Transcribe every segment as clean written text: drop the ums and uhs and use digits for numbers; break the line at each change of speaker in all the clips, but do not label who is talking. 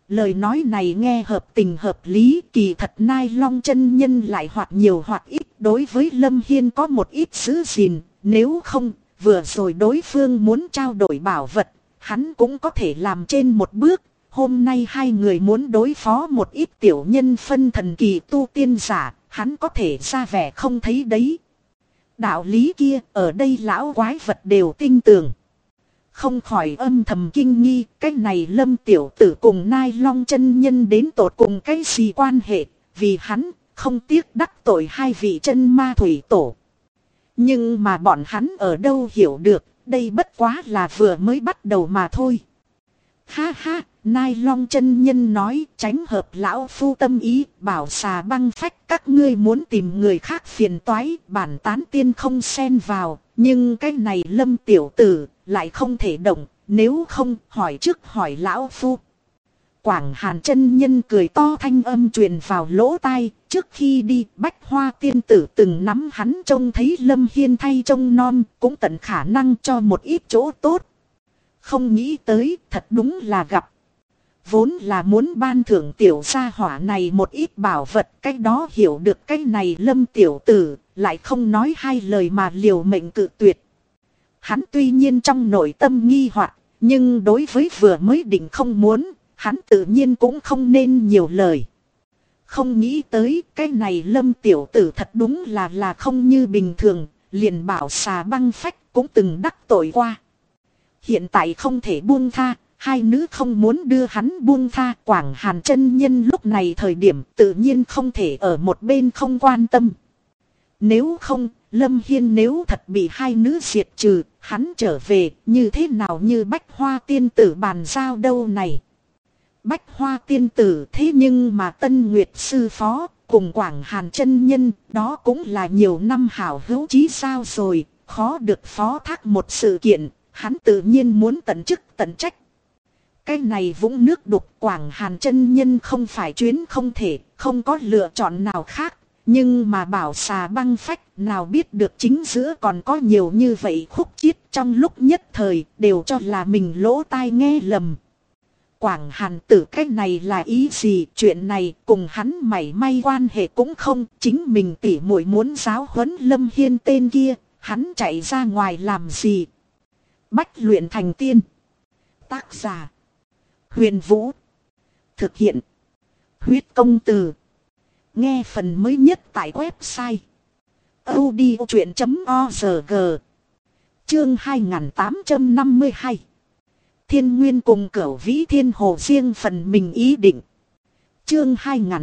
Lời nói này nghe hợp tình hợp lý, kỳ thật Nai Long chân nhân lại hoặc nhiều hoặc ít đối với Lâm Hiên có một ít giữ gìn, nếu không, vừa rồi đối phương muốn trao đổi bảo vật, hắn cũng có thể làm trên một bước. Hôm nay hai người muốn đối phó một ít tiểu nhân phân thần kỳ tu tiên giả, hắn có thể ra vẻ không thấy đấy. Đạo lý kia ở đây lão quái vật đều tin tưởng. Không khỏi âm thầm kinh nghi, cái này Lâm tiểu tử cùng Nai Long chân nhân đến tột cùng cái gì quan hệ, vì hắn không tiếc đắc tội hai vị chân ma thủy tổ. Nhưng mà bọn hắn ở đâu hiểu được, đây bất quá là vừa mới bắt đầu mà thôi. Ha ha, Nai Long chân nhân nói, tránh hợp lão phu tâm ý, bảo xà băng phách các ngươi muốn tìm người khác phiền toái, bản tán tiên không xen vào, nhưng cái này Lâm tiểu tử lại không thể động, nếu không hỏi trước hỏi lão phu. Quảng Hàn chân nhân cười to, thanh âm truyền vào lỗ tai, trước khi đi Bách Hoa tiên tử từng nắm hắn trông thấy Lâm Hiên thay trông non, cũng tận khả năng cho một ít chỗ tốt. Không nghĩ tới, thật đúng là gặp. Vốn là muốn ban thưởng tiểu gia hỏa này một ít bảo vật, cách đó hiểu được cái này Lâm tiểu tử, lại không nói hai lời mà liều mệnh cự tuyệt. Hắn tuy nhiên trong nội tâm nghi hoặc, nhưng đối với vừa mới định không muốn, hắn tự nhiên cũng không nên nhiều lời. Không nghĩ tới cái này Lâm tiểu tử thật đúng là không như bình thường, liền bảo xà băng phách cũng từng đắc tội qua. Hiện tại không thể buông tha, hai nữ không muốn đưa hắn buông tha. Quảng Hàn chân nhân lúc này thời điểm tự nhiên không thể ở một bên không quan tâm. Nếu không, Lâm Hiên nếu thật bị hai nữ diệt trừ, hắn trở về như thế nào như Bách Hoa tiên tử bàn giao đâu này. Bách Hoa tiên tử thế nhưng mà Tân Nguyệt sư phó cùng Quảng Hàn chân nhân, đó cũng là nhiều năm hảo hữu chí sao rồi, khó được phó thác một sự kiện, hắn tự nhiên muốn tận chức tận trách. Cái này vũng nước đục Quảng Hàn chân nhân không phải chuyến không thể, không có lựa chọn nào khác. Nhưng mà bảo xà băng phách nào biết được chính giữa còn có nhiều như vậy khúc chiết, trong lúc nhất thời đều cho là mình lỗ tai nghe lầm. Quảng Hàn tử cái này là ý gì, chuyện này cùng hắn mảy may quan hệ cũng không, chính mình tỉ muội muốn giáo huấn Lâm Hiên tên kia, hắn chạy ra ngoài làm gì. Bách luyện thành tiên. Tác giả Huyền Vũ. Thực hiện Huyết Công Từ. Nghe phần mới nhất tại website audiochuyện.org. Chương 2852. Thiên Nguyên cùng Cửu Vĩ Thiên Hồ riêng phần mình ý định. Chương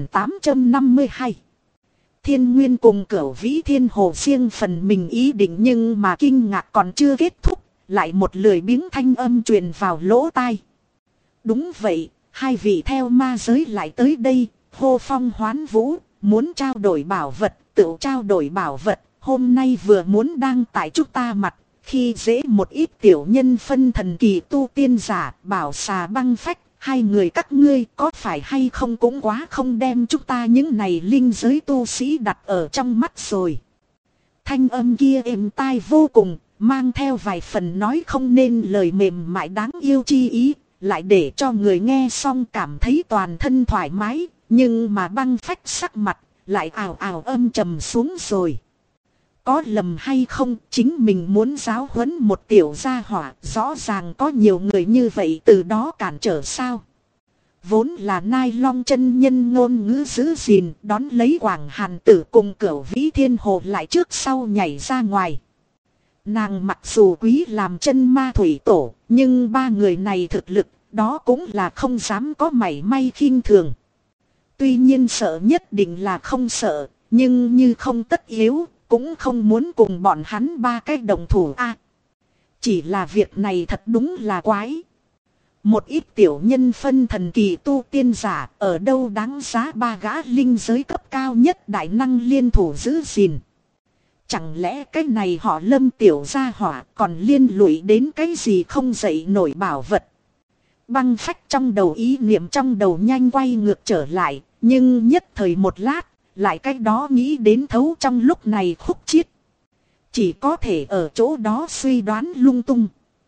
2852. Thiên Nguyên cùng Cửu Vĩ Thiên Hồ riêng phần mình ý định, nhưng mà kinh ngạc còn chưa kết thúc, lại một lười biếng thanh âm truyền vào lỗ tai. Đúng vậy, hai vị theo ma giới lại tới đây, hô phong hoán vũ, muốn trao đổi bảo vật, tự trao đổi bảo vật, hôm nay vừa muốn đang tại chúng ta mặt, khi dễ một ít tiểu nhân phân thần kỳ tu tiên giả, bảo xà băng phách, hai người các ngươi có phải hay không cũng quá không đem chúng ta những này linh giới tu sĩ đặt ở trong mắt rồi. Thanh âm kia êm tai vô cùng, mang theo vài phần nói không nên lời mềm mại đáng yêu chi ý, lại để cho người nghe xong cảm thấy toàn thân thoải mái, nhưng mà băng phách sắc mặt lại ào ào âm trầm xuống rồi. Có lầm hay không, chính mình muốn giáo huấn một tiểu gia hỏa, rõ ràng có nhiều người như vậy từ đó cản trở sao. Vốn là Nai Long chân nhân ngôn ngữ giữ gìn, đón lấy Quảng Hàn tử cùng Cửu Vĩ Thiên Hồ lại trước sau nhảy ra ngoài. Nàng mặc dù quý làm chân ma thủy tổ, nhưng ba người này thực lực, đó cũng là không dám có mảy may khinh thường. Tuy nhiên sợ nhất định là không sợ, nhưng như không tất yếu, cũng không muốn cùng bọn hắn ba cái đồng thủ a. Chỉ là việc này thật đúng là quái. Một ít tiểu nhân phân thần kỳ tu tiên giả ở đâu đáng giá ba gã linh giới cấp cao nhất đại năng liên thủ giữ gìn. Chẳng lẽ cái này họ Lâm tiểu gia hỏa còn liên lụy đến cái gì không dậy nổi bảo vật. Băng phách trong đầu ý niệm trong đầu nhanh quay ngược trở lại, nhưng nhất thời một lát, lại cái đó nghĩ đến thấu trong lúc này khúc chiết. Chỉ có thể ở chỗ đó suy đoán lung tung.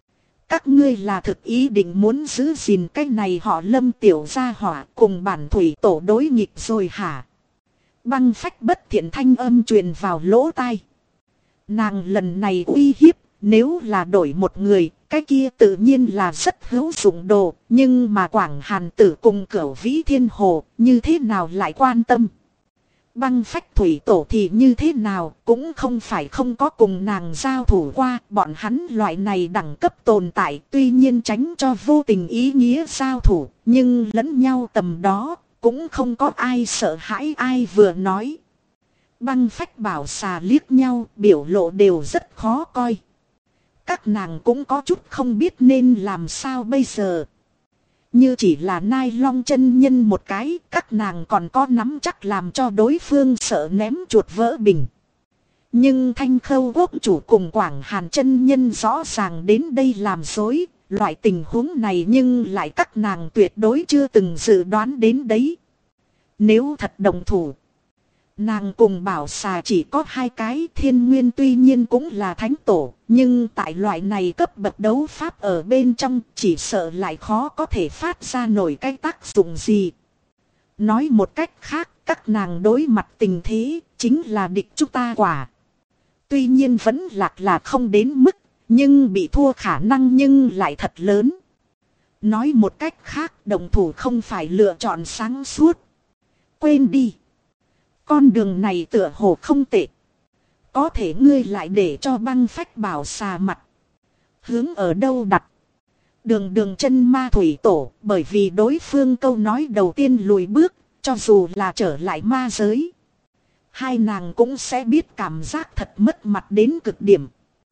Các ngươi là thực ý định muốn giữ gìn cái này họ Lâm tiểu gia hỏa cùng bản thủy tổ đối nghịch rồi hả? Băng phách bất thiện thanh âm truyền vào lỗ tai. Nàng lần này uy hiếp, nếu là đổi một người, cái kia tự nhiên là rất hữu dụng đồ. Nhưng mà Quảng Hàn Tử cùng Cửu Vĩ Thiên Hồ, như thế nào lại quan tâm? Băng phách thủy tổ thì như thế nào, cũng không phải không có cùng nàng giao thủ qua. Bọn hắn loại này đẳng cấp tồn tại, tuy nhiên tránh cho vô tình ý nghĩa giao thủ, nhưng lẫn nhau tầm đó, cũng không có ai sợ hãi ai vừa nói. Băng phách bảo xà liếc nhau, biểu lộ đều rất khó coi. Các nàng cũng có chút không biết nên làm sao bây giờ. Như chỉ là Nai Long chân nhân một cái, các nàng còn có nắm chắc làm cho đối phương sợ ném chuột vỡ bình. Nhưng Thanh Khâu Quốc chủ cùng Quảng Hàn chân nhân rõ ràng đến đây làm dối, loại tình huống này nhưng lại các nàng tuyệt đối chưa từng dự đoán đến đấy. Nếu thật đồng thủ, nàng cùng bảo xà chỉ có hai cái. Thiên Nguyên tuy nhiên cũng là thánh tổ, nhưng tại loại này cấp bậc đấu pháp ở bên trong chỉ sợ lại khó có thể phát ra nổi cái tác dụng gì. Nói một cách khác, các nàng đối mặt tình thế chính là địch chúng ta quả. Tuy nhiên vẫn lạc là không đến mức, nhưng bị thua khả năng nhưng lại thật lớn. Nói một cách khác, đồng thủ không phải lựa chọn sáng suốt. Quên đi. Con đường này tựa hồ không tệ. Có thể ngươi lại để cho băng phách bảo xà mặt. Hướng ở đâu đặt? Đường chân ma thủy tổ, bởi vì đối phương câu nói đầu tiên lùi bước, cho dù là trở lại ma giới. Hai nàng cũng sẽ biết cảm giác thật mất mặt đến cực điểm.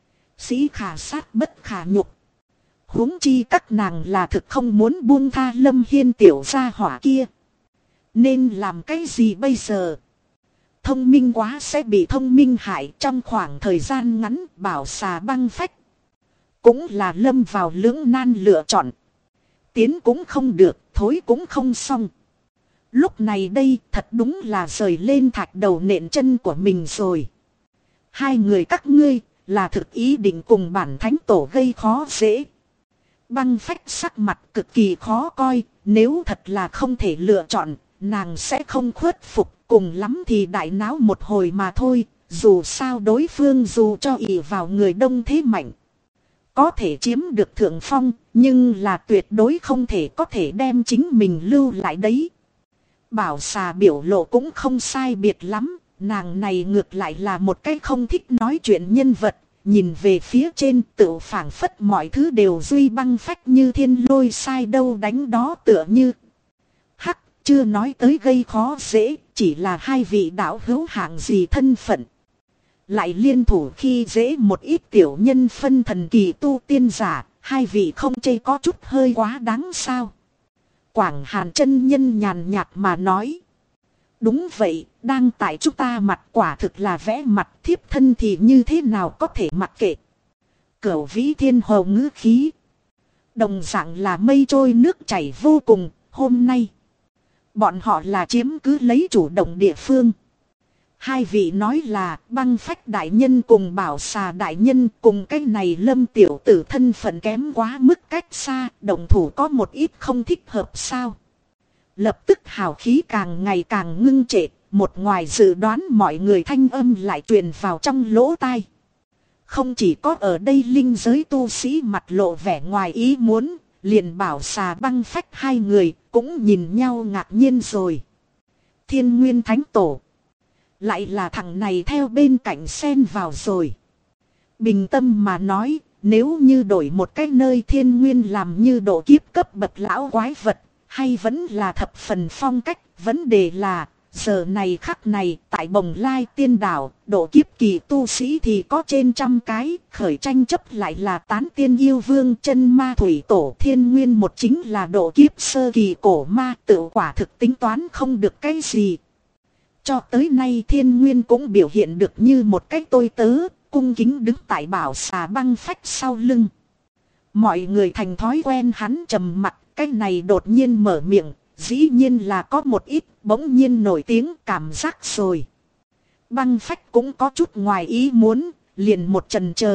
Sĩ khả sát bất khả nhục. Huống chi các nàng là thực không muốn buông tha Lâm Hiên tiểu gia hỏa kia. Nên làm cái gì bây giờ? Thông minh quá sẽ bị thông minh hại. Trong khoảng thời gian ngắn, bảo xà băng phách cũng là lâm vào lưỡng nan lựa chọn. Tiến cũng không được, thối cũng không xong. Lúc này đây thật đúng là rời lên thạch đầu nện chân của mình rồi. Hai người các ngươi là thực ý định cùng bản thánh tổ gây khó dễ. Băng phách sắc mặt cực kỳ khó coi. Nếu thật là không thể lựa chọn, nàng sẽ không khuất phục. Cùng lắm thì đại náo một hồi mà thôi. Dù sao đối phương dù cho ỷ vào người đông thế mạnh, có thể chiếm được thượng phong, nhưng là tuyệt đối không thể có thể đem chính mình lưu lại đấy. Bảo xà biểu lộ cũng không sai biệt lắm. Nàng này ngược lại là một cái không thích nói chuyện nhân vật. Nhìn về phía trên tự phảng phất mọi thứ đều duy băng phách như thiên lôi sai đâu đánh đó tựa như. Hắc, chưa nói tới gây khó dễ, chỉ là hai vị đạo hữu hạng gì thân phận. Lại liên thủ khi dễ một ít tiểu nhân phân thần kỳ tu tiên giả, hai vị không chê có chút hơi quá đáng sao. Quảng Hàn chân nhân nhàn nhạt mà nói. Đúng vậy, đang tại chúng ta mặt quả thực là vẽ mặt, thiếp thân thì như thế nào có thể mặc kệ. Cửu Vĩ Thiên Hồ ngữ khí. Đồng dạng là mây trôi nước chảy vô cùng, hôm nay bọn họ là chiếm cứ lấy chủ động địa phương. Hai vị nói là băng phách đại nhân cùng bảo xà đại nhân cùng cái này Lâm tiểu tử thân phận kém quá mức cách xa, động thủ có một ít không thích hợp sao. Lập tức hào khí càng ngày càng ngưng trệ, một ngoài dự đoán mọi người thanh âm lại truyền vào trong lỗ tai. Không chỉ có ở đây linh giới tu sĩ mặt lộ vẻ ngoài ý muốn, liền bảo xà băng phách hai người cũng nhìn nhau ngạc nhiên rồi. Thiên Nguyên Thánh Tổ. Lại là thằng này theo bên cạnh xen vào rồi. Bình tâm mà nói, nếu như đổi một cái nơi Thiên Nguyên làm như độ kiếp cấp bậc lão quái vật, hay vẫn là thập phần phong cách, vấn đề là, giờ này khắc này, tại Bồng Lai Tiên Đảo, độ kiếp kỳ tu sĩ thì có trên trăm cái, khởi tranh chấp lại là tán tiên yêu vương chân ma thủy tổ Thiên Nguyên một chính là độ kiếp sơ kỳ cổ ma, tự quả thực tính toán không được cái gì. Cho tới nay Thiên Nguyên cũng biểu hiện được như một cái tôi tớ, cung kính đứng tại bảo xà băng phách sau lưng. Mọi người thành thói quen hắn trầm mặc, cái này đột nhiên mở miệng, dĩ nhiên là có một ít bỗng nhiên nổi tiếng cảm giác rồi. Băng phách cũng có chút ngoài ý muốn, liền một chần chờ,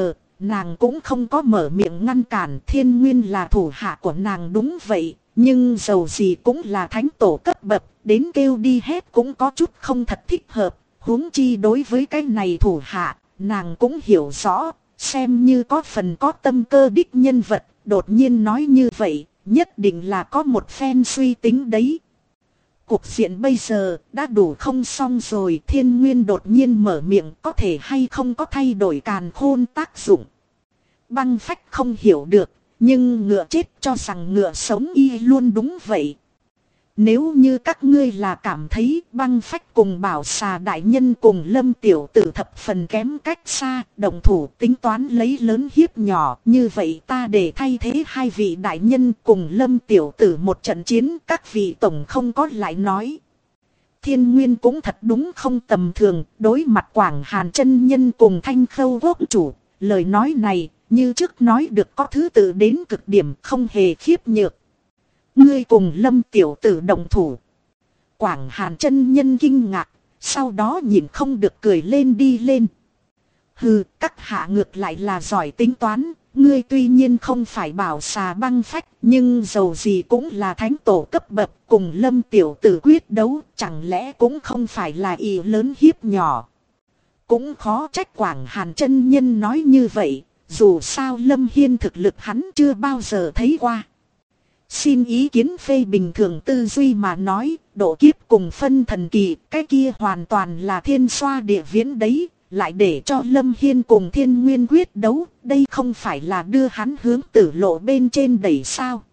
nàng cũng không có mở miệng ngăn cản. Thiên Nguyên là thủ hạ của nàng đúng vậy, nhưng dầu gì cũng là thánh tổ cấp bậc, đến kêu đi hết cũng có chút không thật thích hợp. Huống chi đối với cái này thủ hạ, nàng cũng hiểu rõ, xem như có phần có tâm cơ đích nhân vật, đột nhiên nói như vậy, nhất định là có một phen suy tính đấy. Cuộc diện bây giờ đã đủ không xong rồi. Thiên Nguyên đột nhiên mở miệng, có thể hay không có thay đổi càn khôn tác dụng. Băng Phách không hiểu được, nhưng ngựa chết cho rằng ngựa sống y luôn đúng vậy. Nếu như các ngươi là cảm thấy Băng Phách cùng Bảo Xà đại nhân cùng Lâm tiểu tử thập phần kém cách xa, đồng thủ tính toán lấy lớn hiếp nhỏ, như vậy ta để thay thế hai vị đại nhân cùng Lâm tiểu tử một trận chiến, các vị tổng không có lại nói. Thiên Nguyên cũng thật đúng không tầm thường, đối mặt Quảng Hàn chân nhân cùng Thanh Khâu quốc chủ, lời nói này như trước nói được có thứ tự đến cực điểm, không hề khiếp nhược. Ngươi cùng Lâm tiểu tử đồng thủ. Quảng Hàn chân nhân kinh ngạc, sau đó nhìn không được cười lên đi lên. Hừ, các hạ ngược lại là giỏi tính toán, ngươi tuy nhiên không phải Bảo Xà Băng Phách, nhưng dầu gì cũng là thánh tổ cấp bậc, cùng Lâm tiểu tử quyết đấu, chẳng lẽ cũng không phải là ý lớn hiếp nhỏ. Cũng khó trách Quảng Hàn chân nhân nói như vậy, dù sao Lâm Hiên thực lực hắn chưa bao giờ thấy qua. Xin ý kiến phê bình thường tư duy mà nói, độ kiếp cùng phân thần kỳ, cái kia hoàn toàn là thiên xoa địa viễn đấy, lại để cho Lâm Hiên cùng Thiên Nguyên quyết đấu, đây không phải là đưa hắn hướng tử lộ bên trên đẩy sao.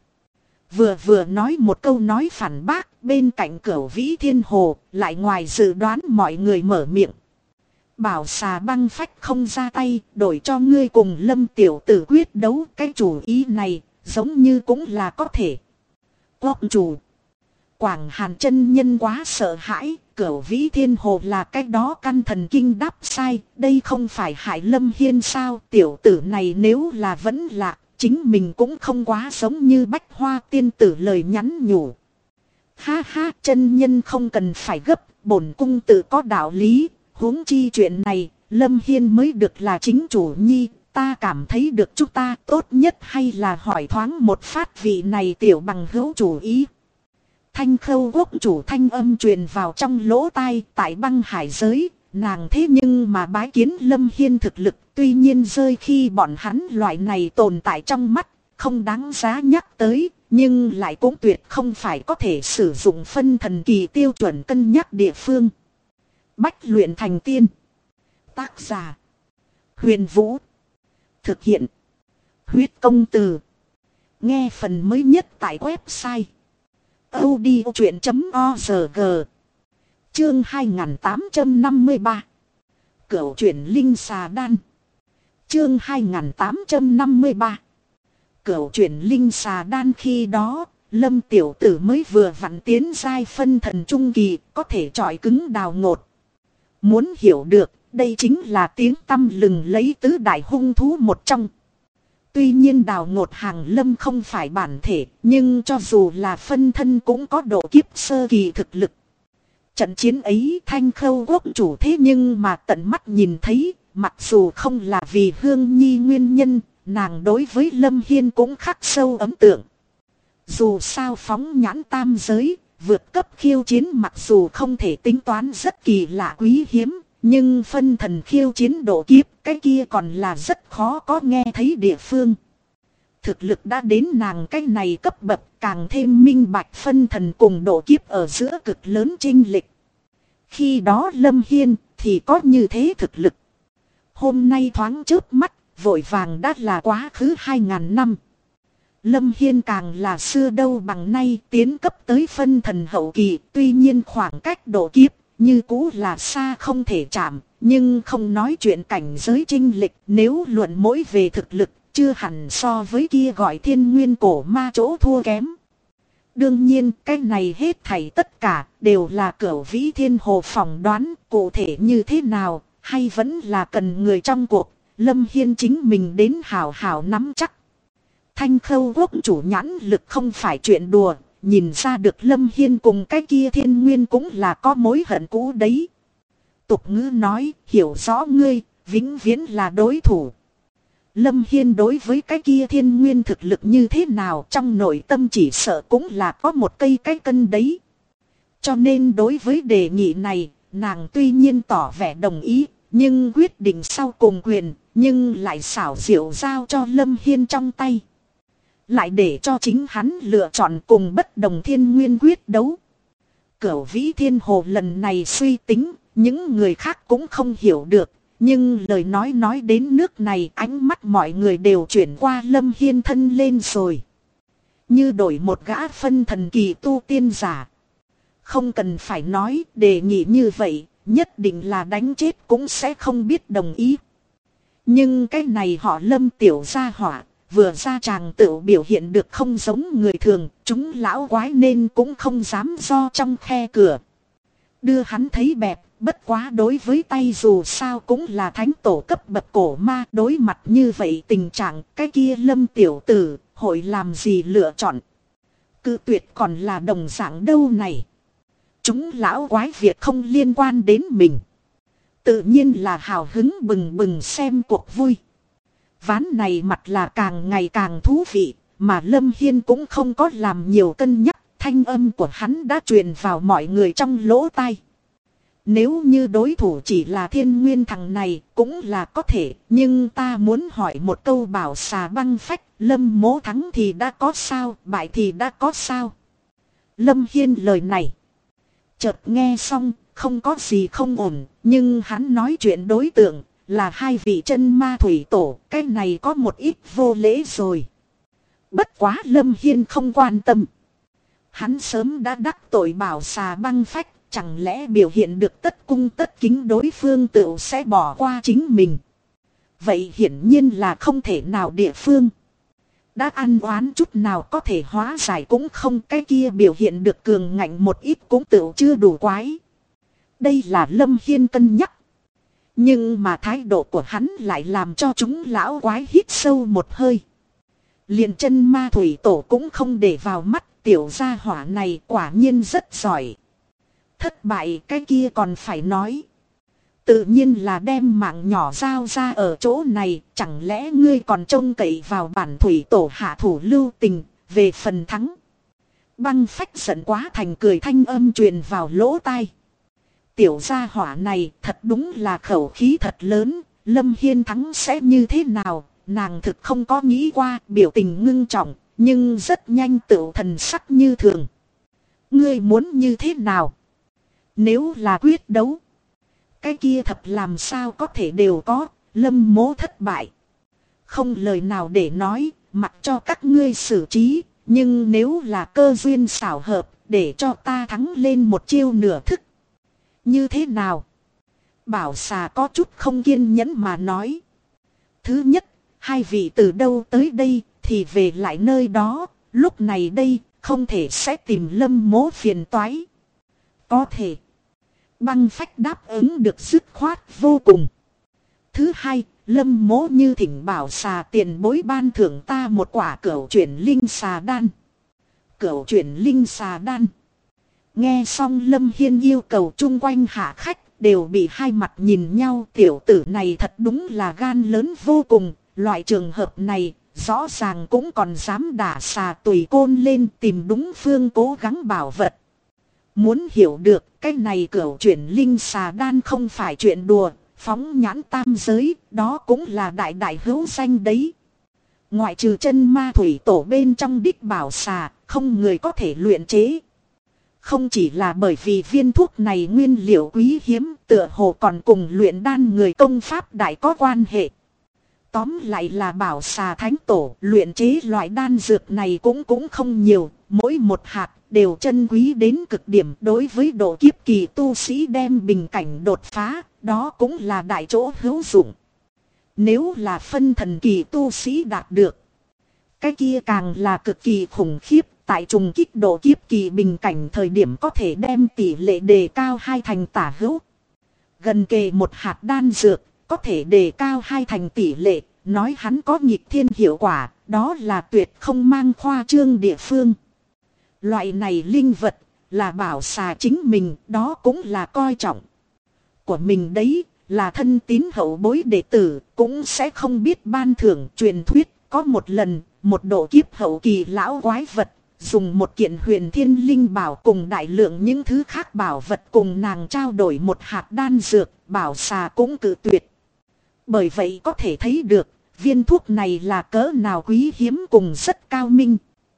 Vừa nói một câu nói phản bác, bên cạnh Cửu Vĩ Thiên Hồ, lại ngoài dự đoán mọi người mở miệng. Bảo Xà Băng Phách không ra tay, đổi cho ngươi cùng Lâm tiểu tử quyết đấu, cái chủ ý này giống như cũng là có thể. Quốc chủ Quảng Hàn chân nhân quá sợ hãi, Cửu Vĩ Thiên Hồ là cái đó căn thần kinh đáp sai, đây không phải hại Lâm Hiên sao, tiểu tử này nếu là vẫn lạc, chính mình cũng không quá giống như Bách Hoa tiên tử lời nhắn nhủ. Ha ha, chân nhân không cần phải gấp, bổn cung tự có đạo lý, huống chi chuyện này, Lâm Hiên mới được là chính chủ nhi. Ta cảm thấy được chúng ta tốt nhất hay là hỏi thoáng một phát vị này tiểu bằng hữu chủ ý. Thanh Khâu quốc chủ thanh âm truyền vào trong lỗ tai. Tại băng hải giới, nàng thế nhưng mà bái kiến Lâm Hiên thực lực. Tuy nhiên rơi khi bọn hắn loại này tồn tại trong mắt, không đáng giá nhắc tới. Nhưng lại cũng tuyệt không phải có thể sử dụng phân thần kỳ tiêu chuẩn cân nhắc địa phương. Bách luyện thành tiên. Tác giả Huyền Vũ. Thực hiện Huyết Công Từ. Nghe phần mới nhất tại website audiochuyện.org. Chương 2853 Cửu chuyển linh xà đan. Chương 2853 Cửu chuyển linh xà đan. Khi đó Lâm tiểu tử mới vừa vặn tiến giai phân thần trung kỳ, có thể chọi cứng Đào Ngột. Muốn hiểu được, đây chính là tiếng tăm lừng lấy tứ đại hung thú một trong. Tuy nhiên Đào Ngột hàng lâm không phải bản thể, nhưng cho dù là phân thân cũng có độ kiếp sơ kỳ thực lực. Trận chiến ấy Thanh Khâu quốc chủ thế nhưng mà tận mắt nhìn thấy, mặc dù không là vì Hương Nhi nguyên nhân, nàng đối với Lâm Hiên cũng khắc sâu ấn tượng. Dù sao phóng nhãn tam giới, vượt cấp khiêu chiến mặc dù không thể tính toán rất kỳ lạ quý hiếm, nhưng phân thần khiêu chiến độ kiếp, cái kia còn là rất khó có nghe thấy địa phương. Thực lực đã đến nàng cái này cấp bậc, càng thêm minh bạch phân thần cùng độ kiếp ở giữa cực lớn chênh lệch. Khi đó Lâm Hiên thì có như thế thực lực. Hôm nay thoáng chớp mắt, vội vàng đã là quá khứ 2000 năm. Lâm Hiên càng là xưa đâu bằng nay, tiến cấp tới phân thần hậu kỳ, tuy nhiên khoảng cách độ kiếp như cũ là xa không thể chạm, nhưng không nói chuyện cảnh giới chênh lệch, nếu luận mỗi về thực lực, chưa hẳn so với kia gọi Thiên Nguyên cổ ma chỗ thua kém. Đương nhiên, cái này hết thảy tất cả đều là Cửu Vĩ Thiên Hồ phỏng đoán, cụ thể như thế nào, hay vẫn là cần người trong cuộc, Lâm Hiên chính mình đến hào hào nắm chắc. Thanh Khâu quốc chủ nhãn lực không phải chuyện đùa, nhìn ra được Lâm Hiên cùng cái kia Thiên Nguyên cũng là có mối hận cũ đấy. Tục ngữ nói, hiểu rõ ngươi, vĩnh viễn là đối thủ. Lâm Hiên đối với cái kia thiên nguyên thực lực như thế nào trong nội tâm chỉ sợ cũng là có một cây cái cân đấy. Cho nên đối với đề nghị này, nàng tuy nhiên tỏ vẻ đồng ý, nhưng quyết định sau cùng quyền, nhưng lại xảo diệu giao cho Lâm Hiên trong tay. Lại để cho chính hắn lựa chọn cùng bất đồng thiên nguyên quyết đấu. Cửu Vĩ Thiên Hồ lần này suy tính, những người khác cũng không hiểu được. Nhưng lời nói đến nước này, ánh mắt mọi người đều chuyển qua Lâm Hiên thân lên rồi. Như đổi một gã phân thần kỳ tu tiên giả. Không cần phải nói, đề nghị như vậy, nhất định là đánh chết cũng sẽ không biết đồng ý. Nhưng cái này họ Lâm tiểu gia hỏa, vừa ra chàng tự biểu hiện được không giống người thường, chúng lão quái nên cũng không dám do trong khe cửa. Đưa hắn thấy bẹp, bất quá đối với tay dù sao cũng là thánh tổ cấp bậc cổ ma, đối mặt như vậy tình trạng cái kia Lâm tiểu tử, hội làm gì lựa chọn. Cự tuyệt còn là đồng dạng đâu này. Chúng lão quái việc không liên quan đến mình. Tự nhiên là hào hứng bừng bừng xem cuộc vui. Ván này mặt là càng ngày càng thú vị, mà Lâm Hiên cũng không có làm nhiều cân nhắc, thanh âm của hắn đã truyền vào mọi người trong lỗ tai. Nếu như đối thủ chỉ là thiên nguyên thằng này cũng là có thể, nhưng ta muốn hỏi một câu bảo xà băng phách, Lâm mỗ thắng thì đã có sao, bại thì đã có sao. Lâm Hiên lời này, chợt nghe xong, không có gì không ổn, nhưng hắn nói chuyện đối tượng là hai vị chân ma thủy tổ, cái này có một ít vô lễ rồi. Bất quá Lâm Hiên không quan tâm. Hắn sớm đã đắc tội bảo xà băng phách, chẳng lẽ biểu hiện được tất cung tất kính đối phương tự sẽ bỏ qua chính mình. Vậy hiển nhiên là không thể nào địa phương. Đã ăn oán chút nào có thể hóa giải cũng không, cái kia biểu hiện được cường ngạnh một ít cũng tự chưa đủ quái. Đây là Lâm Hiên cân nhắc. Nhưng mà thái độ của hắn lại làm cho chúng lão quái hít sâu một hơi. Liền chân ma thủy tổ cũng không để vào mắt, tiểu gia hỏa này quả nhiên rất giỏi. Thất bại cái kia còn phải nói. Tự nhiên là đem mạng nhỏ giao ra ở chỗ này, chẳng lẽ ngươi còn trông cậy vào bản thủy tổ hạ thủ lưu tình, về phần thắng. Băng phách giận quá thành cười thanh âm truyền vào lỗ tai. Tiểu gia hỏa này thật đúng là khẩu khí thật lớn, Lâm Hiên thắng sẽ như thế nào, nàng thực không có nghĩ qua, biểu tình ngưng trọng, nhưng rất nhanh tựu thần sắc như thường. Ngươi muốn như thế nào? Nếu là quyết đấu, cái kia thật làm sao có thể đều có, Lâm mỗ thất bại. Không lời nào để nói, mặc cho các ngươi xử trí, nhưng nếu là cơ duyên xảo hợp, để cho ta thắng lên một chiêu nửa thức. Như thế nào? Bảo xà có chút không kiên nhẫn mà nói. Thứ nhất, hai vị từ đâu tới đây, thì về lại nơi đó, lúc này đây, không thể sẽ tìm Lâm mỗ phiền toái. Có thể. Băng phách đáp ứng được dứt khoát vô cùng. Thứ hai, Lâm mỗ như thỉnh bảo xà tiền bối ban thưởng ta một quả cửu chuyển linh xà đan. Cửu chuyển linh xà đan. Nghe xong Lâm Hiên yêu cầu chung quanh hạ khách đều bị hai mặt nhìn nhau, tiểu tử này thật đúng là gan lớn vô cùng, loại trường hợp này rõ ràng cũng còn dám đả xà tùy côn lên tìm đúng phương cố gắng bảo vật. Muốn hiểu được cái này cửu chuyển linh xà đan không phải chuyện đùa, phóng nhãn tam giới, đó cũng là đại đại hữu danh đấy. Ngoại trừ chân ma thủy tổ bên trong đích bảo xà, không người có thể luyện chế. Không chỉ là bởi vì viên thuốc này nguyên liệu quý hiếm, tựa hồ còn cùng luyện đan người công pháp đại có quan hệ. Tóm lại là bảo xà thánh tổ luyện chế loại đan dược này cũng không nhiều, mỗi một hạt đều chân quý đến cực điểm. Đối với độ kiếp kỳ tu sĩ đem bình cảnh đột phá, đó cũng là đại chỗ hữu dụng. Nếu là phân thần kỳ tu sĩ đạt được, cái kia càng là cực kỳ khủng khiếp. Tại trùng kích độ kiếp kỳ bình cảnh thời điểm có thể đem tỷ lệ đề cao 2 thành tả hữu. Gần kề một hạt đan dược, có thể đề cao 2 thành tỷ lệ, nói hắn có nghịch thiên hiệu quả, đó là tuyệt không mang khoa trương địa phương. Loại này linh vật, là bảo xà chính mình, đó cũng là coi trọng của mình đấy, là thân tín hậu bối đệ tử, cũng sẽ không biết ban thưởng. Truyền thuyết có một lần, một độ kiếp hậu kỳ lão quái vật dùng một kiện huyền thiên linh bảo cùng đại lượng những thứ khác bảo vật cùng nàng trao đổi một hạt đan dược, bảo xà cũng cự tuyệt. Bởi vậy có thể thấy được, viên thuốc này là cỡ nào quý hiếm cùng rất cao minh.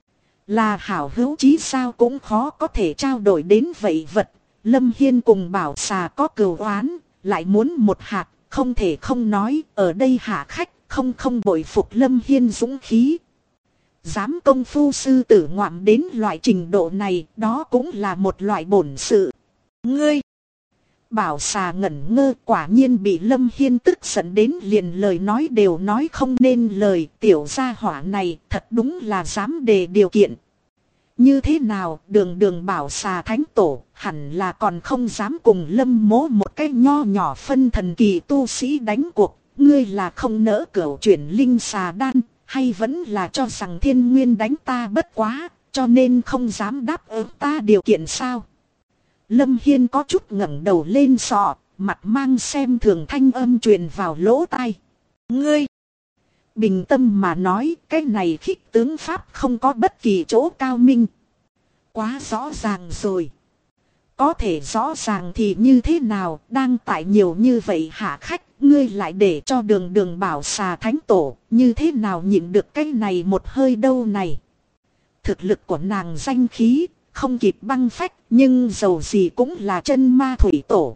Là hảo hữu chí sao cũng khó có thể trao đổi đến vậy vật. Lâm Hiên cùng bảo xà có cừu oán, lại muốn một hạt, không thể không nói, ở đây hạ khách, không bội phục Lâm Hiên dũng khí. Dám công phu sư tử ngoạm đến loại trình độ này, đó cũng là một loại bổn sự. Ngươi! Bảo xà ngẩn ngơ, quả nhiên bị Lâm Hiên tức giận đến liền lời nói đều nói không nên lời. Tiểu gia hỏa này thật đúng là dám đề điều kiện. Như thế nào, đường bảo xà thánh tổ hẳn là còn không dám cùng Lâm mố một cái nho nhỏ phân thần kỳ tu sĩ đánh cuộc. Ngươi là không nỡ cửu chuyển linh xà đan, hay vẫn là cho rằng thiên nguyên đánh ta bất quá, cho nên không dám đáp ứng ta điều kiện sao? Lâm Hiên có chút ngẩng đầu lên sọ, mặt mang xem thường thanh âm truyền vào lỗ tai. Ngươi! Bình tâm mà nói, cái này khích tướng pháp không có bất kỳ chỗ cao minh. Quá rõ ràng rồi. Có thể rõ ràng thì như thế nào, đang tại nhiều như vậy hạ khách, ngươi lại để cho đường bảo xà thánh tổ, như thế nào nhịn được cái này một hơi đâu này. Thực lực của nàng danh khí, không kịp băng phách, nhưng dầu gì cũng là chân ma thủy tổ.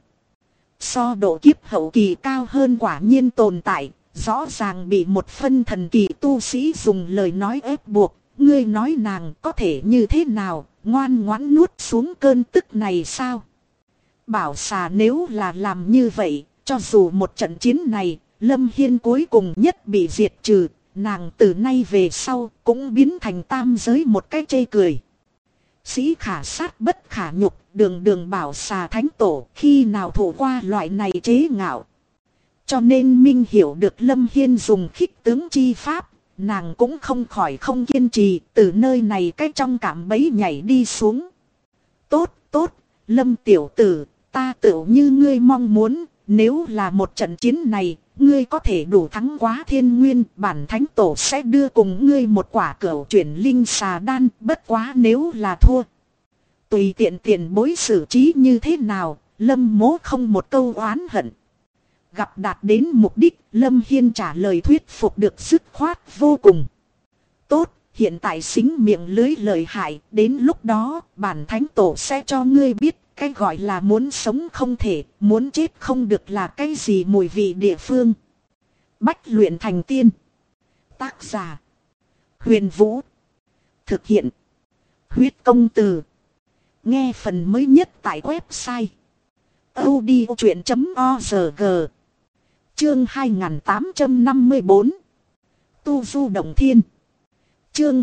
So độ kiếp hậu kỳ cao hơn quả nhiên tồn tại, rõ ràng bị một phân thần kỳ tu sĩ dùng lời nói ép buộc. Ngươi nói nàng có thể như thế nào, ngoan ngoãn nuốt xuống cơn tức này sao? Bảo xà nếu là làm như vậy, cho dù một trận chiến này, Lâm Hiên cuối cùng nhất bị diệt trừ, nàng từ nay về sau cũng biến thành tam giới một cái chê cười. Sĩ khả sát bất khả nhục, đường bảo xà thánh tổ khi nào thụ qua loại này chế ngạo. Cho nên Minh hiểu được Lâm Hiên dùng khích tướng chi pháp, nàng cũng không khỏi không kiên trì, từ nơi này cái trong cảm bẫy nhảy đi xuống. Tốt, Lâm tiểu tử, ta tựu như ngươi mong muốn, nếu là một trận chiến này, ngươi có thể đủ thắng quá thiên nguyên, bản thánh tổ sẽ đưa cùng ngươi một quả cửu chuyển linh xà đan, bất quá nếu là thua. Tùy tiện tiền bối xử trí như thế nào, Lâm mố không một câu oán hận. Gặp đạt đến mục đích, Lâm Hiên trả lời thuyết phục được dứt khoát vô cùng. Tốt, hiện tại xính miệng lưới lợi hại, đến lúc đó, bản thánh tổ sẽ cho ngươi biết, cái gọi là muốn sống không thể, muốn chết không được là cái gì mùi vị địa phương. Bách luyện thành tiên. Tác giả: Huyền Vũ. Thực hiện: Huyết Công Từ. Nghe phần mới nhất tại website audiochuyện.org. Chương 2854. Tu Du Động Thiên. Chương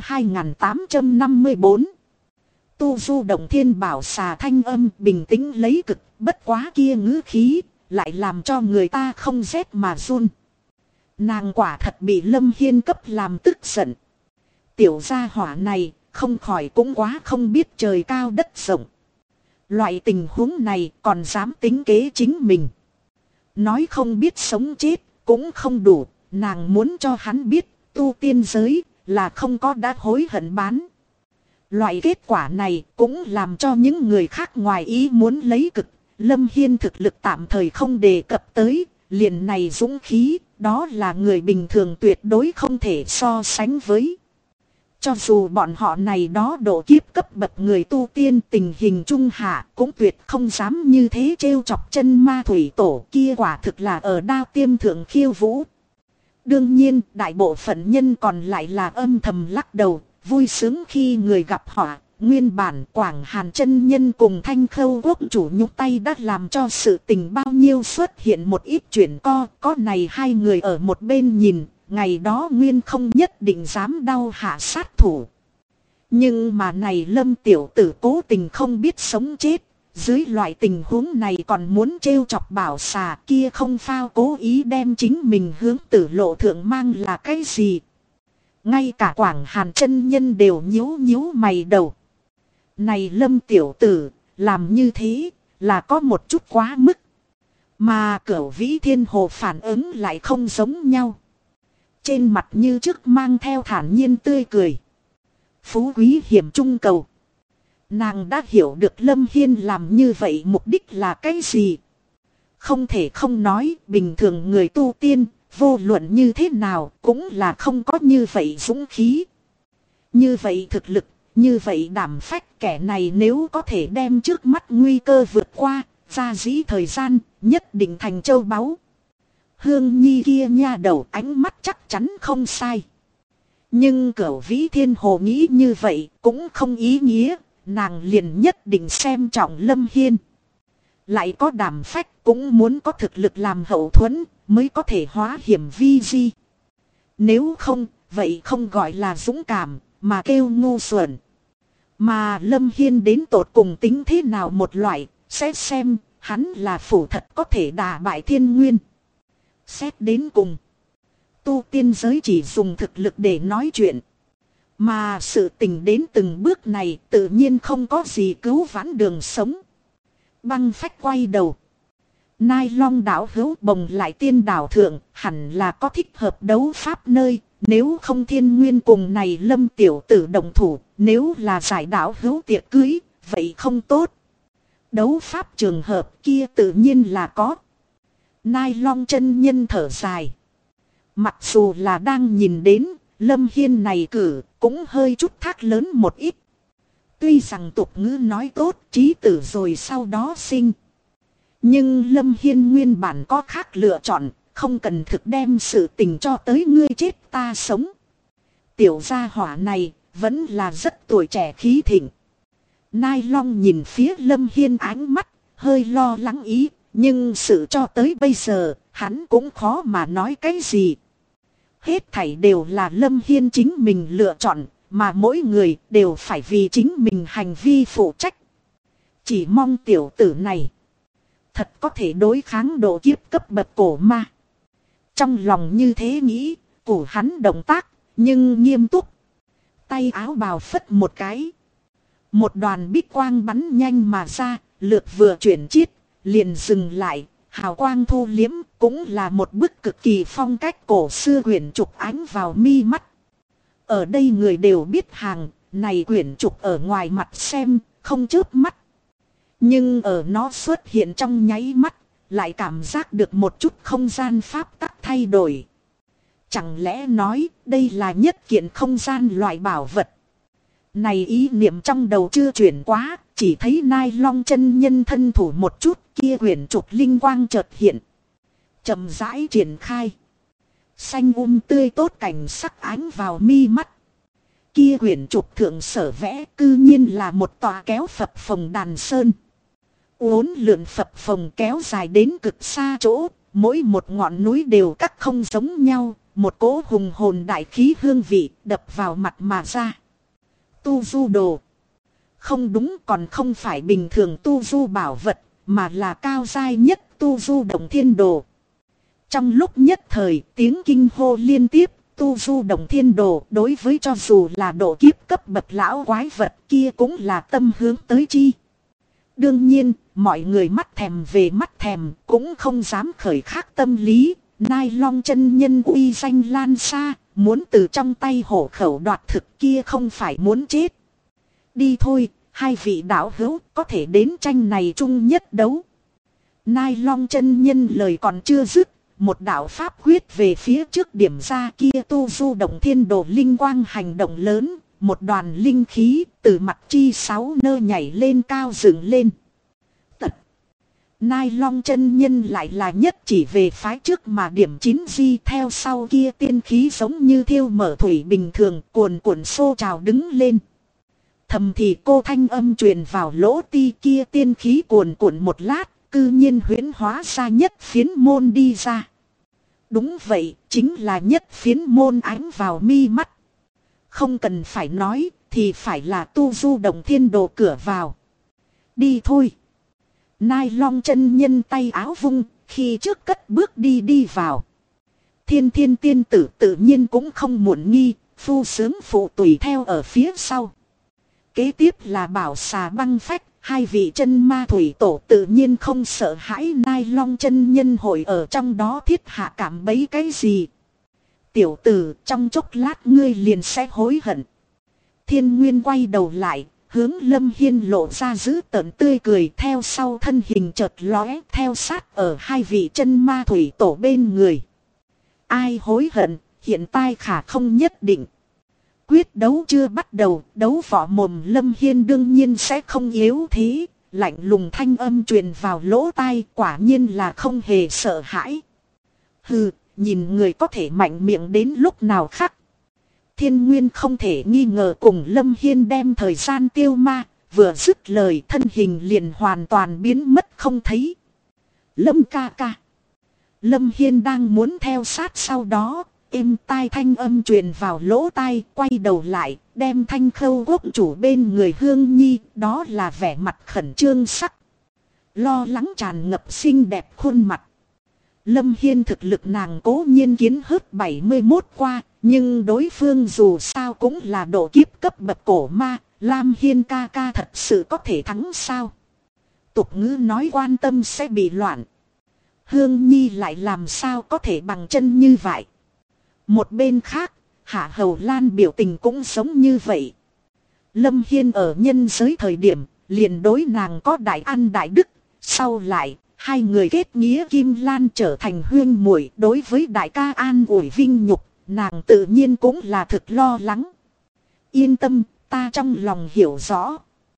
2854. Tu Du Động Thiên. Bảo xà thanh âm bình tĩnh lấy cực, bất quá kia ngữ khí, lại làm cho người ta không rét mà run. Nàng quả thật bị Lâm Hiên cấp làm tức giận. Tiểu gia hỏa này, không khỏi cũng quá không biết trời cao đất rộng. Loại tình huống này còn dám tính kế chính mình. Nói không biết sống chết, cũng không đủ, nàng muốn cho hắn biết, tu tiên giới, là không có đã hối hận bán. Loại kết quả này cũng làm cho những người khác ngoài ý muốn lấy cực. Lâm Hiên thực lực tạm thời không đề cập tới, liền này dũng khí, đó là người bình thường tuyệt đối không thể so sánh với. Cho dù bọn họ này đó độ kiếp cấp bậc người tu tiên tình hình trung hạ cũng tuyệt không dám như thế trêu chọc chân ma thủy tổ, kia quả thực là ở đao tiêm thượng khiêu vũ. Đương nhiên đại bộ phận nhân còn lại là âm thầm lắc đầu, vui sướng khi người gặp họ. Nguyên bản Quảng Hàn chân nhân cùng Thanh Khâu quốc chủ nhúc tay đã làm cho sự tình bao nhiêu xuất hiện một ít chuyển có này hai người ở một bên nhìn, ngày đó Nguyên không nhất định dám đau hạ sát thủ. Nhưng mà này Lâm tiểu tử cố tình không biết sống chết, dưới loại tình huống này còn muốn trêu chọc bảo xà, kia không phao cố ý đem chính mình hướng tử lộ thượng mang là cái gì. Ngay cả Quảng Hàn chân nhân đều nhíu mày đầu. Này Lâm tiểu tử, làm như thế, là có một chút quá mức. Mà Cửu Vĩ Thiên Hồ phản ứng lại không giống nhau. Trên mặt như trước mang theo thản nhiên tươi cười. Phú quý hiểm trung cầu. Nàng đã hiểu được Lâm Hiên làm như vậy mục đích là cái gì. Không thể không nói bình thường người tu tiên, vô luận như thế nào cũng là không có như vậy dũng khí. Như vậy thực lực, như vậy đảm phách, kẻ này nếu có thể đem trước mắt nguy cơ vượt qua, ra dĩ thời gian, nhất định thành châu báu. Hương Nhi kia nha đầu ánh mắt chắc chắn không sai. Nhưng Cửu Vĩ Thiên Hồ nghĩ như vậy cũng không ý nghĩa, nàng liền nhất định xem trọng Lâm Hiên. Lại có đảm phách cũng muốn có thực lực làm hậu thuẫn mới có thể hóa hiểm vi di. Nếu không, vậy không gọi là dũng cảm, mà kêu ngu xuẩn. Mà Lâm Hiên đến tột cùng tính thế nào một loại, sẽ xem hắn là phủ thật có thể đả bại thiên nguyên. Xét đến cùng, tu tiên giới chỉ dùng thực lực để nói chuyện. Mà sự tình đến từng bước này tự nhiên không có gì cứu vãn đường sống. Băng phách quay đầu. Nai Long đảo hữu bồng lại tiên đảo thượng hẳn là có thích hợp đấu pháp nơi. Nếu không thiên nguyên cùng này Lâm tiểu tử đồng thủ, nếu là giải đảo hữu tiệc cưới, vậy không tốt. Đấu pháp trường hợp kia tự nhiên là có. Nai Long chân nhân thở dài. Mặc dù là đang nhìn đến, Lâm Hiên này cử cũng hơi chút thác lớn một ít. Tuy rằng tục ngữ nói tốt, trí tử rồi sau đó sinh. Nhưng Lâm Hiên nguyên bản có khác lựa chọn, không cần thực đem sự tình cho tới ngươi chết ta sống. Tiểu gia hỏa này vẫn là rất tuổi trẻ khí thịnh. Nai Long nhìn phía Lâm Hiên ánh mắt, hơi lo lắng ý, nhưng sự cho tới bây giờ, hắn cũng khó mà nói cái gì. Hết thảy đều là Lâm Hiên chính mình lựa chọn, mà mỗi người đều phải vì chính mình hành vi phụ trách. Chỉ mong tiểu tử này thật có thể đối kháng độ kiếp cấp bậc cổ ma. Trong lòng như thế nghĩ, của hắn động tác, nhưng nghiêm túc. Tay áo bào phất một cái. Một đoàn bích quang bắn nhanh mà ra, lượt vừa chuyển chiết, liền dừng lại, hào quang thu liếm, cũng là một bức cực kỳ phong cách cổ xưa quyển trục ánh vào mi mắt. Ở đây người đều biết hàng, này quyển trục ở ngoài mặt xem, không chớp mắt. Nhưng ở nó xuất hiện trong nháy mắt, lại cảm giác được một chút không gian pháp tắc thay đổi. Chẳng lẽ nói đây là nhất kiện không gian loại bảo vật. Này ý niệm trong đầu chưa chuyển quá, chỉ thấy Nai Long chân nhân thân thủ một chút, kia quyển trục linh quang chợt hiện. Chậm rãi triển khai. Xanh tươi tốt cảnh sắc ánh vào mi mắt. Kia quyển trục thượng sở vẽ cư nhiên là một tòa kéo phập phồng đàn sơn. Uốn lượn phập phồng kéo dài đến cực xa chỗ, mỗi một ngọn núi đều các không giống nhau, một cỗ hùng hồn đại khí hương vị đập vào mặt mà ra. Tu du đồ. Không đúng, còn không phải bình thường tu du bảo vật, mà là cao giai nhất tu du động thiên đồ. Trong lúc nhất thời tiếng kinh hô liên tiếp, tu du động thiên đồ đối với cho dù là độ kiếp cấp bậc lão quái vật kia cũng là tâm hướng tới chi. Đương nhiên, mọi người mắt thèm về mắt thèm cũng không dám khởi khác tâm lý. Nai Long chân nhân uy danh lan xa, muốn từ trong tay hổ khẩu đoạt thực kia không phải muốn chết. Đi thôi, hai vị đạo hữu có thể đến tranh này chung nhất đấu. Nai Long chân nhân lời còn chưa dứt, một đạo pháp quyết về phía trước điểm ra kia tu du động thiên đồ linh quang hành động lớn, một đoàn linh khí từ mặt chi sáu nơ nhảy lên cao dựng lên. Tật. Nai Long chân nhân lại là nhất chỉ về phái trước mà điểm 9 di, theo sau kia tiên khí giống như thiêu mở thủy bình thường cuồn cuộn xô trào đứng lên. Thầm thì cô thanh âm truyền vào lỗ ti, kia tiên khí cuồn cuộn một lát, cư nhiên huyễn hóa ra nhất phiến môn đi ra. Đúng vậy, chính là nhất phiến môn ánh vào mi mắt. Không cần phải nói, thì phải là tu du động thiên đồ cửa vào. Đi thôi. Nai Long chân nhân tay áo vung, khi trước cất bước đi vào. Thiên thiên tiên tử tự nhiên cũng không muộn nghi, phu sướng phụ tùy theo ở phía sau. Kế tiếp là bảo xà băng phách, hai vị chân ma thủy tổ tự nhiên không sợ hãi Nai Long chân nhân hội ở trong đó thiết hạ cảm bấy cái gì. Tiểu tử, trong chốc lát ngươi liền sẽ hối hận. Thiên Nguyên quay đầu lại, hướng Lâm Hiên lộ ra dữ tợn tươi cười, theo sau thân hình chợt lóe theo sát ở hai vị chân ma thủy tổ bên người. Ai hối hận, hiện tại khả không nhất định. Quyết đấu chưa bắt đầu, đấu võ mồm Lâm Hiên đương nhiên sẽ không yếu thế. Lạnh lùng thanh âm truyền vào lỗ tai, quả nhiên là không hề sợ hãi. Hừ, nhìn người có thể mạnh miệng đến lúc nào khác. Thiên Nguyên không thể nghi ngờ cùng Lâm Hiên đem thời gian tiêu ma, vừa dứt lời thân hình liền hoàn toàn biến mất không thấy. Lâm ca ca. Lâm Hiên đang muốn theo sát sau đó, êm tai thanh âm truyền vào lỗ tai, quay đầu lại, đem Thanh Khâu quốc chủ bên người Hương Nhi, đó là vẻ mặt khẩn trương sắc. Lo lắng tràn ngập xinh đẹp khuôn mặt. Lâm Hiên thực lực nàng cố nhiên kiến hớt 71 qua, nhưng đối phương dù sao cũng là độ kiếp cấp bậc cổ ma, Lam Hiên ca ca thật sự có thể thắng sao? Tục ngữ nói quan tâm sẽ bị loạn. Hương Nhi lại làm sao có thể bằng chân như vậy? Một bên khác, Hạ Hầu Lan biểu tình cũng giống như vậy. Lâm Hiên ở nhân giới thời điểm, liền đối nàng có đại ăn đại đức, sau lại, hai người kết nghĩa Kim Lan trở thành huyên muội, đối với đại ca an ủi vinh nhục, nàng tự nhiên cũng là thực lo lắng. Yên tâm, ta trong lòng hiểu rõ.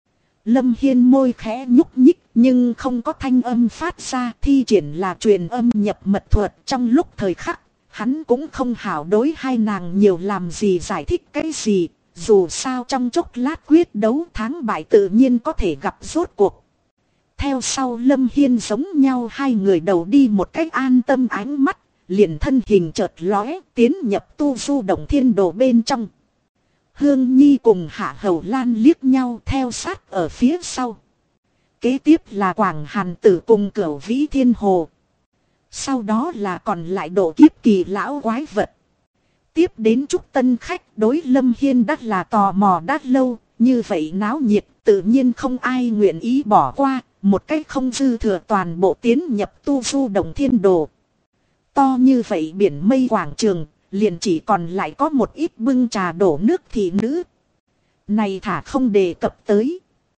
Lâm Hiên môi khẽ nhúc nhích nhưng không có thanh âm phát ra, thi triển là truyền âm nhập mật thuật. Trong lúc thời khắc, hắn cũng không hảo đối hai nàng nhiều làm gì giải thích cái gì, dù sao trong chốc lát quyết đấu thắng bại tự nhiên có thể gặp rốt cuộc. Theo sau Lâm Hiên giống nhau hai người đầu đi một cách an tâm ánh mắt, liền thân hình chợt lóe tiến nhập tu du động thiên đồ bên trong. Hương Nhi cùng Hạ Hầu Lan liếc nhau theo sát ở phía sau. Kế tiếp là Quảng Hàn Tử cùng Cửu Vĩ Thiên Hồ. Sau đó là còn lại độ kiếp kỳ lão quái vật. Tiếp đến Trúc Tân Khách, đối Lâm Hiên đắt là tò mò đắt lâu, như vậy náo nhiệt tự nhiên không ai nguyện ý bỏ qua, một cách không dư thừa toàn bộ tiến nhập tu du động thiên đồ. To như vậy biển mây quảng trường, liền chỉ còn lại có một ít bưng trà đổ nước thị nữ. Này thả không đề cập tới.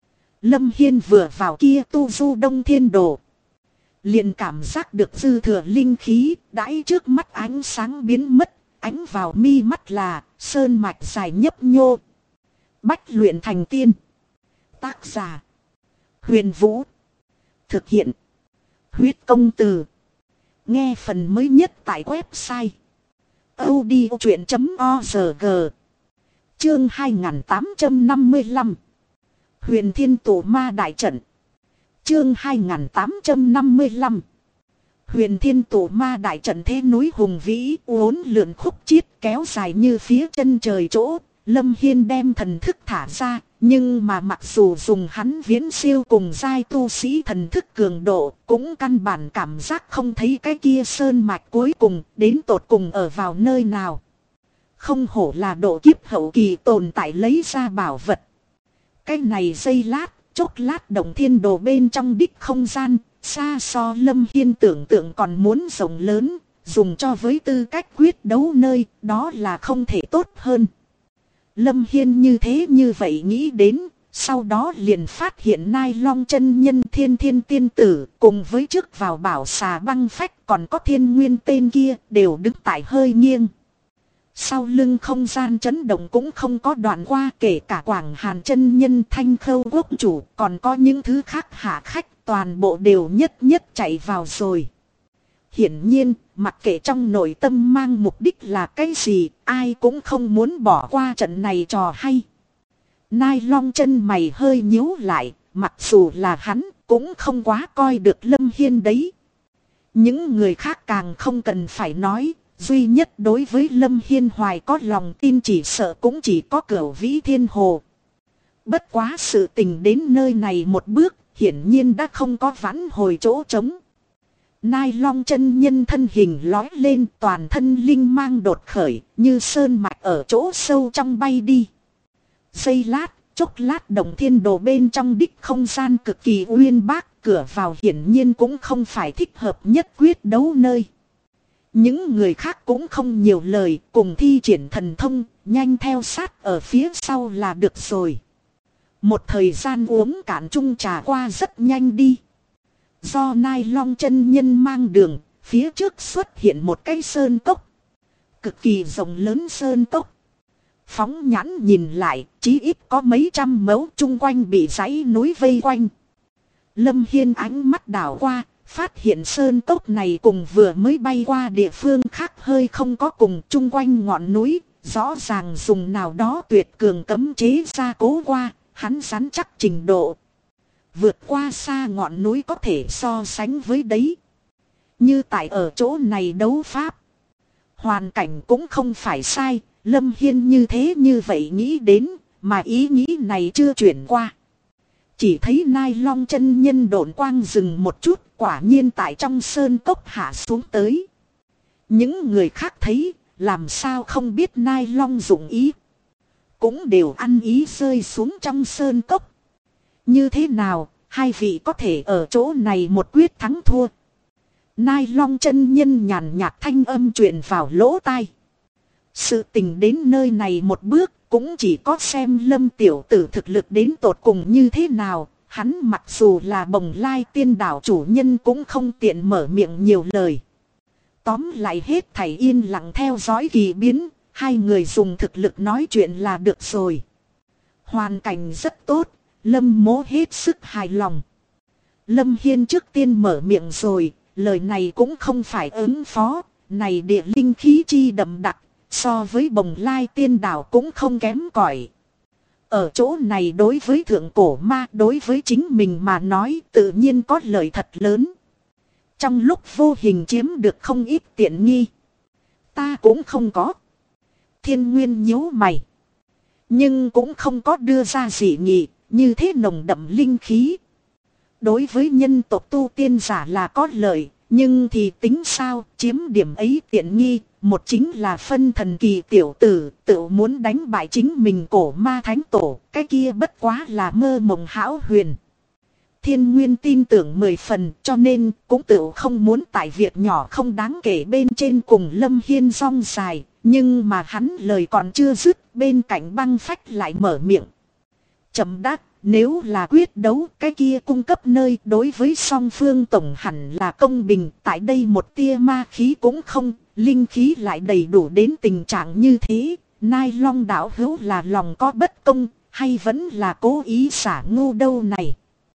Lâm Hiên vừa vào kia tu du đông thiên đồ, liền cảm giác được dư thừa linh khí đãi trước mắt ánh sáng biến mất, ánh vào mi mắt là sơn mạch dài nhấp nhô. Bách luyện thành tiên. Tác giả Huyền Vũ. Thực hiện Huyết Công Từ. Nghe phần mới nhất tại website audiochuyện.org. Chương 2855 Huyền Thiên Tổ Ma Đại Trận. Chương 2855 Huyền Thiên Tổ Ma Đại Trận. Thế núi hùng vĩ uốn lượn khúc chiết kéo dài như phía chân trời chỗ. Lâm Hiên đem thần thức thả ra, nhưng mà mặc dù dùng hắn viễn siêu cùng giai tu sĩ thần thức cường độ, cũng căn bản cảm giác không thấy cái kia sơn mạch cuối cùng, đến tột cùng ở vào nơi nào. Không hổ là độ kiếp hậu kỳ tồn tại lấy ra bảo vật. Cái này giây lát, chốc lát động thiên đồ bên trong đích không gian, xa so Lâm Hiên tưởng tượng còn muốn rộng lớn, dùng cho với tư cách quyết đấu nơi, đó là không thể tốt hơn. Lâm Hiên như thế như vậy nghĩ đến, sau đó liền phát hiện Nai Long chân nhân Thiên Thiên tiên tử cùng với trước vào bảo xà băng phách còn có Thiên Nguyên tên kia đều đứng tại hơi nghiêng. Sau lưng không gian chấn động cũng không có đoạn qua, kể cả Quảng Hàn chân nhân Thanh Khâu quốc chủ còn có những thứ khác hạ khách toàn bộ đều nhất nhất chạy vào rồi. Hiển nhiên, mặc kệ trong nội tâm mang mục đích là cái gì, ai cũng không muốn bỏ qua trận này trò hay. Nai Long chân mày hơi nhíu lại, mặc dù là hắn, cũng không quá coi được Lâm Hiên đấy. Những người khác càng không cần phải nói, duy nhất đối với Lâm Hiên hoài có lòng tin chỉ sợ cũng chỉ có Cửu Vĩ Thiên Hồ. Bất quá sự tình đến nơi này một bước, hiển nhiên đã không có vãn hồi chỗ trống. Nai Long chân nhân thân hình lói lên, toàn thân linh mang đột khởi, như sơn mạch ở chỗ sâu trong bay đi. Giây lát, Chốc lát Động Thiên Đồ bên trong đích không gian cực kỳ uyên bác, cửa vào hiển nhiên cũng không phải thích hợp nhất quyết đấu nơi. Những người khác cũng không nhiều lời, cùng thi triển thần thông, nhanh theo sát ở phía sau là được rồi. Một thời gian uống cạn chung trà qua rất nhanh đi. Do Nai Long chân nhân mang đường, phía trước xuất hiện một cái sơn cốc. Cực kỳ rộng lớn sơn cốc. Phóng nhãn nhìn lại, chí ít có mấy trăm mẫu chung quanh bị dãy núi vây quanh. Lâm Hiên ánh mắt đảo qua, phát hiện sơn cốc này cùng vừa mới bay qua địa phương khác hơi không có cùng, chung quanh ngọn núi, rõ ràng dùng nào đó tuyệt cường cấm chế gia cố qua, hắn rắn chắc trình độ. Vượt qua xa ngọn núi có thể so sánh với đấy. Như tại ở chỗ này đấu pháp. Hoàn cảnh cũng không phải sai, Lâm Hiên như thế như vậy nghĩ đến, mà ý nghĩ này chưa chuyển qua. Chỉ thấy Nai Long chân nhân độn quang dừng một chút, quả nhiên tại trong sơn cốc hạ xuống tới. Những người khác thấy, làm sao không biết Nai Long dụng ý. Cũng đều ăn ý rơi xuống trong sơn cốc. Như thế nào, hai vị có thể ở chỗ này một quyết thắng thua. Nai Long chân nhân nhàn nhạt thanh âm truyền vào lỗ tai. Sự tình đến nơi này một bước, cũng chỉ có xem Lâm tiểu tử thực lực đến tột cùng như thế nào. Hắn mặc dù là Bồng Lai Tiên Đảo chủ nhân cũng không tiện mở miệng nhiều lời. Tóm lại hết thảy yên lặng theo dõi kỳ biến, hai người dùng thực lực nói chuyện là được rồi. Hoàn cảnh rất tốt, Lâm Mỗ hết sức hài lòng. Lâm Hiên trước tiên mở miệng rồi, lời này cũng không phải ứng phó, này địa linh khí chi đậm đặc, so với Bồng Lai Tiên Đảo cũng không kém cỏi. Ở chỗ này đối với thượng cổ ma, đối với chính mình mà nói tự nhiên có lợi thật lớn. Trong lúc vô hình chiếm được không ít tiện nghi. Ta cũng không có. Thiên Nguyên nhíu mày. Nhưng cũng không có đưa ra dị nghị, như thế nồng đậm linh khí. Đối với nhân tộc tu tiên giả là có lợi, nhưng thì tính sao, chiếm điểm ấy tiện nghi. Một chính là phân thần kỳ tiểu tử, tự muốn đánh bại chính mình cổ ma thánh tổ, cái kia bất quá là mơ mộng hão huyền. Thiên Nguyên tin tưởng 10 phần, cho nên cũng tự không muốn tại việc nhỏ không đáng kể bên trên cùng Lâm Hiên rong dài, nhưng mà hắn lời còn chưa dứt, bên cạnh Băng Phách lại mở miệng. Chậm đắc, nếu là quyết đấu, cái kia cung cấp nơi đối với song phương tổng hẳn là công bình, tại đây một tia ma khí cũng không, linh khí lại đầy đủ đến tình trạng như thế, Nai Long đảo hữu là lòng có bất công, hay vẫn là cố ý xả ngu đâu này.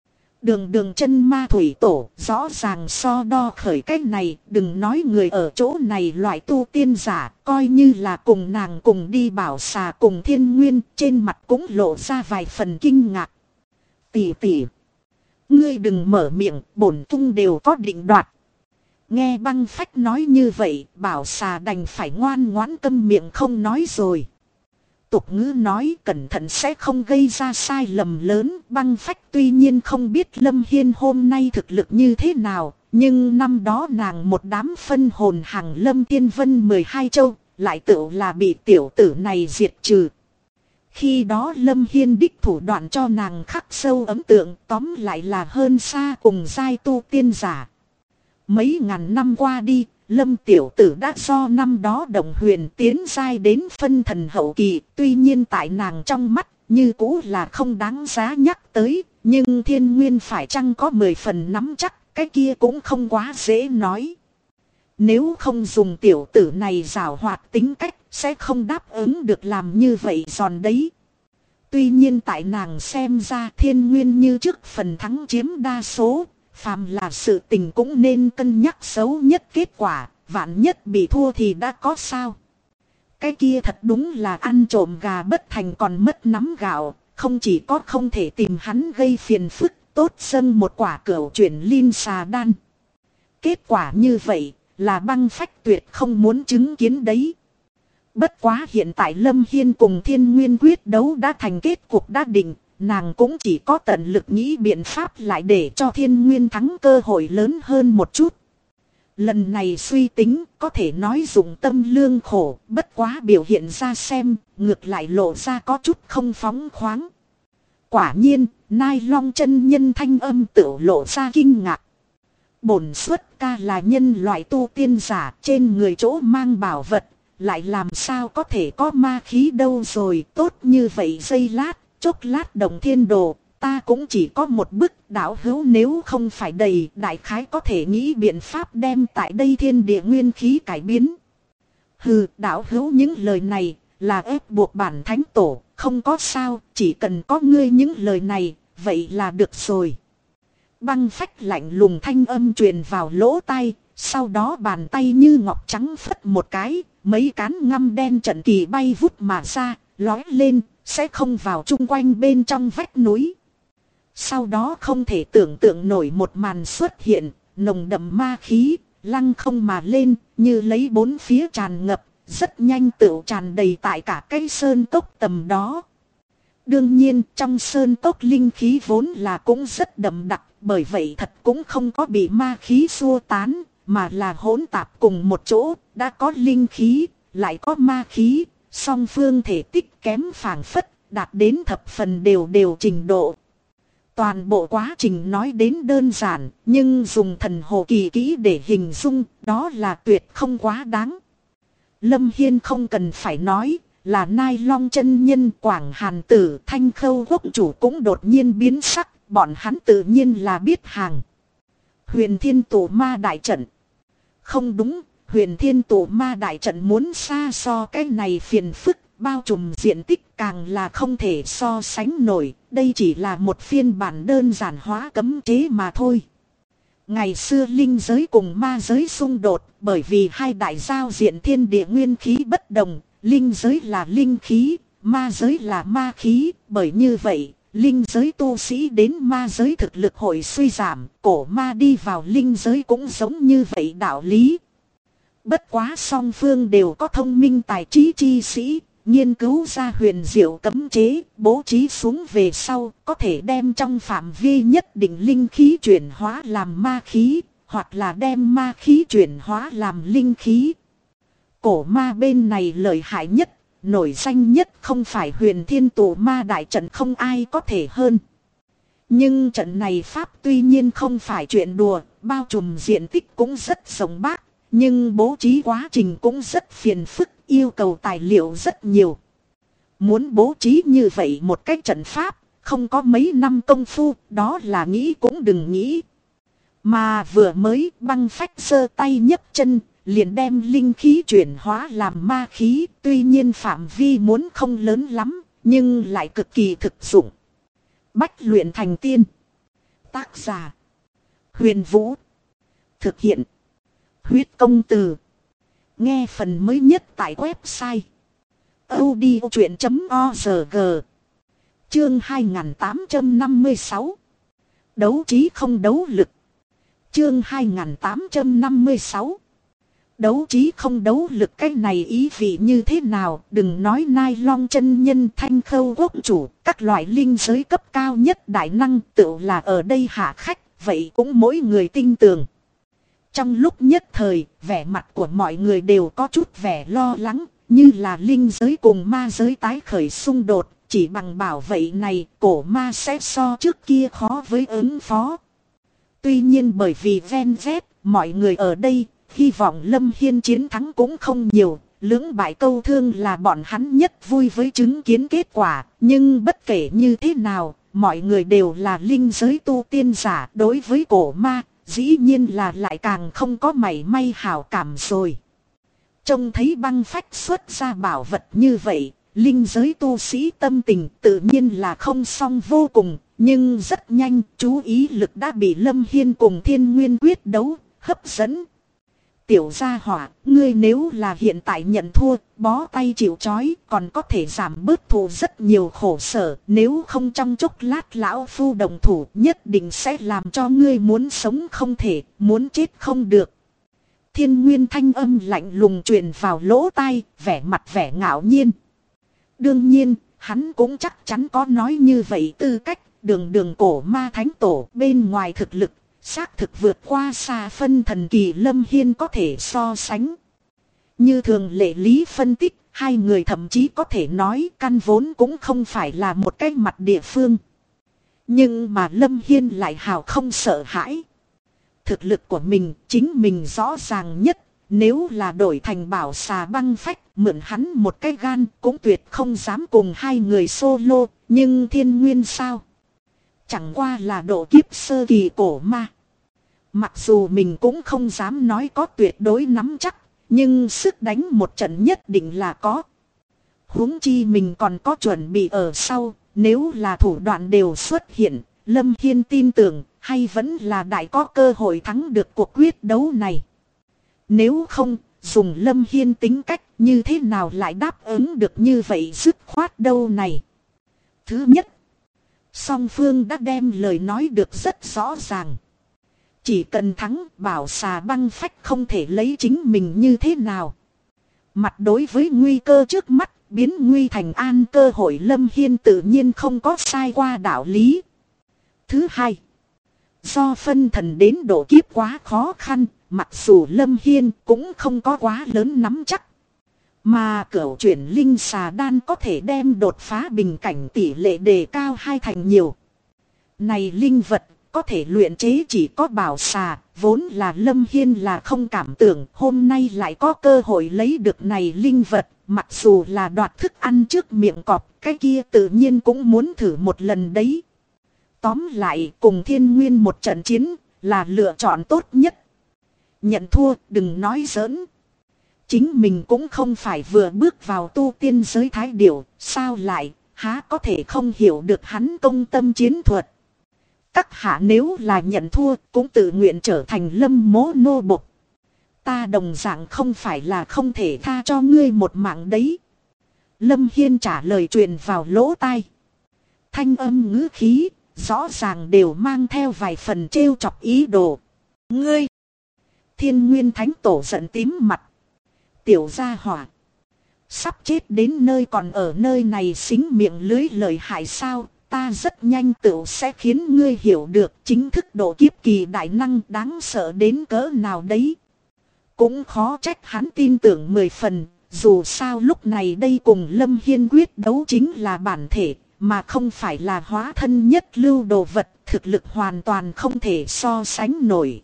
Đường chân ma thủy tổ, rõ ràng so đo khởi cách này, đừng nói người ở chỗ này loại tu tiên giả, coi như là cùng nàng cùng đi bảo xà cùng Thiên Nguyên, trên mặt cũng lộ ra vài phần kinh ngạc. Tỷ tỷ, ngươi đừng mở miệng, bổn cung đều có định đoạt. Nghe Băng Phách nói như vậy, bảo xà đành phải ngoan ngoãn câm miệng không nói rồi. Tục ngữ nói cẩn thận sẽ không gây ra sai lầm lớn. Băng Phách tuy nhiên không biết Lâm Hiên hôm nay thực lực như thế nào, nhưng năm đó nàng một đám phân hồn hàng Lâm Tiên Vân 12 châu, lại tự là bị tiểu tử này diệt trừ. Khi đó Lâm Hiên đích thủ đoạn cho nàng khắc sâu ấn tượng, tóm lại là hơn xa cùng giai tu tiên giả. Mấy ngàn năm qua đi, Lâm tiểu tử đã do năm đó Động Huyền tiến giai đến phân thần hậu kỳ, tuy nhiên tại nàng trong mắt, như cũ là không đáng giá nhắc tới, nhưng Thiên Nguyên phải chăng có 10 phần nắm chắc, cái kia cũng không quá dễ nói. Nếu không dùng tiểu tử này giảo hoạt tính cách, sẽ không đáp ứng được làm như vậy giòn đấy. Tuy nhiên tại nàng xem ra Thiên Nguyên như trước phần thắng chiếm đa số. Phàm là sự tình cũng nên cân nhắc xấu nhất kết quả, vạn nhất bị thua thì đã có sao. Cái kia thật đúng là ăn trộm gà bất thành còn mất nắm gạo, không chỉ có không thể tìm hắn gây phiền phức, tốt dâng một quả cửu chuyển linh xà đan. Kết quả như vậy là Băng Phách tuyệt không muốn chứng kiến đấy. Bất quá hiện tại Lâm Hiên cùng Thiên Nguyên quyết đấu đã thành kết cục đã định. Nàng cũng chỉ có tận lực nghĩ biện pháp lại để cho Thiên Nguyên thắng cơ hội lớn hơn một chút. Lần này suy tính có thể nói dụng tâm lương khổ, bất quá biểu hiện ra xem, ngược lại lộ ra có chút không phóng khoáng. Quả nhiên, Nai Long chân nhân thanh âm tự lộ ra kinh ngạc. Bổn xuất ca là nhân loại tu tiên giả, trên người chỗ mang bảo vật, lại làm sao có thể có ma khí đâu rồi. Tốt như vậy giây lát, chốc lát đồng thiên đồ, ta cũng chỉ có một bức. Đạo hữu nếu không phải đầy, đại khái có thể nghĩ biện pháp đem tại đây thiên địa nguyên khí cải biến. Hừ, đạo hữu những lời này là ép buộc bản thánh tổ, không có sao, chỉ cần có ngươi những lời này, vậy là được rồi. Băng phách lạnh lùng thanh âm truyền vào lỗ tai, sau đó bàn tay như ngọc trắng phất một cái, mấy cán ngăm đen trận kỳ bay vút mà ra, lói lên, sẽ không vào chung quanh bên trong vách núi. Sau đó không thể tưởng tượng nổi một màn xuất hiện, nồng đậm ma khí, lăng không mà lên, như lấy bốn phía tràn ngập, rất nhanh tựu tràn đầy tại cả cây sơn cốc tầm đó. Đương nhiên trong sơn cốc linh khí vốn là cũng rất đậm đặc, bởi vậy thật cũng không có bị ma khí xua tán, mà là hỗn tạp cùng một chỗ, đã có linh khí, lại có ma khí, song phương thể tích kém phảng phất, đạt đến thập phần đều trình độ. Toàn bộ quá trình nói đến đơn giản, nhưng dùng thần hồ kỳ kỹ để hình dung, đó là tuyệt không quá đáng. Lâm Hiên không cần phải nói, là Nai Long chân nhân, Quảng Hàn Tử, Thanh Khâu quốc chủ cũng đột nhiên biến sắc, bọn hắn tự nhiên là biết hàng. Huyền Thiên Tổ Ma Đại Trận. Không đúng, Huyền Thiên Tổ Ma Đại Trận muốn xa so cái này phiền phức, bao trùm diện tích càng là không thể so sánh nổi, đây chỉ là một phiên bản đơn giản hóa cấm chế mà thôi. Ngày xưa linh giới cùng ma giới xung đột, bởi vì hai đại giao diện thiên địa nguyên khí bất đồng, linh giới là linh khí, ma giới là ma khí, bởi như vậy, linh giới tu sĩ đến ma giới thực lực hội suy giảm, cổ ma đi vào linh giới cũng giống như vậy đạo lý. Bất quá song phương đều có thông minh tài trí chi sĩ, nghiên cứu ra huyền diệu cấm chế, bố trí xuống về sau, có thể đem trong phạm vi nhất định linh khí chuyển hóa làm ma khí, hoặc là đem ma khí chuyển hóa làm linh khí. Cổ ma bên này lợi hại nhất, nổi danh nhất không phải Huyền Thiên Tổ Ma Đại Trận, không ai có thể hơn. Nhưng trận này pháp tuy nhiên không phải chuyện đùa, bao trùm diện tích cũng rất rộng bác, nhưng bố trí quá trình cũng rất phiền phức, yêu cầu tài liệu rất nhiều. Muốn bố trí như vậy một cách trận pháp, không có mấy năm công phu, đó là nghĩ cũng đừng nghĩ. Mà vừa mới băng phách giơ tay nhấc chân, liền đem linh khí chuyển hóa làm ma khí, tuy nhiên phạm vi muốn không lớn lắm, nhưng lại cực kỳ thực dụng. Bách luyện thành tiên. Tác giả: Huyền Vũ. Thực hiện: Huyết Công Từ. Nghe phần mới nhất tại website audiochuyện.org. Chương 2856. Đấu trí không đấu lực. Chương 2856. Đấu trí không đấu lực, cái này ý vị như thế nào? Đừng nói Nai Long chân nhân, Thanh Khâu quốc chủ, các loại linh giới cấp cao nhất đại năng tự là ở đây hạ khách, vậy cũng mỗi người tin tưởng. Trong lúc nhất thời, vẻ mặt của mọi người đều có chút vẻ lo lắng, như là linh giới cùng ma giới tái khởi xung đột, chỉ bằng bảo vệ này, cổ ma sẽ so trước kia khó với ứng phó. Tuy nhiên bởi vì ven vét, mọi người ở đây, hy vọng Lâm Hiên chiến thắng cũng không nhiều, lưỡng bại câu thương là bọn hắn nhất vui với chứng kiến kết quả, nhưng bất kể như thế nào, mọi người đều là linh giới tu tiên giả, đối với cổ ma, dĩ nhiên là lại càng không có mảy may hảo cảm rồi. Trông thấy băng phách xuất ra bảo vật như vậy, linh giới tu sĩ tâm tình tự nhiên là không xong vô cùng, nhưng rất nhanh chú ý lực đã bị Lâm Hiên cùng Thiên Nguyên quyết đấu hấp dẫn. Tiểu gia hỏa, ngươi nếu là hiện tại nhận thua, bó tay chịu trói, còn có thể giảm bớt thù rất nhiều khổ sở, nếu không trong chốc lát lão phu đồng thủ nhất định sẽ làm cho ngươi muốn sống không thể, muốn chết không được. Thiên Nguyên thanh âm lạnh lùng truyền vào lỗ tai, vẻ mặt vẻ ngạo nhiên. Đương nhiên, hắn cũng chắc chắn có nói như vậy tư cách, đường cổ ma thánh tổ bên ngoài thực lực, xác thực vượt qua xa phân thần kỳ Lâm Hiên có thể so sánh. Như thường lệ lý phân tích, hai người thậm chí có thể nói căn vốn cũng không phải là một cái mặt địa phương. Nhưng mà Lâm Hiên lại hào không sợ hãi. Thực lực của mình chính mình rõ ràng nhất. Nếu là đổi thành bảo xà băng phách, mượn hắn một cái gan cũng tuyệt không dám cùng hai người solo. Nhưng Thiên Nguyên sao? Chẳng qua là độ kiếp sơ kỳ cổ ma. Mặc dù mình cũng không dám nói có tuyệt đối nắm chắc, nhưng sức đánh một trận nhất định là có. Huống chi mình còn có chuẩn bị ở sau, nếu là thủ đoạn đều xuất hiện, Lâm Hiên tin tưởng hay vẫn là đại có cơ hội thắng được cuộc quyết đấu này. Nếu không, dùng Lâm Hiên tính cách như thế nào lại đáp ứng được như vậy dứt khoát đâu này. Thứ nhất, song phương đã đem lời nói được rất rõ ràng. Chỉ cần thắng, bảo xà băng phách không thể lấy chính mình như thế nào. Mặt đối với nguy cơ trước mắt, biến nguy thành an cơ hội Lâm Hiên tự nhiên không có sai qua đạo lý. Thứ hai, do phân thần đến độ kiếp quá khó khăn, mặc dù Lâm Hiên cũng không có quá lớn nắm chắc. Mà cửu chuyển linh xà đan có thể đem đột phá bình cảnh tỷ lệ đề cao 2 thành nhiều. Này linh vật có thể luyện chế chỉ có bảo xà, vốn là Lâm Hiên là không cảm tưởng hôm nay lại có cơ hội lấy được này linh vật. Mặc dù là đoạt thức ăn trước miệng cọp, cái kia tự nhiên cũng muốn thử một lần đấy. Tóm lại cùng Thiên Nguyên một trận chiến là lựa chọn tốt nhất. Nhận thua đừng nói giỡn. Chính mình cũng không phải vừa bước vào tu tiên giới thái điểu, sao lại, há có thể không hiểu được hắn công tâm chiến thuật. Các hạ nếu là nhận thua cũng tự nguyện trở thành Lâm mỗ nô bộc. Ta đồng dạng không phải là không thể tha cho ngươi một mạng đấy. Lâm Hiên trả lời truyền vào lỗ tai. Thanh âm ngữ khí, rõ ràng đều mang theo vài phần trêu chọc ý đồ. Ngươi! Thiên Nguyên Thánh Tổ giận tím mặt. Tiểu gia hỏa. Sắp chết đến nơi còn ở nơi này xính miệng lưới lời hại sao. Ta rất nhanh tựu sẽ khiến ngươi hiểu được chính thức độ kiếp kỳ đại năng đáng sợ đến cỡ nào đấy. Cũng khó trách hắn tin tưởng 10 phần. Dù sao lúc này đây cùng Lâm Hiên quyết đấu chính là bản thể. Mà không phải là hóa thân nhất lưu đồ vật. Thực lực hoàn toàn không thể so sánh nổi.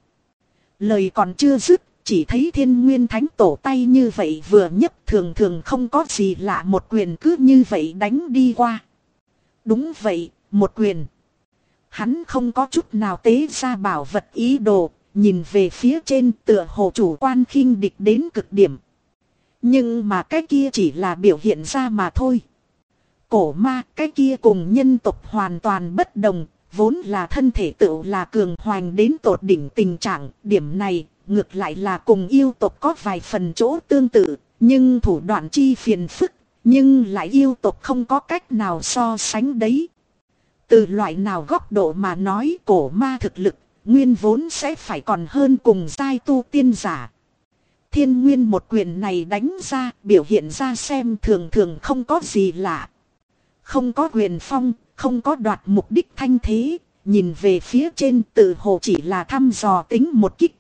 Lời còn chưa dứt. Chỉ thấy Thiên Nguyên Thánh Tổ tay như vậy vừa nhấc thường thường không có gì lạ một quyền cứ như vậy đánh đi qua. Đúng vậy, một quyền. Hắn không có chút nào tế ra bảo vật ý đồ, nhìn về phía trên tựa hồ chủ quan khinh địch đến cực điểm. Nhưng mà cái kia chỉ là biểu hiện ra mà thôi. Cổ ma cái kia cùng nhân tộc hoàn toàn bất đồng, vốn là thân thể tựu là cường hoành đến tột đỉnh tình trạng, điểm này ngược lại là cùng yêu tộc có vài phần chỗ tương tự, nhưng thủ đoạn chi phiền phức, nhưng lại yêu tộc không có cách nào so sánh đấy. Từ loại nào góc độ mà nói cổ ma thực lực, nguyên vốn sẽ phải còn hơn cùng giai tu tiên giả. Thiên Nguyên một quyền này đánh ra, biểu hiện ra xem thường thường không có gì lạ. Không có quyền phong, không có đoạt mục đích thanh thế, nhìn về phía trên tự hồ chỉ là thăm dò tính một kích.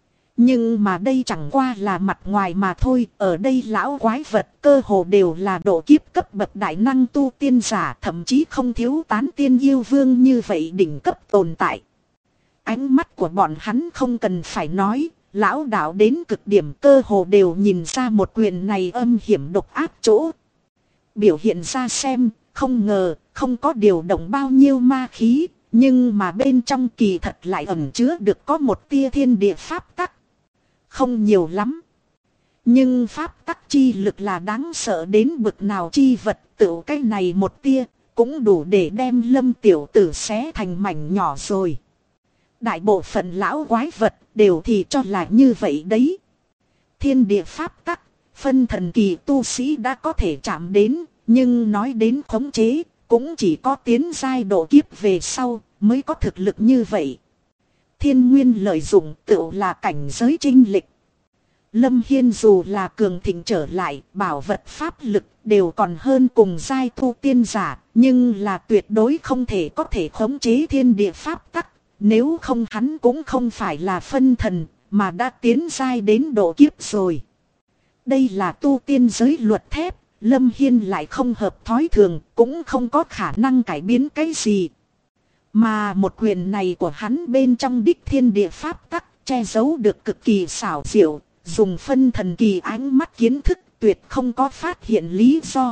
Nhưng mà đây chẳng qua là mặt ngoài mà thôi, ở đây lão quái vật cơ hồ đều là độ kiếp cấp bậc đại năng tu tiên giả, thậm chí không thiếu tán tiên yêu vương như vậy đỉnh cấp tồn tại. Ánh mắt của bọn hắn không cần phải nói, lão đạo đến cực điểm cơ hồ đều nhìn ra một quyền này âm hiểm độc ác chỗ. Biểu hiện ra xem, không ngờ, không có điều động bao nhiêu ma khí, nhưng mà bên trong kỳ thật lại ẩn chứa được có một tia thiên địa pháp tắc. Không nhiều lắm. Nhưng pháp tắc chi lực là đáng sợ đến bực nào chi vật tựu cái này một tia, cũng đủ để đem Lâm tiểu tử xé thành mảnh nhỏ rồi. Đại bộ phận lão quái vật đều thì cho là như vậy đấy. Thiên địa pháp tắc, phân thần kỳ tu sĩ đã có thể chạm đến, nhưng nói đến khống chế, cũng chỉ có tiến giai độ kiếp về sau mới có thực lực như vậy. Thiên Nguyên lợi dụng tựu là cảnh giới trinh lịch. Lâm Hiên dù là cường thịnh trở lại, bảo vật pháp lực đều còn hơn cùng giai tu tiên giả, nhưng là tuyệt đối không thể có thể khống chế thiên địa pháp tắc, nếu không hắn cũng không phải là phân thần, mà đã tiến giai đến độ kiếp rồi. Đây là tu tiên giới luật thép, Lâm Hiên lại không hợp thói thường, cũng không có khả năng cải biến cái gì. Mà một quyền này của hắn bên trong đích thiên địa pháp tắc che giấu được cực kỳ xảo diệu, dùng phân thần kỳ ánh mắt kiến thức tuyệt không có phát hiện lý do.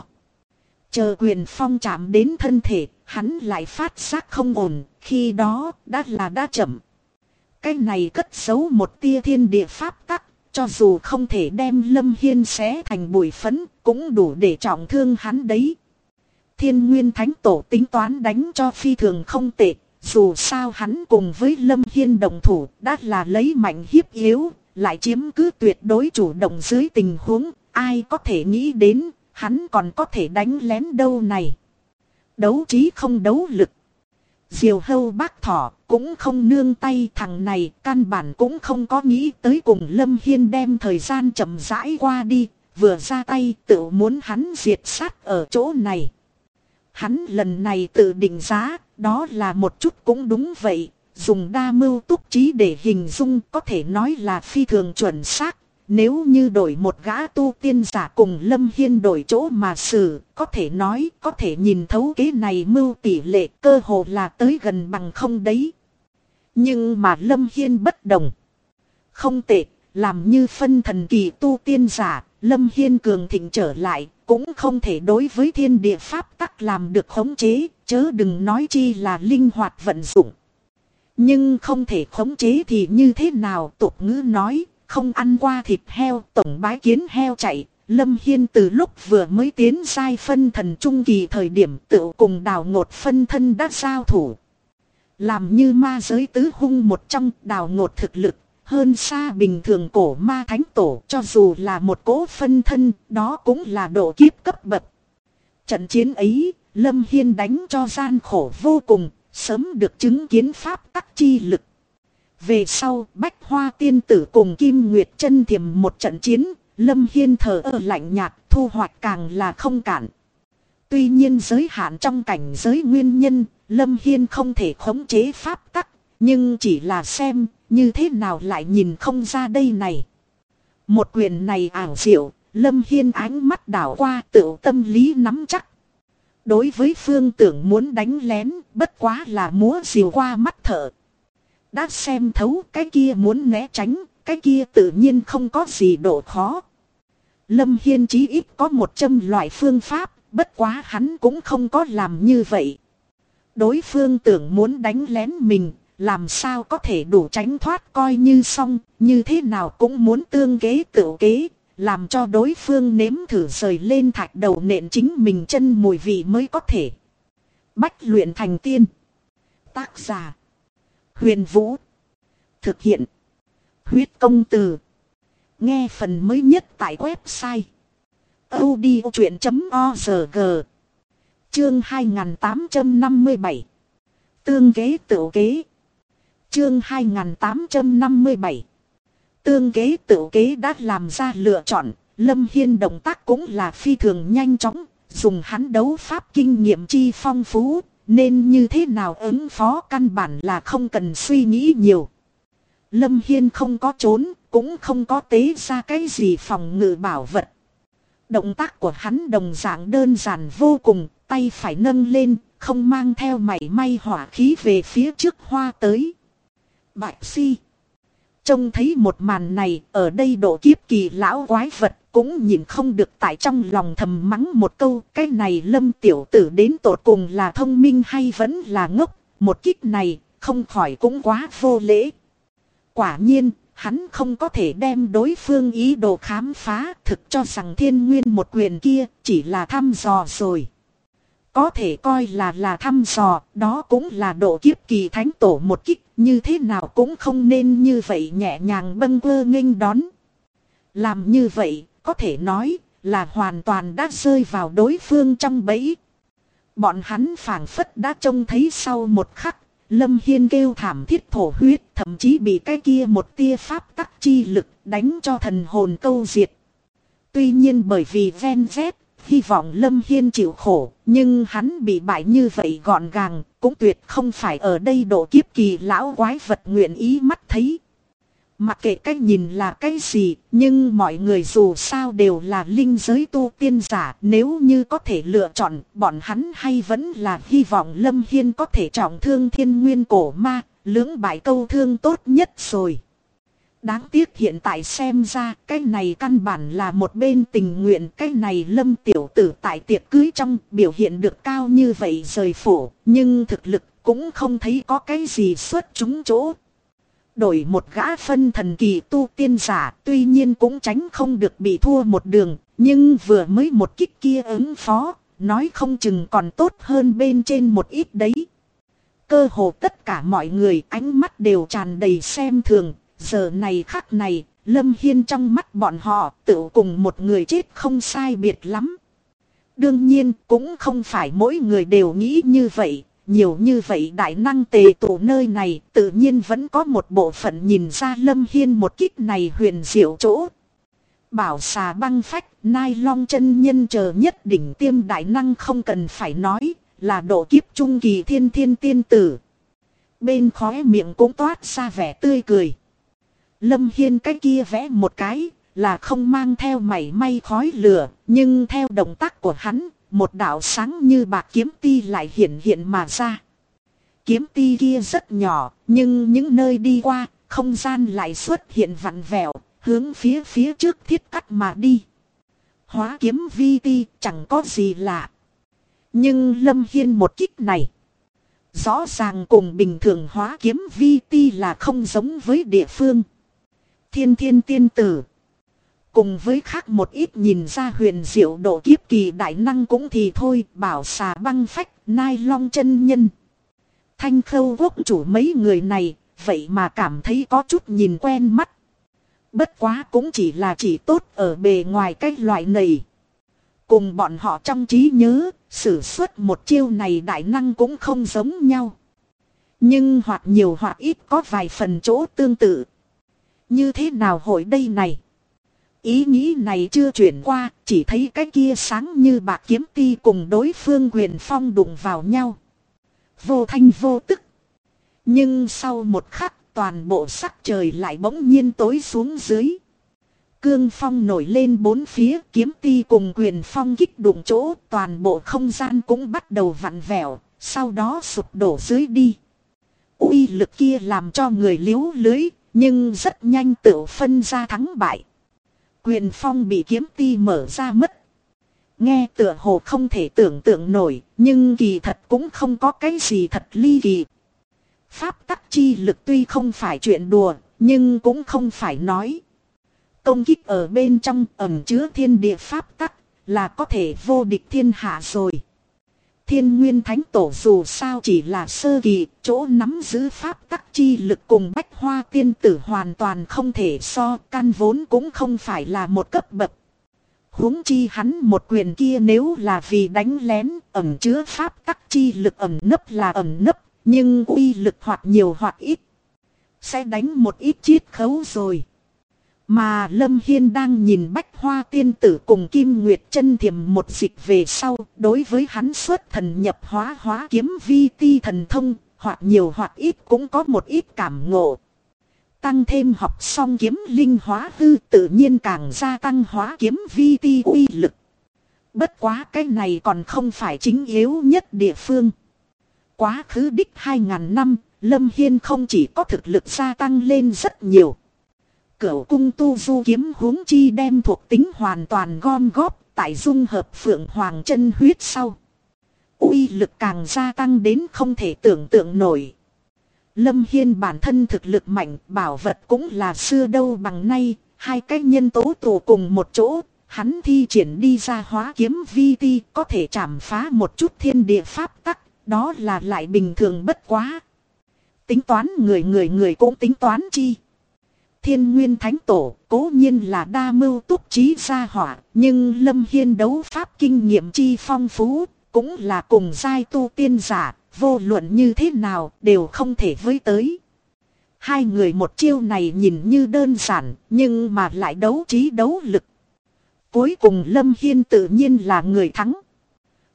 Chờ quyền phong chạm đến thân thể, hắn lại phát giác không ổn, khi đó đã chậm. Cái này cất giấu một tia thiên địa pháp tắc, cho dù không thể đem Lâm Hiên xé thành bụi phấn, cũng đủ để trọng thương hắn đấy. Thiên Nguyên Thánh Tổ tính toán đánh cho phi thường không tệ, dù sao hắn cùng với Lâm Hiên đồng thủ đã là lấy mạnh hiếp yếu, lại chiếm cứ tuyệt đối chủ động dưới tình huống, ai có thể nghĩ đến, hắn còn có thể đánh lén đâu này. Đấu trí không đấu lực. Diều Hâu Bác Thỏ cũng không nương tay, thằng này căn bản cũng không có nghĩ tới cùng Lâm Hiên đem thời gian chậm rãi qua đi, vừa ra tay tự muốn hắn diệt sát ở chỗ này. Hắn lần này tự định giá, đó là một chút cũng đúng vậy, dùng đa mưu túc trí để hình dung có thể nói là phi thường chuẩn xác. Nếu như đổi một gã tu tiên giả cùng Lâm Hiên đổi chỗ mà xử, có thể nói, có thể nhìn thấu kế này mưu tỷ lệ cơ hồ là tới gần bằng không đấy. Nhưng mà Lâm Hiên bất đồng. Không tệ, làm như phân thần kỳ tu tiên giả, Lâm Hiên cường thịnh trở lại, cũng không thể đối với thiên địa pháp tắc làm được khống chế, chớ đừng nói chi là linh hoạt vận dụng. Nhưng không thể khống chế thì như thế nào, tục ngữ nói. Không ăn qua thịt heo, tổng bái kiến heo chạy. Lâm Hiên từ lúc vừa mới tiến giai phân thần trung kỳ thời điểm tự cùng Đào Ngột phân thân đã giao thủ. Làm như ma giới tứ hung một trong, Đào Ngột thực lực hơn xa bình thường cổ ma thánh tổ, cho dù là một cỗ phân thân, đó cũng là độ kiếp cấp bậc. Trận chiến ấy, Lâm Hiên đánh cho gian khổ vô cùng, sớm được chứng kiến pháp tắc chi lực. Về sau, Bách Hoa Tiên Tử cùng Kim Nguyệt Chân Thiềm một trận chiến, Lâm Hiên thờ ơ lạnh nhạt, thu hoạch càng là không cản. Tuy nhiên giới hạn trong cảnh giới nguyên nhân, Lâm Hiên không thể khống chế pháp tắc, nhưng chỉ là xem, như thế nào lại nhìn không ra đây này. Một quyền này ảo diệu, Lâm Hiên ánh mắt đảo qua tự tâm lý nắm chắc. Đối với phương tưởng muốn đánh lén, bất quá là múa diều qua mắt thợ. Đã xem thấu cái kia muốn né tránh, cái kia tự nhiên không có gì độ khó. Lâm Hiên chí ít có 100 loại phương pháp, bất quá hắn cũng không có làm như vậy. Đối phương tưởng muốn đánh lén mình, làm sao có thể đủ tránh thoát coi như xong, như thế nào cũng muốn tương kế tự kế, làm cho đối phương nếm thử rời lên thạch đầu nện chính mình chân mùi vị mới có thể. Bách luyện thành tiên. Tác giả Huyền Vũ. Thực hiện Huyết Công Từ. Nghe phần mới nhất tại website audiochuyện.org. Chương 2857. Tương kế tự kế. Chương 2857. Tương kế tự kế đã làm ra lựa chọn. Lâm Hiên động tác cũng là phi thường nhanh chóng, dùng hắn đấu pháp kinh nghiệm chi phong phú, nên như thế nào ứng phó căn bản là không cần suy nghĩ nhiều. Lâm Hiên không có trốn, cũng không có tế ra cái gì phòng ngự bảo vật. Động tác của hắn đồng dạng đơn giản vô cùng, tay phải nâng lên, không mang theo mảy may hỏa khí về phía trước hoa tới. Bạch Si trông thấy một màn này, ở đây độ kiếp kỳ lão quái vật cũng nhìn không được tại trong lòng thầm mắng một câu, cái này Lâm tiểu tử đến tột cùng là thông minh hay vẫn là ngốc, một kích này không khỏi cũng quá vô lễ. Quả nhiên, hắn không có thể đem đối phương ý đồ khám phá, thực cho rằng thiên nguyên một quyền kia chỉ là thăm dò rồi. Có thể coi là thăm dò, đó cũng là độ kiếp kỳ thánh tổ một kích, như thế nào cũng không nên như vậy nhẹ nhàng bâng quơ nghênh đón. Làm như vậy, có thể nói là hoàn toàn đã rơi vào đối phương trong bẫy. Bọn hắn phảng phất đã trông thấy sau một khắc, Lâm Hiên kêu thảm thiết thổ huyết, thậm chí bị cái kia một tia pháp tắc chi lực đánh cho thần hồn câu diệt. Tuy nhiên bởi vì ven vét, hy vọng Lâm Hiên chịu khổ, nhưng hắn bị bại như vậy gọn gàng, cũng tuyệt không phải ở đây độ kiếp kỳ lão quái vật nguyện ý mắt thấy. Mặc kệ cách nhìn là cái gì, nhưng mọi người dù sao đều là linh giới tu tiên giả. Nếu như có thể lựa chọn, bọn hắn hay vẫn là hy vọng Lâm Hiên có thể trọng thương Thiên Nguyên cổ ma, lưỡng bại câu thương tốt nhất rồi. Đáng tiếc hiện tại xem ra cái này căn bản là một bên tình nguyện. Cái này Lâm tiểu tử tại tiệc cưới trong biểu hiện được cao như vậy rời phủ, nhưng thực lực cũng không thấy có cái gì xuất chúng chỗ. Đổi một gã phân thần kỳ tu tiên giả tuy nhiên cũng tránh không được bị thua một đường, nhưng vừa mới một kích kia ứng phó, nói không chừng còn tốt hơn bên trên một ít đấy. Cơ hồ tất cả mọi người ánh mắt đều tràn đầy xem thường. Giờ này khắc này, Lâm Hiên trong mắt bọn họ tự cùng một người chết không sai biệt lắm. Đương nhiên cũng không phải mỗi người đều nghĩ như vậy. Nhiều như vậy đại năng tề tụ nơi này tự nhiên vẫn có một bộ phận nhìn ra Lâm Hiên một kích này huyền diệu chỗ. Bảo xà băng phách, nai long chân nhân chờ nhất đỉnh tiêm đại năng không cần phải nói, là độ kiếp trung kỳ thiên thiên tiên tử. Bên khóe miệng cũng toát ra vẻ tươi cười. Lâm Hiên cái kia vẽ một cái là không mang theo mảy may khói lửa, nhưng theo động tác của hắn, một đạo sáng như bạc kiếm ti lại hiện hiện mà ra. Kiếm ti kia rất nhỏ, nhưng những nơi đi qua, không gian lại xuất hiện vặn vẹo, hướng phía trước thiết cắt mà đi. Hóa kiếm vi ti chẳng có gì lạ. Nhưng Lâm Hiên một kích này, rõ ràng cùng bình thường hóa kiếm vi ti là không giống với địa phương. Thiên thiên tiên tử cùng với khác một ít nhìn ra huyền diệu độ kiếp kỳ đại năng cũng thì thôi. Bảo xà băng phách, nai long chân nhân, Thanh Khâu quốc chủ mấy người này, vậy mà cảm thấy có chút nhìn quen mắt. Bất quá cũng chỉ tốt ở bề ngoài cái loại này. Cùng bọn họ trong trí nhớ, sử xuất một chiêu này đại năng cũng không giống nhau. Nhưng hoặc nhiều hoặc ít có vài phần chỗ tương tự. Như thế nào hội đây này? Ý nghĩ này chưa chuyển qua, chỉ thấy cái kia sáng như bạc kiếm ti cùng đối phương Huyền Phong đụng vào nhau. Vô thanh vô tức. Nhưng sau một khắc, toàn bộ sắc trời lại bỗng nhiên tối xuống dưới. Cương phong nổi lên bốn phía, kiếm ti cùng Huyền Phong kích đụng chỗ, toàn bộ không gian cũng bắt đầu vặn vẹo, sau đó sụp đổ dưới đi. Uy lực kia làm cho người liếu lưới, nhưng rất nhanh tự phân ra thắng bại. Huyền Phong bị kiếm ti mở ra mất. Nghe tựa hồ không thể tưởng tượng nổi, nhưng kỳ thật cũng không có cái gì thật ly kỳ. Pháp tắc chi lực tuy không phải chuyện đùa, nhưng cũng không phải nói. Công kích ở bên trong ẩn chứa thiên địa pháp tắc, là có thể vô địch thiên hạ rồi. Thiên Nguyên Thánh Tổ dù sao chỉ là sơ kỳ, chỗ nắm giữ pháp tắc chi lực cùng Bách Hoa Tiên Tử hoàn toàn không thể so, căn vốn cũng không phải là một cấp bậc. Huống chi hắn một quyền kia nếu là vì đánh lén, ẩn chứa pháp tắc chi lực ẩn nấp là ẩn nấp, nhưng uy lực hoặc nhiều hoặc ít sẽ đánh một ít chiết khấu rồi. Mà Lâm Hiên đang nhìn Bách Hoa Tiên Tử cùng Kim Nguyệt Chân Thiềm một dịch về sau, đối với hắn xuất thần nhập hóa kiếm vi ti thần thông, hoặc nhiều hoặc ít cũng có một ít cảm ngộ. Tăng thêm học xong kiếm linh hóa hư, tự nhiên càng gia tăng hóa kiếm vi ti uy lực. Bất quá cái này còn không phải chính yếu nhất địa phương. Quá khứ đích 2000 năm, Lâm Hiên không chỉ có thực lực gia tăng lên rất nhiều. Cửu cung tu du kiếm huống chi đem thuộc tính hoàn toàn gom góp tại dung hợp Phượng Hoàng chân huyết sau. Uy lực càng gia tăng đến không thể tưởng tượng nổi. Lâm Hiên bản thân thực lực mạnh, bảo vật cũng là xưa đâu bằng nay, hai cái nhân tố tụ cùng một chỗ, hắn thi triển đi ra hóa kiếm vi ti có thể chảm phá một chút thiên địa pháp tắc, đó là lại bình thường bất quá. Tính toán người cũng tính toán chi. Thiên Nguyên Thánh Tổ cố nhiên là đa mưu túc trí gia hỏa, nhưng Lâm Hiên đấu pháp kinh nghiệm chi phong phú, cũng là cùng giai tu tiên giả, vô luận như thế nào đều không thể với tới. Hai người một chiêu này nhìn như đơn giản, nhưng mà lại đấu trí đấu lực. Cuối cùng Lâm Hiên tự nhiên là người thắng.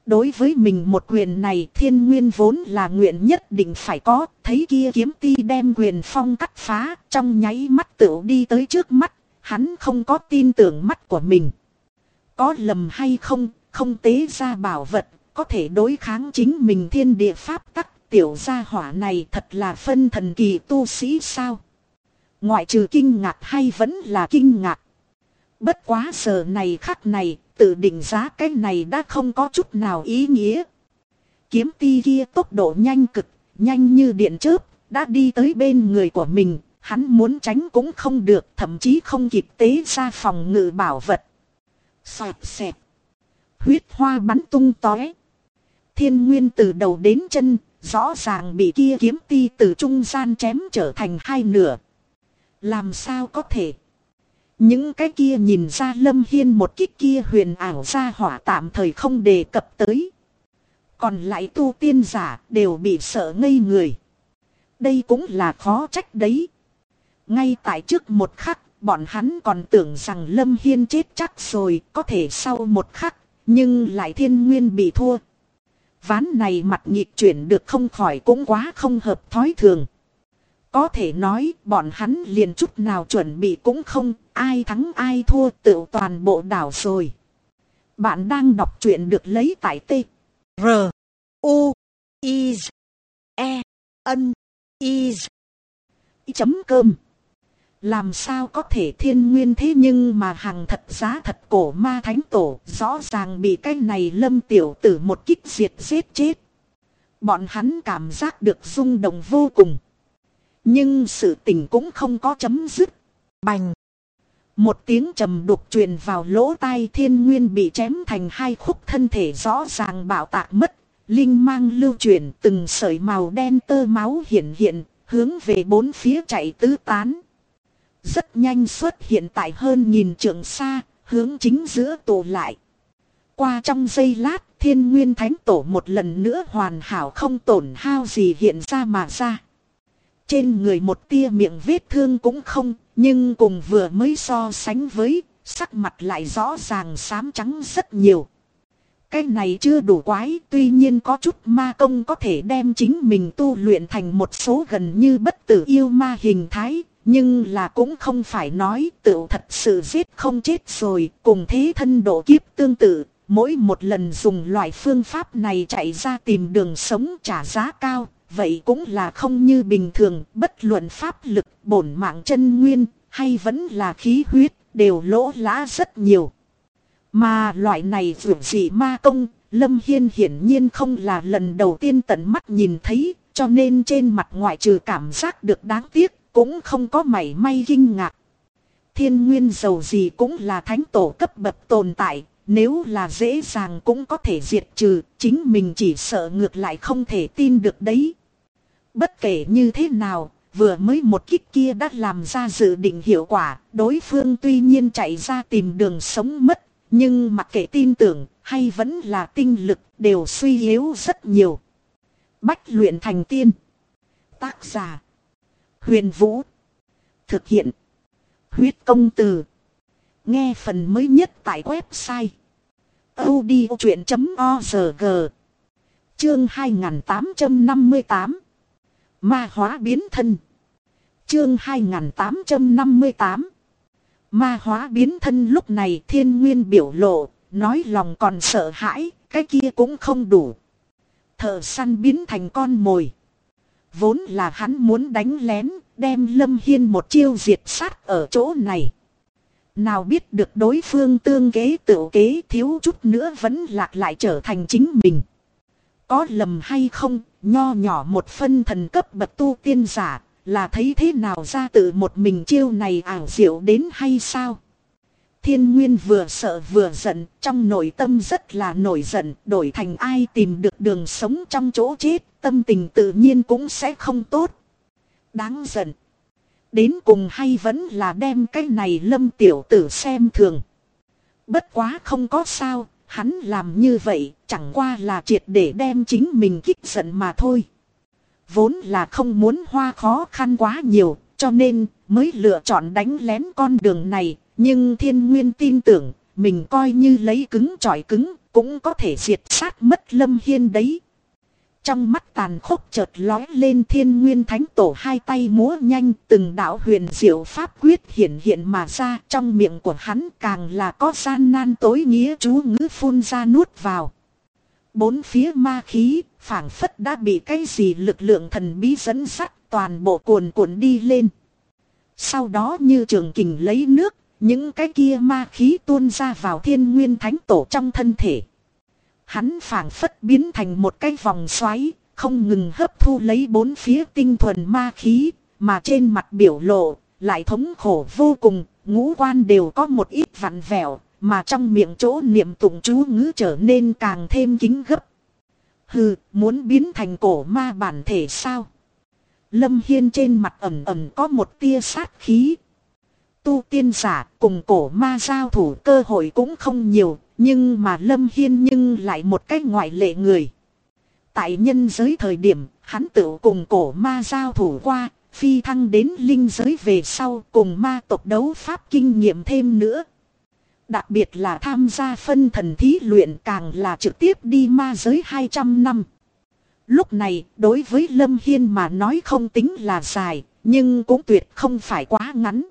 Đối với mình một quyền này Thiên Nguyên vốn là nguyện nhất định phải có. Thấy kia kiếm ti đem quyền phong cắt phá, trong nháy mắt tựu đi tới trước mắt. Hắn không có tin tưởng mắt của mình. Có lầm hay không, không tế ra bảo vật, có thể đối kháng chính mình thiên địa pháp tắc. Tiểu gia hỏa này thật là phân thần kỳ tu sĩ sao? Ngoại trừ kinh ngạc hay vẫn là kinh ngạc. Bất quá giờ này khắc này, tự định giá cái này đã không có chút nào ý nghĩa. Kiếm ti kia tốc độ nhanh cực, nhanh như điện chớp, đã đi tới bên người của mình. Hắn muốn tránh cũng không được, thậm chí không kịp tế ra phòng ngự bảo vật. Xoẹt xẹt. Huyết hoa bắn tung tóe. Thiên Nguyên từ đầu đến chân, rõ ràng bị kia kiếm ti từ trung gian chém trở thành hai nửa. Làm sao có thể? Những cái kia nhìn ra Lâm Hiên một kích kia huyền ảo ra hỏa tạm thời không đề cập tới. Còn lại tu tiên giả đều bị sợ ngây người. Đây cũng là khó trách đấy. Ngay tại trước một khắc, bọn hắn còn tưởng rằng Lâm Hiên chết chắc rồi, có thể sau một khắc, nhưng lại Thiên Nguyên bị thua. Ván này mặt nghịch chuyển được không khỏi cũng quá không hợp thói thường. Có thể nói bọn hắn liền chút nào chuẩn bị cũng không, ai thắng ai thua tự toàn bộ đảo rồi. Bạn đang đọc truyện được lấy tại T. R. U. I. E. N. I. Chấm cơm. Làm sao có thể Thiên Nguyên thế nhưng mà hàng thật giá thật cổ ma thánh tổ rõ ràng bị cái này Lâm tiểu tử một kích diệt giết chết. Bọn hắn cảm giác được rung động vô cùng. Nhưng sự tình cũng không có chấm dứt. Bành. Một tiếng trầm đục truyền vào lỗ tai Thiên Nguyên bị chém thành hai khúc, thân thể rõ ràng bạo tạc mất. Linh mang lưu chuyển, từng sợi màu đen tơ máu hiện hiện, hướng về bốn phía chạy tứ tán. Rất nhanh xuất hiện tại hơn 1000 trượng xa, hướng chính giữa tụ lại. Qua trong giây lát, Thiên Nguyên Thánh Tổ một lần nữa hoàn hảo không tổn hao gì hiện ra mà ra. Trên người một tia miệng vết thương cũng không, nhưng cùng vừa mới so sánh với, sắc mặt lại rõ ràng xám trắng rất nhiều. Cái này chưa đủ quái, tuy nhiên có chút ma công có thể đem chính mình tu luyện thành một số gần như bất tử yêu ma hình thái. Nhưng là cũng không phải nói tự thật sự giết không chết rồi, cùng thế thân độ kiếp tương tự, mỗi một lần dùng loại phương pháp này chạy ra tìm đường sống trả giá cao, vậy cũng là không như bình thường, bất luận pháp lực, bổn mạng chân nguyên, hay vẫn là khí huyết, đều lỗ lã rất nhiều. Mà loại này vượt dị ma công, Lâm Hiên hiển nhiên không là lần đầu tiên tận mắt nhìn thấy, cho nên trên mặt ngoại trừ cảm giác được đáng tiếc, cũng không có mảy may kinh ngạc. Thiên Nguyên dầu gì cũng là thánh tổ cấp bậc tồn tại, nếu là dễ dàng cũng có thể diệt trừ, chính mình chỉ sợ ngược lại không thể tin được đấy. Bất kể như thế nào, vừa mới một kích kia đã làm ra dự định hiệu quả, đối phương tuy nhiên chạy ra tìm đường sống mất, nhưng mặc kệ tin tưởng hay vẫn là tinh lực đều suy yếu rất nhiều. Bách luyện thành tiên. Tác giả Huyền Vũ. Thực hiện Huyết Công Từ. Nghe phần mới nhất tại website audiochuyện.org. Chương 2858 Ma hóa biến thân. Chương 2858 Ma hóa biến thân. Lúc này Thiên Nguyên biểu lộ, nói lòng còn sợ hãi, cái kia cũng không đủ. Thợ săn biến thành con mồi. Vốn là hắn muốn đánh lén, đem Lâm Hiên một chiêu diệt sát ở chỗ này. Nào biết được đối phương tương kế tự kế, thiếu chút nữa vẫn lạc lại trở thành chính mình. Có lầm hay không, nho nhỏ một phân thần cấp bậc tu tiên giả, là thấy thế nào ra tự một mình chiêu này ảo diệu đến hay sao? Thiên Nguyên vừa sợ vừa giận, trong nội tâm rất là nổi giận, đổi thành ai tìm được đường sống trong chỗ chết, tâm tình tự nhiên cũng sẽ không tốt. Đáng giận. Đến cùng hay vẫn là đem cái này Lâm tiểu tử xem thường. Bất quá không có sao, hắn làm như vậy chẳng qua là triệt để đem chính mình kích giận mà thôi. Vốn là không muốn hoa khó khăn quá nhiều, cho nên mới lựa chọn đánh lén con đường này. Nhưng Thiên Nguyên tin tưởng, mình coi như lấy cứng chọi cứng, cũng có thể diệt sát mất Lâm Hiên đấy. Trong mắt tàn khốc chợt lóe lên, Thiên Nguyên Thánh Tổ hai tay múa nhanh, từng đạo huyền diệu pháp quyết hiện hiện mà ra. Trong miệng của hắn càng là có gian nan tối nghĩa chú ngữ phun ra nuốt vào. Bốn phía ma khí phảng phất đã bị cái gì lực lượng thần bí dẫn dắt, toàn bộ cuồn cuộn đi lên. Sau đó như trường kình lấy nước, những cái kia ma khí tuôn ra vào Thiên Nguyên Thánh Tổ trong thân thể. Hắn phảng phất biến thành một cái vòng xoáy, không ngừng hấp thu lấy bốn phía tinh thuần ma khí, mà trên mặt biểu lộ lại thống khổ vô cùng, ngũ quan đều có một ít vặn vẹo, mà trong miệng chỗ niệm tụng chú ngữ trở nên càng thêm kính gấp. Hừ, muốn biến thành cổ ma bản thể sao? Lâm Hiên trên mặt ẩn ẩn có một tia sát khí. Tu tiên giả cùng cổ ma giao thủ cơ hội cũng không nhiều, nhưng mà Lâm Hiên nhưng lại một cách ngoại lệ người. Tại nhân giới thời điểm, hắn tự cùng cổ ma giao thủ qua, phi thăng đến linh giới về sau cùng ma tộc đấu pháp kinh nghiệm thêm nữa. Đặc biệt là tham gia phân thần thí luyện, càng là trực tiếp đi ma giới 200 năm. Lúc này, đối với Lâm Hiên mà nói không tính là dài, nhưng cũng tuyệt không phải quá ngắn.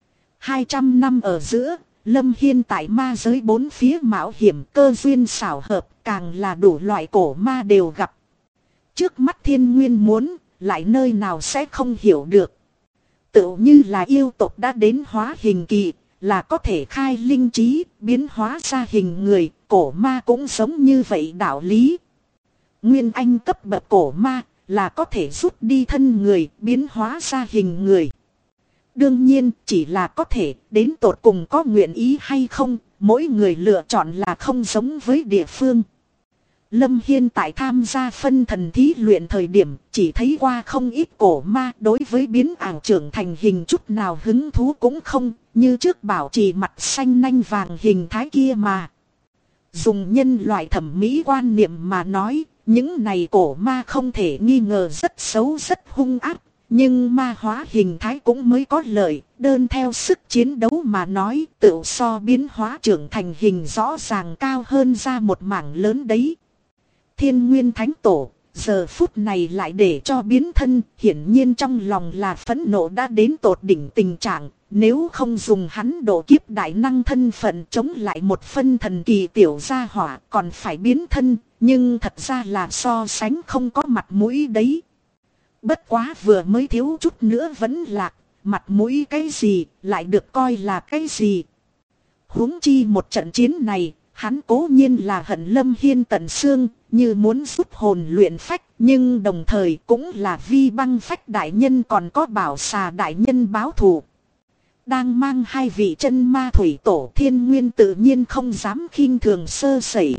200 năm ở giữa, Lâm Hiên tại ma giới bốn phía mạo hiểm, cơ duyên xảo hợp, càng là đủ loại cổ ma đều gặp. Trước mắt Thiên Nguyên muốn, lại nơi nào sẽ không hiểu được. Tựu như là yêu tộc đã đến hóa hình kỳ, là có thể khai linh trí, biến hóa ra hình người, cổ ma cũng giống như vậy đạo lý. Nguyên anh cấp bậc cổ ma, là có thể rút đi thân người, biến hóa ra hình người. Đương nhiên, chỉ là có thể, đến tột cùng có nguyện ý hay không, mỗi người lựa chọn là không giống với địa phương. Lâm Hiên tại tham gia phân thần thí luyện thời điểm, chỉ thấy qua không ít cổ ma, đối với biến ảo trưởng thành hình chút nào hứng thú cũng không, như trước bảo trì mặt xanh nanh vàng hình thái kia mà. Dùng nhân loại thẩm mỹ quan niệm mà nói, những này cổ ma không thể nghi ngờ rất xấu rất hung ác. Nhưng ma hóa hình thái cũng mới có lợi, đơn theo sức chiến đấu mà nói, tự so biến hóa trưởng thành hình rõ ràng cao hơn ra một mảng lớn đấy. Thiên Nguyên Thánh Tổ, giờ phút này lại để cho biến thân, hiển nhiên trong lòng là phẫn nộ đã đến tột đỉnh tình trạng, nếu không dùng hắn độ kiếp đại năng thân phận chống lại một phân thần kỳ tiểu gia hỏa còn phải biến thân, nhưng thật ra là so sánh không có mặt mũi đấy. Bất quá vừa mới thiếu chút nữa vẫn lạc, mặt mũi cái gì, lại được coi là cái gì. Huống chi một trận chiến này, hắn cố nhiên là hận Lâm Hiên tận xương, như muốn giúp hồn luyện phách, nhưng đồng thời cũng là vi băng phách đại nhân còn có bảo xà đại nhân báo thù. Đang mang hai vị chân ma thủy tổ Thiên Nguyên tự nhiên không dám khinh thường sơ sẩy.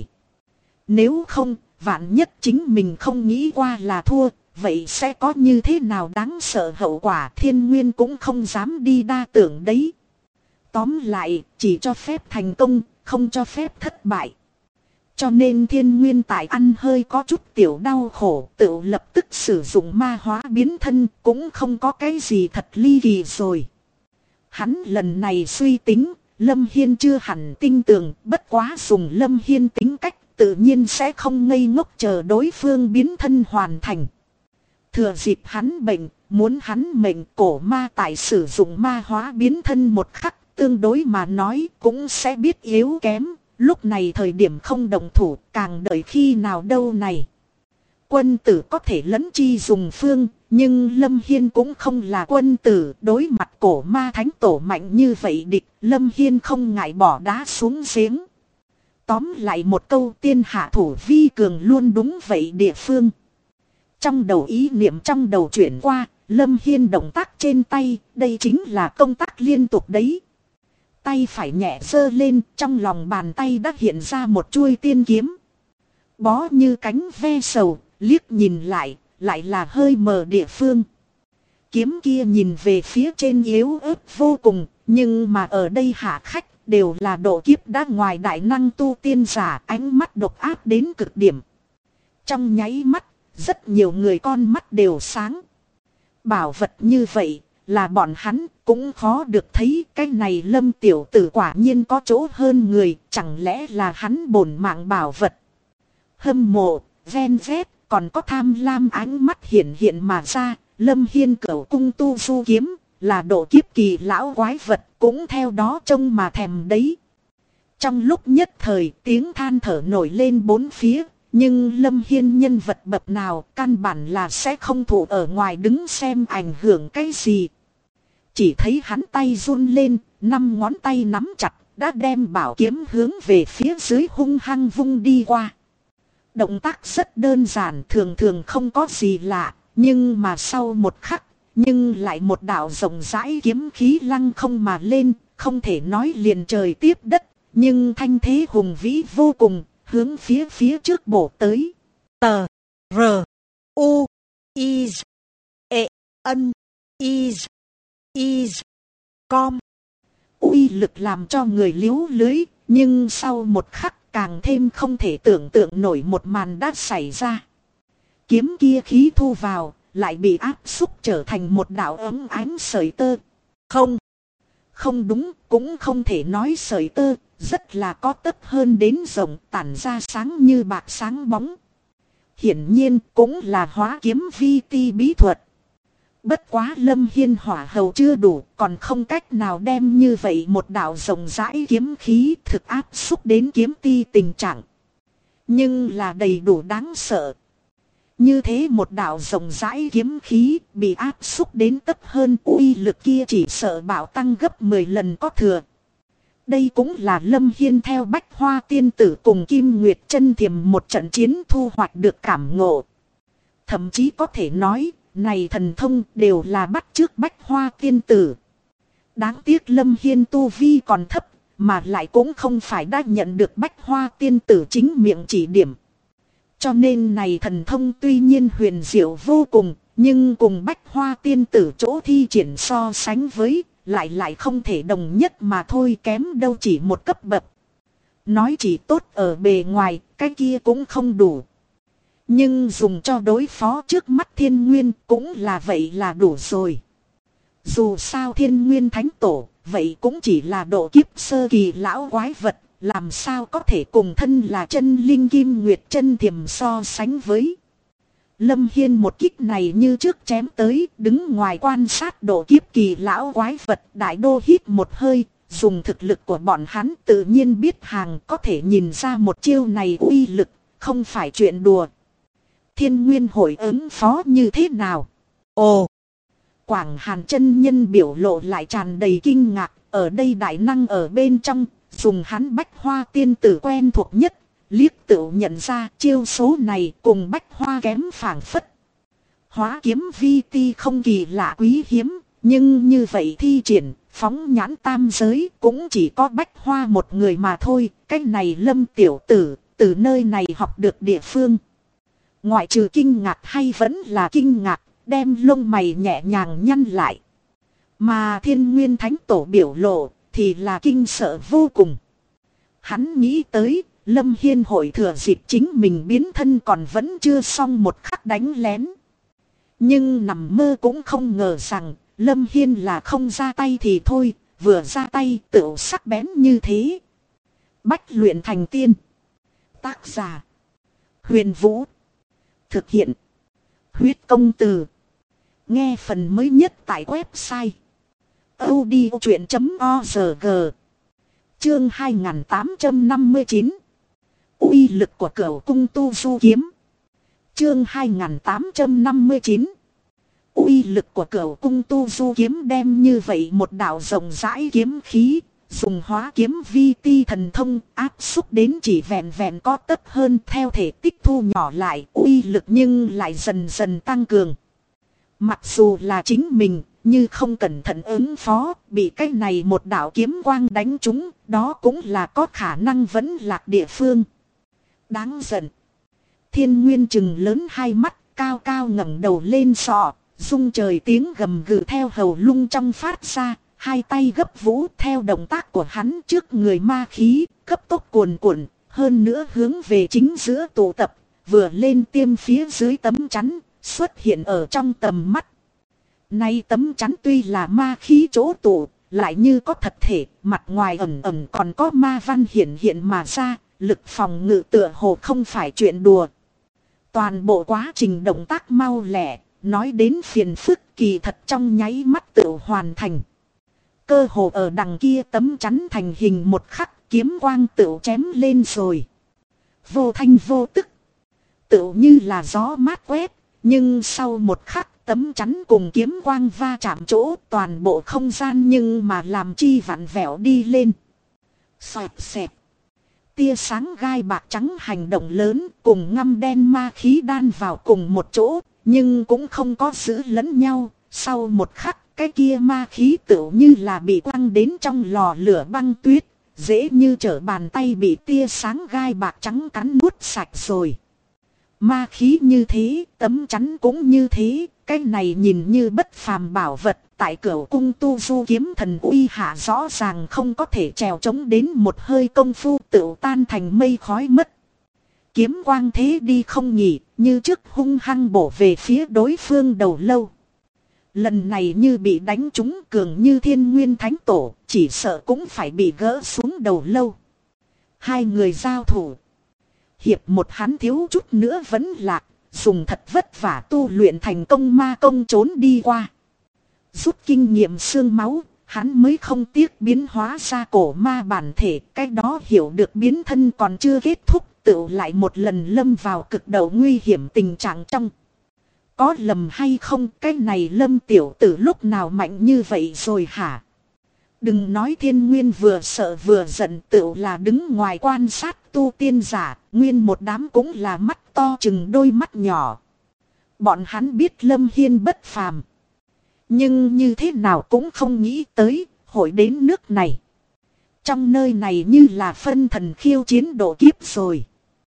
Nếu không, vạn nhất chính mình không nghĩ qua là thua. Vậy sẽ có như thế nào đáng sợ hậu quả, Thiên Nguyên cũng không dám đi đa tưởng đấy. Tóm lại, chỉ cho phép thành công, không cho phép thất bại. Cho nên Thiên Nguyên tại ăn hơi có chút tiểu đau khổ, tự lập tức sử dụng ma hóa biến thân, cũng không có cái gì thật ly kỳ rồi. Hắn lần này suy tính, Lâm Hiên chưa hẳn tin tưởng, bất quá dùng Lâm Hiên tính cách, tự nhiên sẽ không ngây ngốc chờ đối phương biến thân hoàn thành. Thừa dịp hắn bệnh, muốn hắn mệnh, cổ ma tại sử dụng ma hóa biến thân một khắc, tương đối mà nói cũng sẽ biết yếu kém, lúc này thời điểm không động thủ, càng đợi khi nào đâu này. Quân tử có thể lẫn chi dùng phương, nhưng Lâm Hiên cũng không là quân tử, đối mặt cổ ma thánh tổ mạnh như vậy địch, Lâm Hiên không ngại bỏ đá xuống giếng. Tóm lại một câu, tiên hạ thủ vi cường luôn đúng vậy địa phương. Trong đầu ý niệm trong đầu chuyển qua, Lâm Hiên động tác trên tay, đây chính là công tác liên tục đấy. Tay phải nhẹ giơ lên, trong lòng bàn tay đã hiện ra một chuôi tiên kiếm. Bó như cánh ve sầu, liếc nhìn lại là hơi mờ địa phương. Kiếm kia nhìn về phía trên yếu ớt vô cùng, nhưng mà ở đây hạ khách đều là độ kiếp đã ngoài đại năng tu tiên giả, ánh mắt độc ác đến cực điểm. Trong nháy mắt, rất nhiều người con mắt đều sáng. Bảo vật như vậy là bọn hắn cũng khó được thấy cái này Lâm tiểu tử quả nhiên có chỗ hơn người, chẳng lẽ là hắn bổn mạng bảo vật. Hâm mộ, ven vét, còn có tham lam ánh mắt hiện hiện mà ra, Lâm Hiên cửu cung tu du kiếm, là độ kiếp kỳ lão quái vật, cũng theo đó trông mà thèm đấy. Trong lúc nhất thời tiếng than thở nổi lên bốn phía, nhưng Lâm Hiên nhân vật bậc nào căn bản là sẽ không thụ ở ngoài đứng xem ảnh hưởng cái gì. Chỉ thấy hắn tay run lên, 5 ngón tay nắm chặt, đã đem bảo kiếm hướng về phía dưới hung hăng vung đi qua. Động tác rất đơn giản, thường thường không có gì lạ, nhưng mà sau một khắc, nhưng lại một đạo rộng rãi kiếm khí lăng không mà lên, không thể nói liền trời tiếp đất, nhưng thanh thế hùng vĩ vô cùng, hướng phía trước bổ tới.
Tờ R U I E N I Com.
Uy lực làm cho người liếu lưới, nhưng sau một khắc càng thêm không thể tưởng tượng nổi một màn đã xảy ra. Kiếm kia khí thu vào, lại bị áp xúc trở thành một đạo ấm ánh sợi tơ. Không đúng, cũng không thể nói sợi tơ, rất là có tấc hơn đến rộng, tản ra sáng như bạc sáng bóng. Hiển nhiên cũng là hóa kiếm vi ti bí thuật. Bất quá Lâm Hiên hỏa hầu chưa đủ, còn không cách nào đem như vậy một đạo rộng rãi kiếm khí thực áp xúc đến kiếm ti tình trạng. Nhưng là đầy đủ đáng sợ. Như thế một đạo rộng rãi kiếm khí bị áp xúc đến tấp hơn, uy lực kia chỉ sợ bạo tăng gấp 10 lần có thừa. Đây cũng là Lâm Hiên theo Bách Hoa Tiên Tử cùng Kim Nguyệt Chân Thiềm một trận chiến thu hoạch được cảm ngộ. Thậm chí có thể nói, này thần thông đều là bắt chước Bách Hoa Tiên Tử. Đáng tiếc Lâm Hiên tu vi còn thấp, mà lại cũng không phải đã nhận được Bách Hoa Tiên Tử chính miệng chỉ điểm. Cho nên này thần thông tuy nhiên huyền diệu vô cùng, nhưng cùng Bách Hoa Tiên Tử chỗ thi triển so sánh với, lại không thể đồng nhất mà thôi, kém đâu chỉ một cấp bậc. Nói chỉ tốt ở bề ngoài, cái kia cũng không đủ. Nhưng dùng cho đối phó trước mắt Thiên Nguyên cũng là vậy là đủ rồi. Dù sao Thiên Nguyên Thánh Tổ, vậy cũng chỉ là độ kiếp sơ kỳ lão quái vật, làm sao có thể cùng thân là chân linh Kim Nguyệt Chân Thiềm so sánh với. Lâm Hiên một kích này như trước chém tới, đứng ngoài quan sát độ kiếp kỳ lão quái vật, đại đô hít một hơi, dùng thực lực của bọn hắn tự nhiên biết hàng, có thể nhìn ra một chiêu này uy lực, không phải chuyện đùa. Thiên Nguyên hội ứng phó như thế nào? Ồ! Quảng Hàn chân nhân biểu lộ lại tràn đầy kinh ngạc, ở đây đại năng ở bên trong, dùng hắn Bách Hoa Tiên Tử quen thuộc nhất, liếc tự nhận ra chiêu số này cùng Bách Hoa kém phảng phất. Hóa kiếm vi ti không kỳ lạ quý hiếm, nhưng như vậy thi triển, phóng nhãn tam giới cũng chỉ có Bách Hoa một người mà thôi, cái này Lâm tiểu tử, từ nơi này học được địa phương. Ngoại trừ kinh ngạc hay vẫn là kinh ngạc, đem lông mày nhẹ nhàng nhăn lại. Mà Thiên Nguyên Thánh Tổ biểu lộ thì là kinh sợ vô cùng. Hắn nghĩ tới, Lâm Hiên hội thừa dịp chính mình biến thân còn vẫn chưa xong một khắc đánh lén. Nhưng nằm mơ cũng không ngờ rằng, Lâm Hiên là không ra tay thì thôi, vừa ra tay tựu sắc bén như thế. Bách luyện thành tiên. Tác giả: Huyền Vũ. Thực hiện: Huyết Công Từ. Nghe phần mới nhất tại website audiochuyện.org. Chương 2859. Uy lực của Cửu Cung Tu Du Kiếm. Chương 2859. Uy lực của Cửu Cung Tu Du Kiếm đem như vậy một đạo rộng rãi kiếm khí, dùng hóa kiếm vi ti thần thông áp xúc đến chỉ vẹn vẹn có tấp hơn, theo thể tích thu nhỏ lại, uy lực nhưng lại dần dần tăng cường. Mặc dù là chính mình, như không cẩn thận ứng phó, bị cái này một đạo kiếm quang đánh trúng, đó cũng là có khả năng vẫn lạc địa phương. Đáng giận. Thiên Nguyên trừng lớn hai mắt, cao cao ngẩng đầu lên sọ, rung trời tiếng gầm gừ theo hầu lung trong phát ra, hai tay gấp vũ theo động tác của hắn trước người ma khí, cấp tốc cuồn cuộn, hơn nữa hướng về chính giữa tụ tập, vừa lên tiêm phía dưới tấm chắn, xuất hiện ở trong tầm mắt. Nay tấm chắn tuy là ma khí chỗ tụ, lại như có thật thể, mặt ngoài ẩn ẩn còn có ma văn hiện hiện mà ra, lực phòng ngự tựa hồ không phải chuyện đùa. Toàn bộ quá trình động tác mau lẹ, nói đến phiền phức kỳ thật trong nháy mắt tự hoàn thành. Cơ hồ ở đằng kia tấm chắn thành hình một khắc, kiếm quang tự chém lên rồi. Vô thanh vô tức, tự như là gió mát quét, nhưng sau một khắc tấm chắn cùng kiếm quang va chạm chỗ, toàn bộ không gian nhưng mà làm chi vặn vẹo đi lên. Xoẹt xẹt. Tia sáng gai bạc trắng hành động lớn cùng ngăm đen ma khí đan vào cùng một chỗ, nhưng cũng không có giữ lẫn nhau. Sau một khắc, cái kia ma khí tựu như là bị quăng đến trong lò lửa băng tuyết, dễ như trở bàn tay bị tia sáng gai bạc trắng cắn nuốt sạch rồi. Ma khí như thế, tấm chắn cũng như thế, cái này nhìn như bất phàm bảo vật, tại Cửu cung tu du kiếm thần uy hạ rõ ràng không có thể trèo chống đến một hơi công phu tựu tan thành mây khói mất. Kiếm quang thế đi không nhỉ, như trước hung hăng bổ về phía đối phương đầu lâu. Lần này như bị đánh trúng cường như Thiên Nguyên Thánh Tổ, chỉ sợ cũng phải bị gỡ xuống đầu lâu. Hai người giao thủ. Hiệp một hắn thiếu chút nữa vẫn lạc, dùng thật vất vả tu luyện thành công ma công trốn đi qua. Rút kinh nghiệm xương máu, hắn mới không tiếc biến hóa ra cổ ma bản thể, cái đó hiểu được biến thân còn chưa kết thúc, tự lại một lần lâm vào cực độ nguy hiểm tình trạng trong. Có lầm hay không, cái này Lâm tiểu tử lúc nào mạnh như vậy rồi hả? Đừng nói Thiên Nguyên vừa sợ vừa giận, tự là đứng ngoài quan sát tu tiên giả, nguyên một đám cũng là mắt to chừng đôi mắt nhỏ. Bọn hắn biết Lâm Hiên bất phàm, nhưng như thế nào cũng không nghĩ tới, hội đến nước này. Trong nơi này như là phân thần khiêu chiến độ kiếp rồi.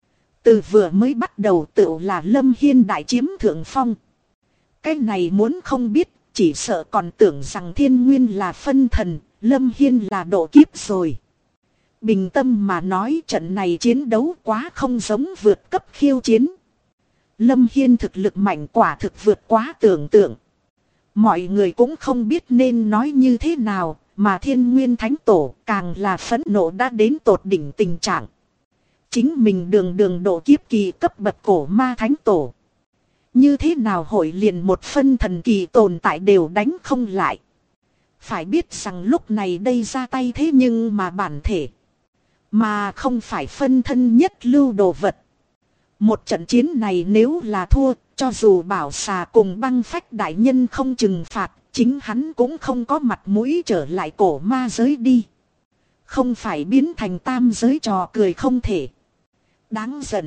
Từ vừa mới bắt đầu tự là Lâm Hiên đại chiếm thượng phong. Cái này muốn không biết, chỉ sợ còn tưởng rằng Thiên Nguyên là phân thần, Lâm Hiên là độ kiếp rồi. Bình tâm mà nói, trận này chiến đấu quá không giống vượt cấp khiêu chiến. Lâm Hiên thực lực mạnh quả thực vượt quá tưởng tượng. Mọi người cũng không biết nên nói như thế nào, mà Thiên Nguyên Thánh Tổ càng là phẫn nộ đã đến tột đỉnh tình trạng. Chính mình đường độ kiếp kỳ cấp bậc cổ ma Thánh Tổ. Như thế nào hội liền một phân thần kỳ tồn tại đều đánh không lại. Phải biết rằng lúc này đây ra tay thế nhưng mà bản thể, mà không phải phân thân nhất lưu đồ vật. Một trận chiến này nếu là thua, cho dù bảo xà cùng băng phách đại nhân không trừng phạt, chính hắn cũng không có mặt mũi trở lại cổ ma giới đi. Không phải biến thành tam giới trò cười không thể. Đáng giận.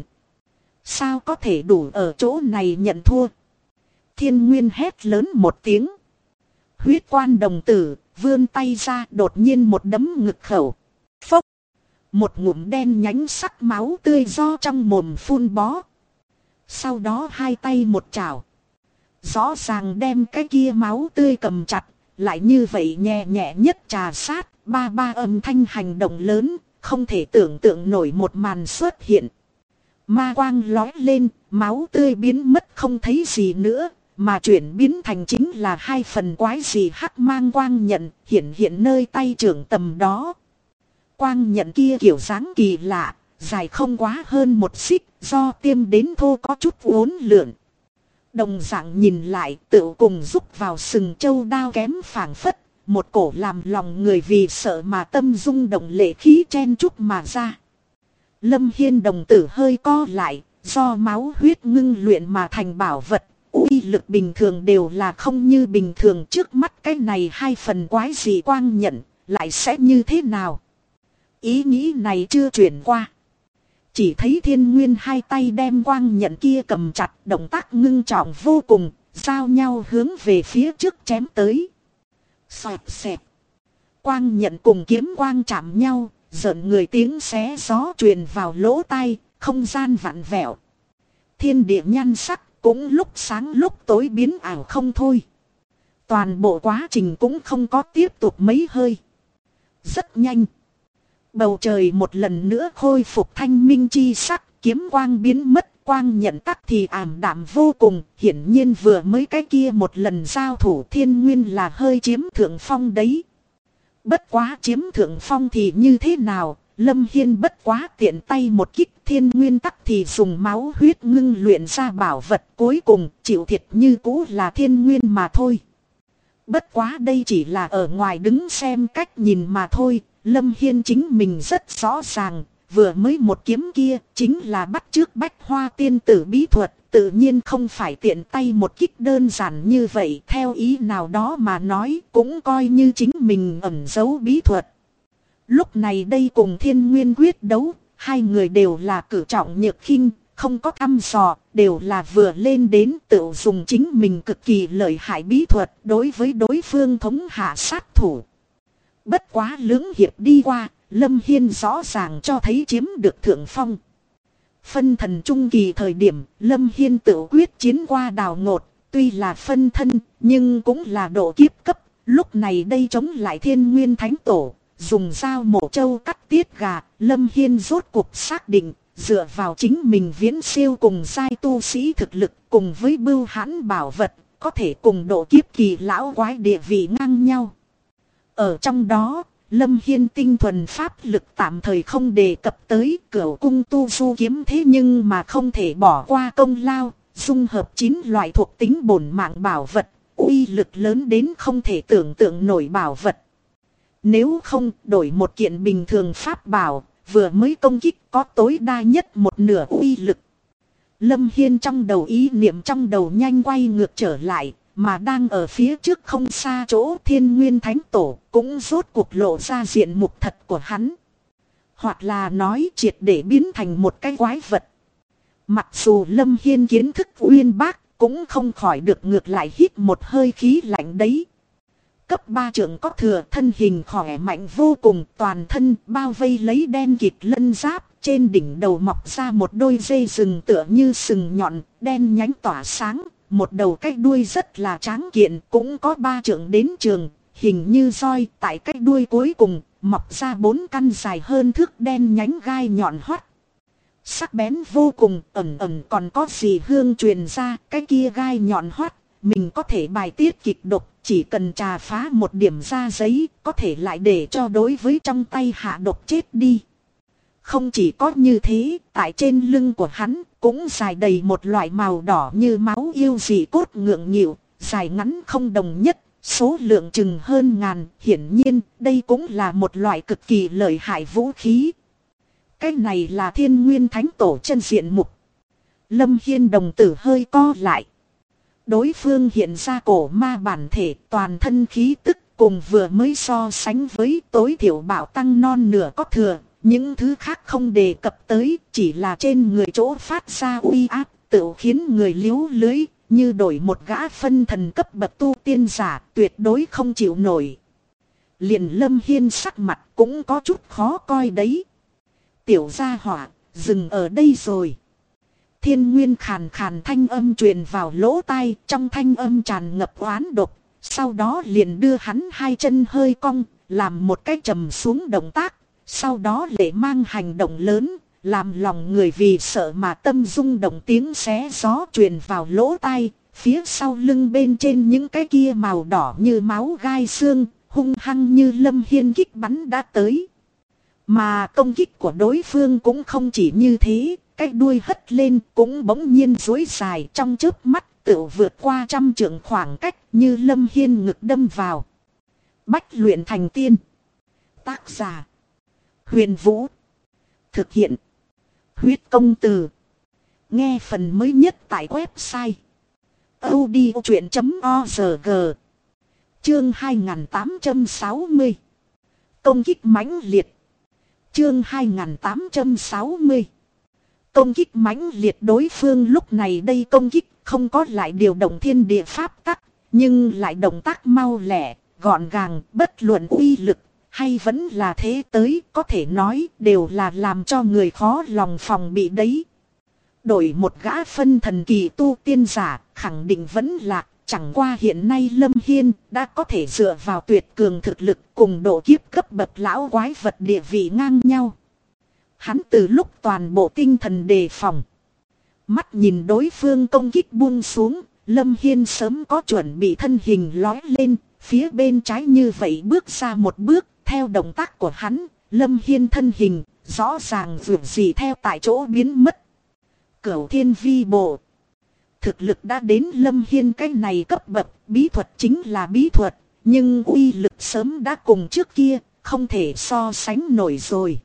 Sao có thể đủ ở chỗ này nhận thua? Thiên Nguyên hét lớn một tiếng. Huyết quan đồng tử, vươn tay ra đột nhiên một đấm ngực khẩu. Phốc. Một ngụm đen nhánh sắc máu tươi do trong mồm phun bó. Sau đó hai tay một chảo. Rõ ràng đem cái kia máu tươi cầm chặt, lại như vậy nhẹ nhẹ nhất trà sát, ba âm thanh hành động lớn, không thể tưởng tượng nổi một màn xuất hiện. Ma quang lói lên, máu tươi biến mất không thấy gì nữa, mà chuyển biến thành chính là hai phần quái gì hắc mang quang nhận, hiện nơi tay trưởng tầm đó. Quang nhận kia kiểu dáng kỳ lạ, dài không quá hơn một xích, do tiêm đến thô có chút uốn lượn. Đồng dạng nhìn lại tự cùng rúc vào sừng châu đao kém phảng phất, một cổ làm lòng người vì sợ mà tâm rung động lệ khí chen chúc mà ra. Lâm Hiên đồng tử hơi co lại, do máu huyết ngưng luyện mà thành bảo vật, uy lực bình thường đều là không như bình thường, trước mắt cái này hai phần quái gì quang nhận, lại sẽ như thế nào? Ý nghĩ này chưa chuyển qua. Chỉ thấy Thiên Nguyên hai tay đem quang nhận kia cầm chặt, động tác ngưng trọng vô cùng, giao nhau hướng về phía trước chém tới. Xoẹt xẹt. Quang nhận cùng kiếm quang chạm nhau, giận người tiếng xé gió truyền vào lỗ tai, không gian vặn vẹo. Thiên địa nhan sắc cũng lúc sáng lúc tối biến ảo không thôi. Toàn bộ quá trình cũng không có tiếp tục mấy hơi. Rất nhanh. Bầu trời một lần nữa khôi phục thanh minh chi sắc, kiếm quang biến mất, quang nhận tắc thì ảm đạm vô cùng, hiển nhiên vừa mới cái kia một lần giao thủ Thiên Nguyên là hơi chiếm thượng phong đấy. Bất quá chiếm thượng phong thì như thế nào, Lâm Hiên bất quá tiện tay một kích, Thiên Nguyên tắc thì dùng máu huyết ngưng luyện ra bảo vật, cuối cùng chịu thiệt như cũ là Thiên Nguyên mà thôi. Bất quá đây chỉ là ở ngoài đứng xem cách nhìn mà thôi, Lâm Hiên chính mình rất rõ ràng, vừa mới một kiếm kia chính là bắt chước Bách Hoa tiên tử bí thuật, tự nhiên không phải tiện tay một kích đơn giản như vậy, theo ý nào đó mà nói cũng coi như chính mình ẩn giấu bí thuật. Lúc này đây cùng Thiên Nguyên quyết đấu, hai người đều là cử trọng nhược khinh, không có thăm dò, đều là vừa lên đến tự dùng chính mình cực kỳ lợi hại bí thuật đối với đối phương thống hạ sát thủ. Bất quá lưỡng hiệp đi qua, Lâm Hiên rõ ràng cho thấy chiếm được thượng phong. Phân thần trung kỳ thời điểm, Lâm Hiên tự quyết chiến qua Đào Ngột, tuy là phân thân, nhưng cũng là độ kiếp cấp. Lúc này đây chống lại Thiên Nguyên Thánh Tổ, dùng dao mổ trâu cắt tiết gà, Lâm Hiên rốt cuộc xác định, dựa vào chính mình viễn siêu cùng giai tu sĩ thực lực, cùng với bưu hãn bảo vật, có thể cùng độ kiếp kỳ lão quái địa vị ngang nhau. Ở trong đó, Lâm Hiên tinh thuần pháp lực tạm thời không đề cập tới Cửu cung tu du kiếm, thế nhưng mà không thể bỏ qua công lao, dung hợp 9 loại thuộc tính bổn mạng bảo vật, uy lực lớn đến không thể tưởng tượng nổi bảo vật. Nếu không đổi một kiện bình thường pháp bảo, vừa mới công kích có tối đa nhất một nửa uy lực. Lâm Hiên trong đầu ý niệm trong đầu nhanh quay ngược trở lại, mà đang ở phía trước không xa chỗ Thiên Nguyên Thánh Tổ cũng rốt cuộc lộ ra diện mục thật của hắn. Hoặc là nói triệt để biến thành một cái quái vật. Mặc dù Lâm Hiên kiến thức uyên bác, cũng không khỏi được ngược lại hít một hơi khí lạnh đấy. Cấp 3 trưởng có thừa, thân hình khỏe mạnh vô cùng, toàn thân bao vây lấy đen kịt lân giáp, trên đỉnh đầu mọc ra một đôi dây rừng tựa như sừng nhọn, đen nhánh tỏa sáng, một đầu cái đuôi rất là tráng kiện, cũng có 3 trượng đến trường, hình như roi, tại cái đuôi cuối cùng mọc ra 4 căn dài hơn thước đen nhánh gai nhọn hoắt. Sắc bén vô cùng, ẩn ẩn còn có gì hương truyền ra, cái kia gai nhọn hoắt, mình có thể bài tiết kịch độc, chỉ cần trà phá một điểm da giấy, có thể lại để cho đối với trong tay hạ độc chết đi. Không chỉ có như thế, tại trên lưng của hắn cũng dài đầy một loại màu đỏ như máu yêu dị cốt ngượng nghịu, dài ngắn không đồng nhất, số lượng chừng hơn ngàn, hiển nhiên đây cũng là một loại cực kỳ lợi hại vũ khí. Cái này là Thiên Nguyên Thánh Tổ chân diện mục. Lâm Hiên đồng tử hơi co lại. Đối phương hiện ra cổ ma bản thể, toàn thân khí tức cùng vừa mới so sánh với tối thiểu bảo tăng non nửa có thừa. Những thứ khác không đề cập tới, chỉ là trên người chỗ phát ra uy áp, tự khiến người liếu lưới, như đổi một gã phân thần cấp bậc tu tiên giả, tuyệt đối không chịu nổi. Liền Lâm Hiên sắc mặt cũng có chút khó coi đấy. Tiểu gia hỏa, dừng ở đây rồi. Thiên Nguyên khàn khàn thanh âm truyền vào lỗ tai, trong thanh âm tràn ngập oán độc, sau đó liền đưa hắn hai chân hơi cong, làm một cái trầm xuống động tác. Sau đó lệ mang hành động lớn, làm lòng người vì sợ mà tâm rung động, tiếng xé gió truyền vào lỗ tai, phía sau lưng bên trên những cái kia màu đỏ như máu gai xương, hung hăng như Lâm Hiên kích bắn đã tới. Mà công kích của đối phương cũng không chỉ như thế, cái đuôi hất lên cũng bỗng nhiên duỗi dài, trong chớp mắt tự vượt qua 100 trượng khoảng cách, như Lâm Hiên ngực đâm vào. Bách luyện thành tiên. Tác giả Huyền Vũ. Thực hiện Huyết Công Từ. Nghe phần mới nhất tại website audiochuyện.org. Chương 2860. Công kích mãnh liệt. Chương 2860. Công kích mãnh liệt. Đối phương lúc này đây công kích không có lại điều động thiên địa pháp tắc, nhưng lại động tác mau lẹ, gọn gàng, bất luận uy lực hay vẫn là thế tới, có thể nói đều là làm cho người khó lòng phòng bị đấy. Đổi một gã phân thần kỳ tu tiên giả, khẳng định vẫn là, chẳng qua hiện nay Lâm Hiên đã có thể dựa vào tuyệt cường thực lực cùng độ kiếp cấp bậc lão quái vật địa vị ngang nhau. Hắn từ lúc toàn bộ tinh thần đề phòng, Mắt nhìn đối phương công kích buông xuống, Lâm Hiên sớm có chuẩn bị thân hình lói lên, phía bên trái như vậy bước ra một bước, theo động tác của hắn, Lâm Hiên thân hình, rõ ràng vượt gì theo tại chỗ biến mất. Cửu thiên vi bộ. Thực lực đã đến Lâm Hiên cái này cấp bậc, bí thuật chính là bí thuật, nhưng uy lực sớm đã cùng trước kia, không thể so sánh nổi rồi.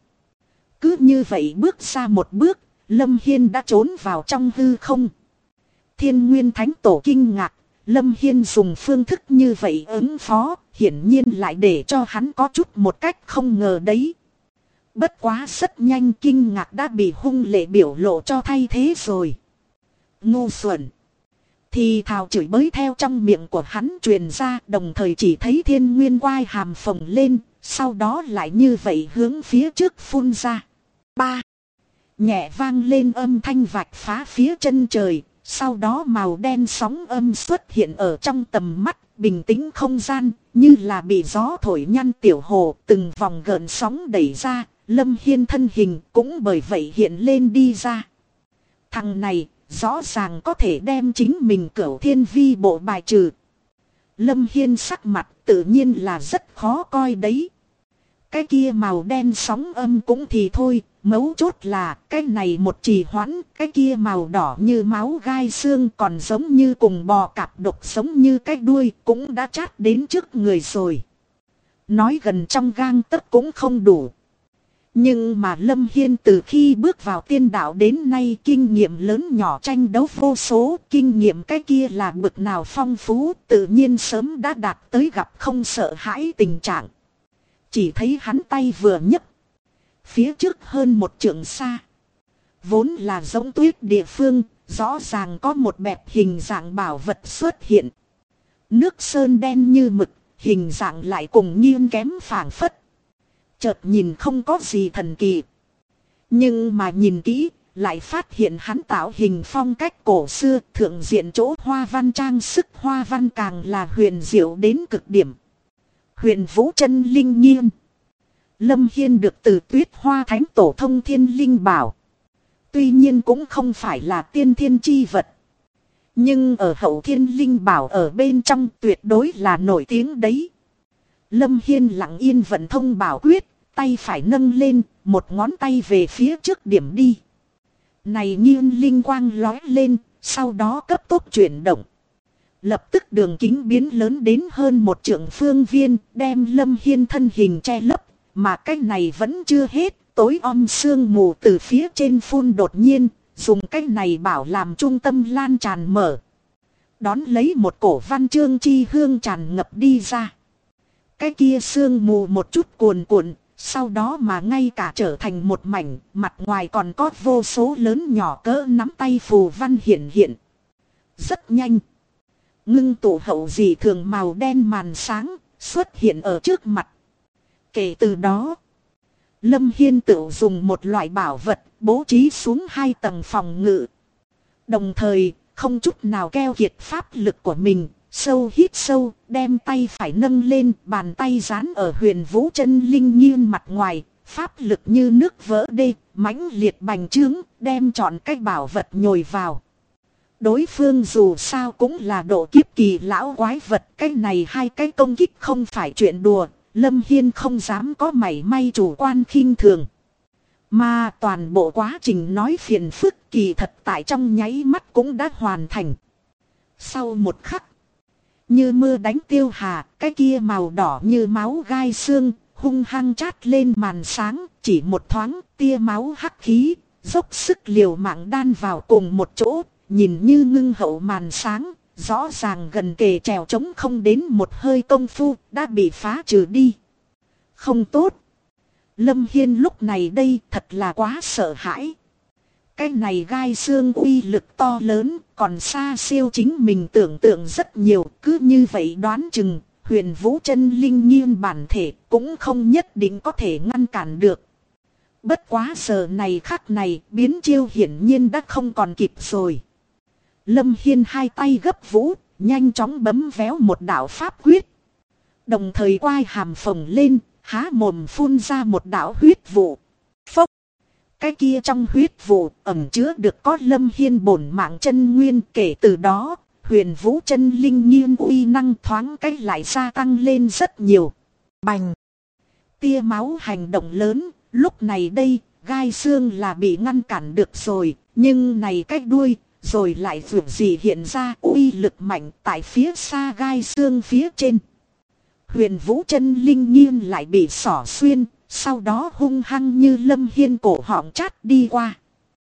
Cứ như vậy bước ra một bước, Lâm Hiên đã trốn vào trong hư không. Thiên Nguyên Thánh Tổ kinh ngạc, Lâm Hiên dùng phương thức như vậy ứng phó, hiển nhiên lại để cho hắn có chút một cách không ngờ đấy. Bất quá rất nhanh kinh ngạc đã bị hung lệ biểu lộ cho thay thế rồi. Ngu xuẩn. Thì thào chửi bới theo trong miệng của hắn truyền ra, đồng thời chỉ thấy Thiên Nguyên quai hàm phồng lên, sau đó lại như vậy hướng phía trước phun ra. Ba. Nhẹ vang lên âm thanh vạch phá phía chân trời, sau đó màu đen sóng âm xuất hiện ở trong tầm mắt, bình tĩnh không gian, như là bị gió thổi nhăn tiểu hồ, từng vòng gợn sóng đẩy ra, Lâm Hiên thân hình cũng bởi vậy hiện lên đi ra. Thằng này, rõ ràng có thể đem chính mình cửu thiên vi bộ bài trừ. Lâm Hiên sắc mặt tự nhiên là rất khó coi đấy. Cái kia màu đen sóng âm cũng thì thôi, mấu chốt là cái này một trì hoãn, cái kia màu đỏ như máu gai xương còn giống như cùng bò cạp độc giống như cái đuôi cũng đã chát đến trước người rồi. Nói gần trong gang tấc cũng không đủ. Nhưng mà Lâm Hiên từ khi bước vào tiên đạo đến nay kinh nghiệm lớn nhỏ tranh đấu vô số, kinh nghiệm cái kia là bực nào phong phú, tự nhiên sớm đã đạt tới gặp không sợ hãi tình trạng. Chỉ thấy hắn tay vừa nhấc, phía trước hơn một trượng xa, vốn là giống tuyết địa phương, rõ ràng có một bẹp hình dạng bảo vật xuất hiện. Nước sơn đen như mực, hình dạng lại cùng nghiêng kém phảng phất. Chợt nhìn không có gì thần kỳ. Nhưng mà nhìn kỹ, lại phát hiện hắn tạo hình phong cách cổ xưa, thượng diện chỗ hoa văn trang sức hoa văn càng là huyền diệu đến cực điểm. Huyền Vũ Chân Linh Nghiên. Lâm Hiên được từ Tuyết Hoa Thánh Tổ thông thiên linh bảo. Tuy nhiên cũng không phải là tiên thiên chi vật. Nhưng ở hậu thiên linh bảo ở bên trong tuyệt đối là nổi tiếng đấy. Lâm Hiên lặng yên vận thông bảo quyết, tay phải nâng lên, một ngón tay về phía trước điểm đi. Này nghiêng linh quang lói lên, sau đó cấp tốc chuyển động. Lập tức đường kính biến lớn đến hơn một trượng phương viên, đem Lâm Hiên thân hình che lấp, mà cái này vẫn chưa hết, tối om sương mù từ phía trên phun đột nhiên, dùng cái này bảo làm trung tâm lan tràn mở. Đón lấy một cổ văn chương chi hương tràn ngập đi ra. Cái kia sương mù một chút cuồn cuộn, sau đó mà ngay cả trở thành một mảnh, mặt ngoài còn có vô số lớn nhỏ cỡ nắm tay phù văn hiện hiện. Rất nhanh. Ngưng tụ hậu dị thường màu đen màn sáng, xuất hiện ở trước mặt. Kể từ đó, Lâm Hiên tự dùng một loại bảo vật, bố trí xuống 2 tầng phòng ngự. Đồng thời, không chút nào keo kiệt pháp lực của mình, sâu hít sâu, đem tay phải nâng lên, bàn tay dán ở Huyền Vũ Chân Linh Nghiên mặt ngoài, pháp lực như nước vỡ đê, mãnh liệt bành trướng, đem trọn cái bảo vật nhồi vào. Đối phương dù sao cũng là độ kiếp kỳ lão quái vật, cái này 2 cái công kích không phải chuyện đùa, Lâm Hiên không dám có mảy may chủ quan khinh thường. Mà toàn bộ quá trình nói phiền phức kỳ thật tại trong nháy mắt cũng đã hoàn thành. Sau một khắc, như mưa đánh tiêu hà, cái kia màu đỏ như máu gai xương, hung hăng chát lên màn sáng, chỉ một thoáng tia máu hắc khí, dốc sức liều mạng đan vào cùng một chỗ, nhìn như ngưng hậu màn sáng, rõ ràng gần kề trèo trống không đến một hơi công phu, đã bị phá trừ đi. Không tốt. Lâm Hiên lúc này đây thật là quá sợ hãi. Cái này gai xương uy lực to lớn, còn xa siêu chính mình tưởng tượng rất nhiều, cứ như vậy đoán chừng, Huyền Vũ Chân Linh Nghiên bản thể cũng không nhất định có thể ngăn cản được. Bất quá giờ này khắc này, biến chiêu hiển nhiên đã không còn kịp rồi. Lâm Hiên 2 tay gấp vũ, nhanh chóng bấm véo một đạo pháp quyết. Đồng thời quai hàm phồng lên, há mồm phun ra một đạo huyết vụ. Phốc! cái kia trong huyết vụ ẩn chứa được có Lâm Hiên bổn mạng chân nguyên. Kể từ đó, Huyền Vũ chân linh nghiêng uy năng thoáng cách lại gia tăng lên rất nhiều. Bành! Tia máu hành động lớn, lúc này đây, gai xương là bị ngăn cản được rồi, nhưng này cái đuôi, rồi lại vượt gì hiện ra uy lực mạnh tại phía xa gai xương phía trên. Huyền Vũ chân linh nghiêng lại bị xỏ xuyên, sau đó hung hăng như Lâm Hiên cổ họng chát đi qua.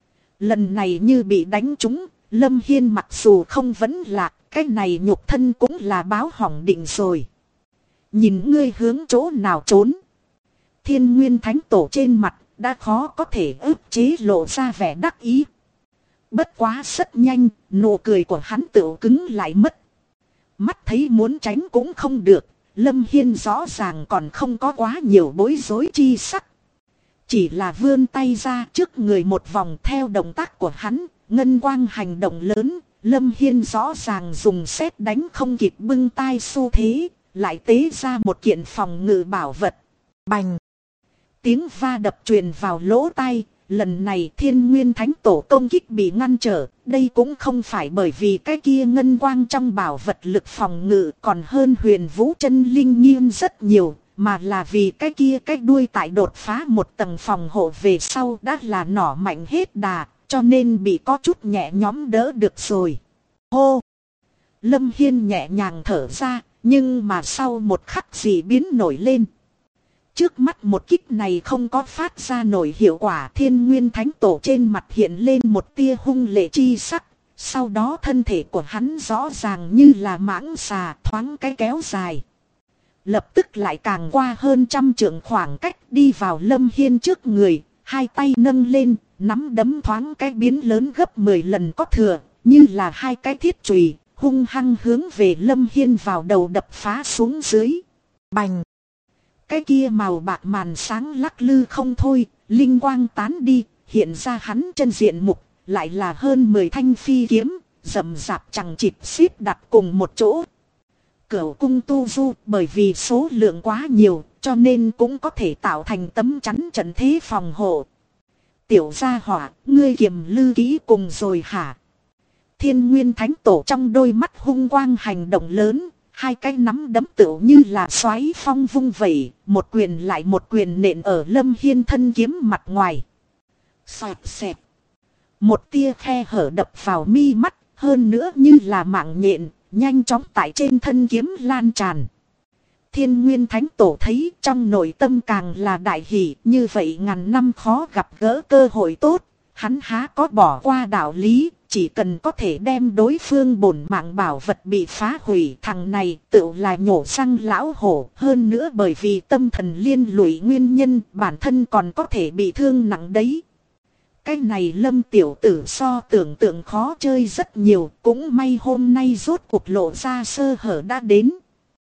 Lần này như bị đánh trúng, Lâm Hiên mặc dù không vấn lạc, cái này nhục thân cũng là báo hỏng định rồi. Nhìn ngươi hướng chỗ nào trốn. Thiên Nguyên Thánh Tổ trên mặt đã khó có thể ức chế lộ ra vẻ đắc ý. Bất quá rất nhanh, nụ cười của hắn tự cứng lại mất. Mắt thấy muốn tránh cũng không được, Lâm Hiên rõ ràng còn không có quá nhiều bối rối chi sắc. Chỉ là vươn tay ra trước người một vòng theo động tác của hắn, ngân quang hành động lớn, Lâm Hiên rõ ràng dùng sét đánh không kịp bưng tay xu thế, lại tế ra một kiện phòng ngự bảo vật. Bành! Tiếng va đập truyền vào lỗ tai, lần này Thiên Nguyên Thánh Tổ công kích bị ngăn trở, đây cũng không phải bởi vì cái kia ngân quang trong bảo vật lực phòng ngự còn hơn Huyền Vũ chân linh nghiêng rất nhiều, mà là vì cái kia cái đuôi tại đột phá một tầng phòng hộ về sau đã là nỏ mạnh hết đà, cho nên bị có chút nhẹ nhõm đỡ được rồi. Hô! Lâm Hiên nhẹ nhàng thở ra, nhưng mà sau một khắc dị biến nổi lên. Trước mắt một kích này không có phát ra nổi hiệu quả, Thiên Nguyên Thánh Tổ trên mặt hiện lên một tia hung lệ chi sắc. Sau đó thân thể của hắn rõ ràng như là mãng xà thoáng cái kéo dài. Lập tức lại càng qua hơn 100 trượng khoảng cách đi vào Lâm Hiên trước người, hai tay nâng lên, nắm đấm thoáng cái biến lớn gấp 10 lần có thừa, như là hai cái thiết chùy hung hăng hướng về Lâm Hiên vào đầu đập phá xuống dưới. Bành! Cái kia màu bạc màn sáng lắc lư không thôi, linh quang tán đi, hiện ra hắn chân diện mục, lại là hơn 10 thanh phi kiếm, rậm rạp chằng chịt xếp đặt cùng một chỗ. Cửu cung tu du bởi vì số lượng quá nhiều, cho nên cũng có thể tạo thành tấm chắn trận thế phòng hộ. Tiểu gia hỏa, ngươi kiềm lư kỹ cùng rồi hả? Thiên Nguyên Thánh Tổ trong đôi mắt hung quang hành động lớn. Hai cái nắm đấm tựu như là xoáy phong vung vẩy, một quyền lại một quyền nện ở Lâm Hiên thân kiếm mặt ngoài. Xoẹt xẹt. Một tia khe hở đập vào mi mắt, hơn nữa như là mạng nhện, nhanh chóng tại trên thân kiếm lan tràn. Thiên Nguyên Thánh Tổ thấy trong nội tâm càng là đại hỷ, như vậy ngàn năm khó gặp gỡ cơ hội tốt, hắn há có bỏ qua đạo lý. Chỉ cần có thể đem đối phương bổn mạng bảo vật bị phá hủy, thằng này tự là nhổ răng lão hổ. Hơn nữa bởi vì tâm thần liên lụy nguyên nhân, bản thân còn có thể bị thương nặng đấy. Cái này Lâm tiểu tử so tưởng tượng khó chơi rất nhiều, cũng may hôm nay rốt cuộc lộ ra sơ hở đã đến.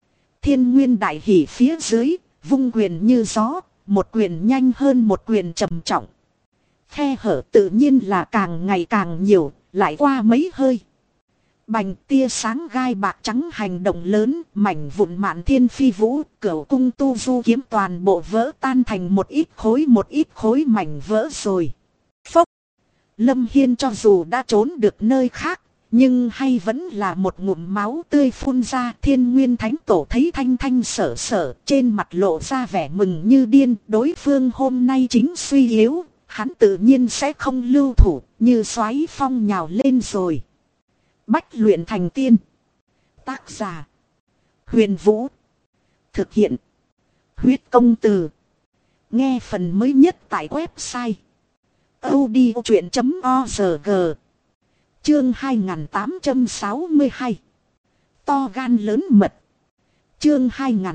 Thiên Nguyên đại hỉ phía dưới, vung quyền như gió, một quyền nhanh hơn một quyền trầm trọng. Khe hở tự nhiên là càng ngày càng nhiều. Lại qua mấy hơi. Bành, tia sáng gai bạc trắng hành động lớn, mảnh vụn mạn thiên phi vũ, cửu cung tu du kiếm toàn bộ vỡ tan thành một ít khối mảnh vỡ rồi. Phốc. Lâm Hiên cho dù đã trốn được nơi khác, nhưng hay vẫn là một ngụm máu tươi phun ra. Thiên Nguyên Thánh Tổ thấy thanh thanh sở sở, trên mặt lộ ra vẻ mừng như điên. Đối phương hôm nay chính suy yếu, hắn tự nhiên sẽ không lưu thủ, như xoáy phong nhào lên rồi. Bách luyện thành tiên. Tác giả: Huyền Vũ. Thực hiện: Huyết Công Từ. Nghe phần mới nhất tại website audiochuyện.org. Chương 2862. To gan lớn mật. Chương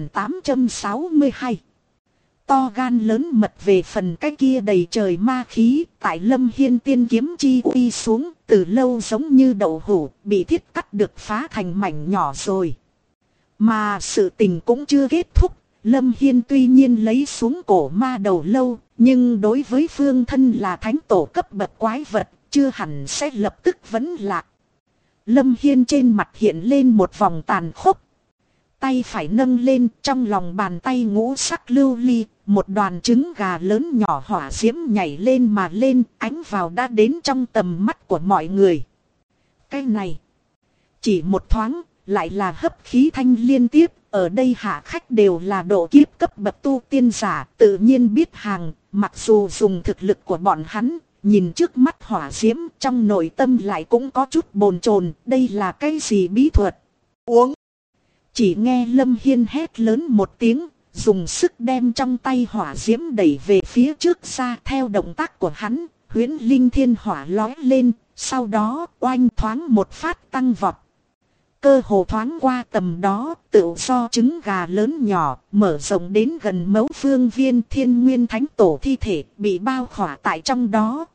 2862. To gan lớn mật. Về phần cái kia đầy trời ma khí, tại Lâm Hiên tiên kiếm chi uy xuống, từ lâu giống như đậu hũ, bị thiết cắt được phá thành mảnh nhỏ rồi. Mà sự tình cũng chưa kết thúc, Lâm Hiên tuy nhiên lấy xuống cổ ma đầu lâu, nhưng đối với phương thân là thánh tổ cấp bậc quái vật, chưa hẳn sẽ lập tức vấn lạc. Lâm Hiên trên mặt hiện lên một vòng tàn khốc. Tay phải nâng lên, trong lòng bàn tay ngũ sắc lưu ly, một đoàn trứng gà lớn nhỏ hỏa diễm nhảy lên mà lên, ánh vào đã đến trong tầm mắt của mọi người. Cái này, chỉ một thoáng, lại là hấp khí thanh liên tiếp, ở đây hạ khách đều là độ kiếp cấp bậc tu tiên giả, tự nhiên biết hàng, mặc dù dùng thực lực của bọn hắn, nhìn trước mắt hỏa diễm trong nội tâm lại cũng có chút bồn chồn, đây là cái gì bí thuật? Uống! Chỉ nghe Lâm Hiên hét lớn một tiếng, dùng sức đem trong tay hỏa diễm đẩy về phía trước ra. Theo động tác của hắn, huyễn linh thiên hỏa lói lên, sau đó oanh thoáng một phát tăng vọt. Cơ hồ thoáng qua tầm đó, tựu do trứng gà lớn nhỏ, mở rộng đến gần mấu phương viên Thiên Nguyên Thánh Tổ thi thể bị bao khỏa tại trong đó.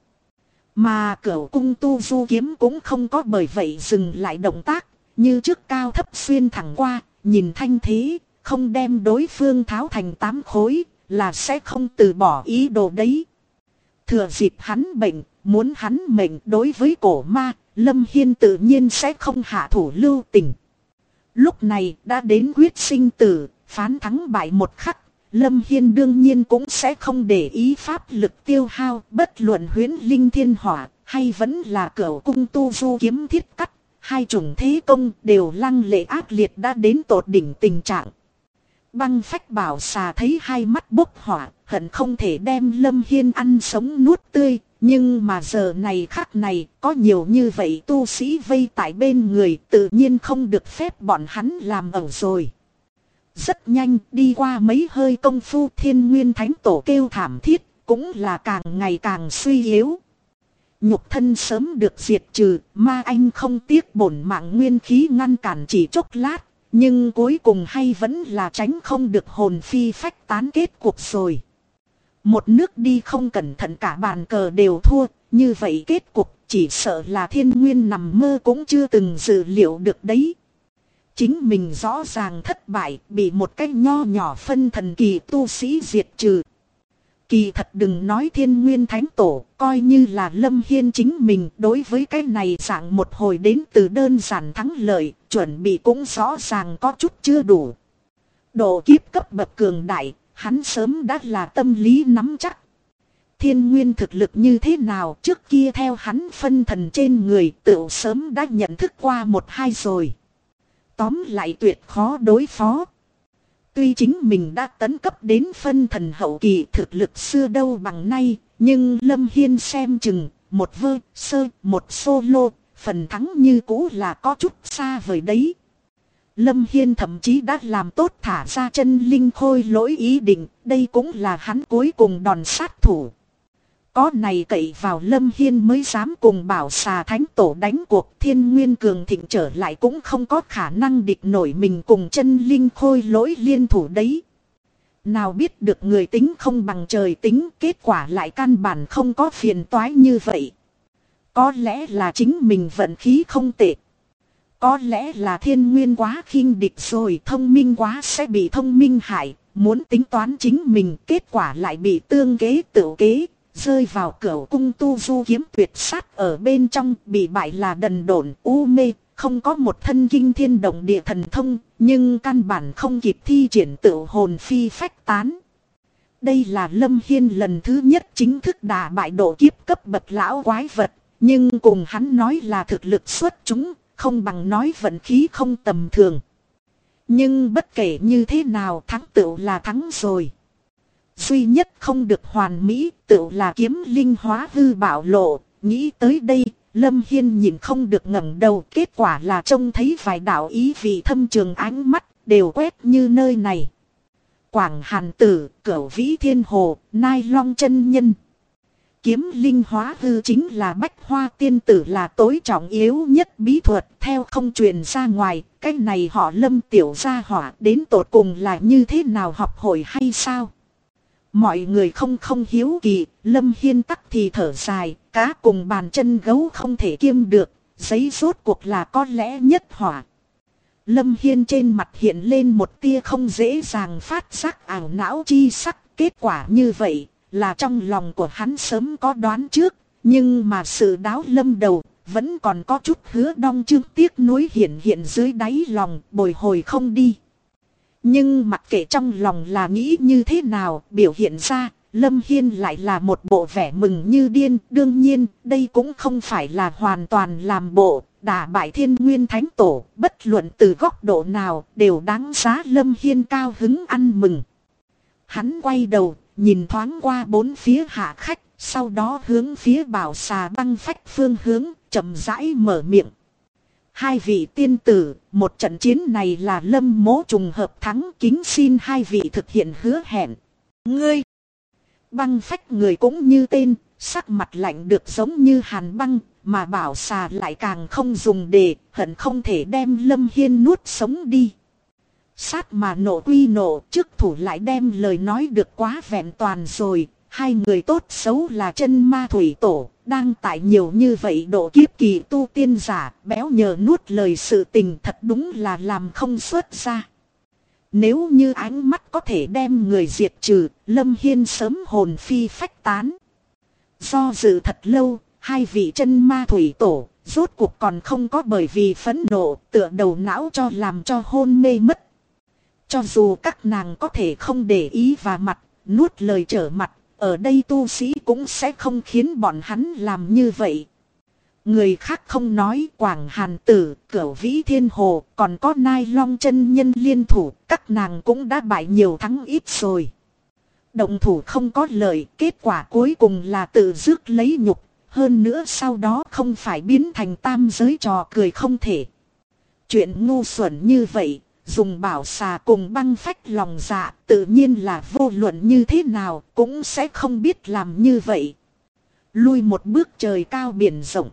Mà Cửu Cung Tu Du Kiếm cũng không có bởi vậy dừng lại động tác, như trước cao thấp xuyên thẳng qua, nhìn thanh thế, không đem đối phương tháo thành 8 khối, là sẽ không từ bỏ ý đồ đấy. Thừa dịp hắn bệnh, muốn hắn mệnh đối với cổ ma, Lâm Hiên tự nhiên sẽ không hạ thủ lưu tình. Lúc này đã đến quyết sinh tử, phán thắng bại một khắc, Lâm Hiên đương nhiên cũng sẽ không để ý pháp lực tiêu hao, bất luận huyễn linh thiên hỏa, hay vẫn là Cửu Cung Tu Du Kiếm thiết cắt. Hai chủng thế công đều lăng lệ ác liệt đã đến tột đỉnh tình trạng. Băng Phách Bảo Xà thấy hai mắt bốc hỏa, hận không thể đem Lâm Hiên ăn sống nuốt tươi. Nhưng mà giờ này khắc này, có nhiều như vậy tu sĩ vây tại bên người, tự nhiên không được phép bọn hắn làm ẩu rồi. Rất nhanh, đi qua mấy hơi công phu, Thiên Nguyên Thánh Tổ kêu thảm thiết, cũng là càng ngày càng suy yếu. Nhục thân sớm được diệt trừ, ma anh không tiếc bổn mạng nguyên khí ngăn cản chỉ chốc lát, nhưng cuối cùng hay vẫn là tránh không được hồn phi phách tán kết cuộc rồi. Một nước đi không cẩn thận cả bàn cờ đều thua, như vậy kết cục chỉ sợ là Thiên Nguyên nằm mơ cũng chưa từng dự liệu được đấy. Chính mình rõ ràng thất bại, bị một cái nho nhỏ phân thần kỳ tu sĩ diệt trừ. Kỳ thật đừng nói Thiên Nguyên Thánh Tổ, coi như là Lâm Hiên chính mình đối với cái này dạng một hồi đến từ đơn giản thắng lợi, chuẩn bị cũng rõ ràng có chút chưa đủ. Độ kiếp cấp bậc cường đại, hắn sớm đã là tâm lý nắm chắc. Thiên Nguyên thực lực như thế nào trước kia theo hắn phân thần trên người tựu sớm đã nhận thức qua một hai rồi. Tóm lại tuyệt khó đối phó. Tuy chính mình đã tấn cấp đến phân thần hậu kỳ thực lực xưa đâu bằng nay, nhưng Lâm Hiên xem chừng, một một solo, phần thắng như cũ là có chút xa vời đấy. Lâm Hiên thậm chí đã làm tốt thả ra chân linh khôi lỗi ý định, đây cũng là hắn cuối cùng đòn sát thủ. Có này cậy vào Lâm Hiên mới dám cùng Bảo Xà Thánh Tổ đánh cuộc, Thiên Nguyên cường thịnh trở lại cũng không có khả năng địch nổi mình cùng chân linh khôi lỗi liên thủ đấy. Nào biết được người tính không bằng trời tính, kết quả lại căn bản không có phiền toái như vậy. Có lẽ là chính mình vận khí không tệ. Có lẽ là Thiên Nguyên quá khinh địch rồi, thông minh quá sẽ bị thông minh hại, muốn tính toán chính mình, kết quả lại bị tương kế tự kế. Rơi vào Cửu Cung Tu Du Kiếm tuyệt sát ở bên trong, bị bại là đần độn u mê, không có một thân kinh thiên động địa thần thông, nhưng căn bản không kịp thi triển tự hồn phi phách tán. Đây là Lâm Hiên lần thứ nhất chính thức đả bại độ kiếp cấp bậc lão quái vật, nhưng cùng hắn nói là thực lực xuất chúng, không bằng nói vận khí không tầm thường. Nhưng bất kể như thế nào thắng tựu là thắng rồi. Duy nhất không được hoàn mỹ tựu là kiếm linh hóa hư bạo lộ. Nghĩ tới đây, Lâm Hiên nhìn không được ngẩng đầu. Kết quả là trông thấy vài đạo ý vị thâm trường ánh mắt đều quét như nơi này. Quảng Hàn Tử, Cửu Vĩ Thiên Hồ, Nai Long chân nhân. Kiếm linh hóa hư chính là Bách Hoa Tiên Tử, là tối trọng yếu nhất bí thuật, theo không truyền ra ngoài. Cái này họ Lâm tiểu gia hỏa đến tột cùng là như thế nào, học hội hay sao? Mọi người không hiếu kỳ, Lâm Hiên tắc thì thở dài, cá cùng bàn chân gấu không thể kiêm được, giấy rốt cuộc là có lẽ nhất hỏa. Lâm Hiên trên mặt hiện lên một tia không dễ dàng phát giác ảo não chi sắc, kết quả như vậy là trong lòng của hắn sớm có đoán trước, nhưng mà sự đáo lâm đầu vẫn còn có chút hứa đong chương tiếc nuối hiện dưới đáy lòng, bồi hồi không đi. Nhưng mặc kệ trong lòng là nghĩ như thế nào, biểu hiện ra, Lâm Hiên lại là một bộ vẻ mừng như điên. Đương nhiên, đây cũng không phải là hoàn toàn làm bộ, đả bại Thiên Nguyên Thánh Tổ, bất luận từ góc độ nào, đều đáng giá Lâm Hiên cao hứng ăn mừng. Hắn quay đầu, nhìn thoáng qua bốn phía hạ khách, sau đó hướng phía Bảo Xà Băng Phách phương hướng, chậm rãi mở miệng. Hai vị tiên tử, một trận chiến này là Lâm mỗ trùng hợp thắng, kính xin hai vị thực hiện hứa hẹn. Ngươi! Băng Phách người cũng như tên, sắc mặt lạnh được giống như hàn băng, mà Bảo Xà lại càng không dùng để, hận không thể đem Lâm Hiên nuốt sống đi. Sát mà nộ quy nộ, trước thủ lại đem lời nói được quá vẹn toàn rồi. Hai người tốt xấu là chân ma thủy tổ, đang tại nhiều như vậy độ kiếp kỳ tu tiên giả, béo nhờ nuốt lời sự tình thật đúng là làm không xuất ra. Nếu như ánh mắt có thể đem người diệt trừ, Lâm Hiên sớm hồn phi phách tán. Do dự thật lâu, hai vị chân ma thủy tổ, rốt cuộc còn không có bởi vì phẫn nộ, tựa đầu não cho làm cho hôn mê mất. Cho dù các nàng có thể không để ý và mặt, nuốt lời trở mặt, ở đây tu sĩ cũng sẽ không khiến bọn hắn làm như vậy. Người khác không nói, Quảng Hàn Tử, Cửu Vĩ Thiên Hồ, còn có Nai Long chân nhân liên thủ, các nàng cũng đã bại nhiều thắng ít rồi. Động thủ không có lợi, kết quả cuối cùng là tự rước lấy nhục, hơn nữa sau đó không phải biến thành tam giới trò cười không thể. Chuyện ngu xuẩn như vậy, dùng Bảo Xà cùng Băng Phách lòng dạ, tự nhiên là vô luận như thế nào cũng sẽ không biết làm như vậy. Lui một bước trời cao biển rộng,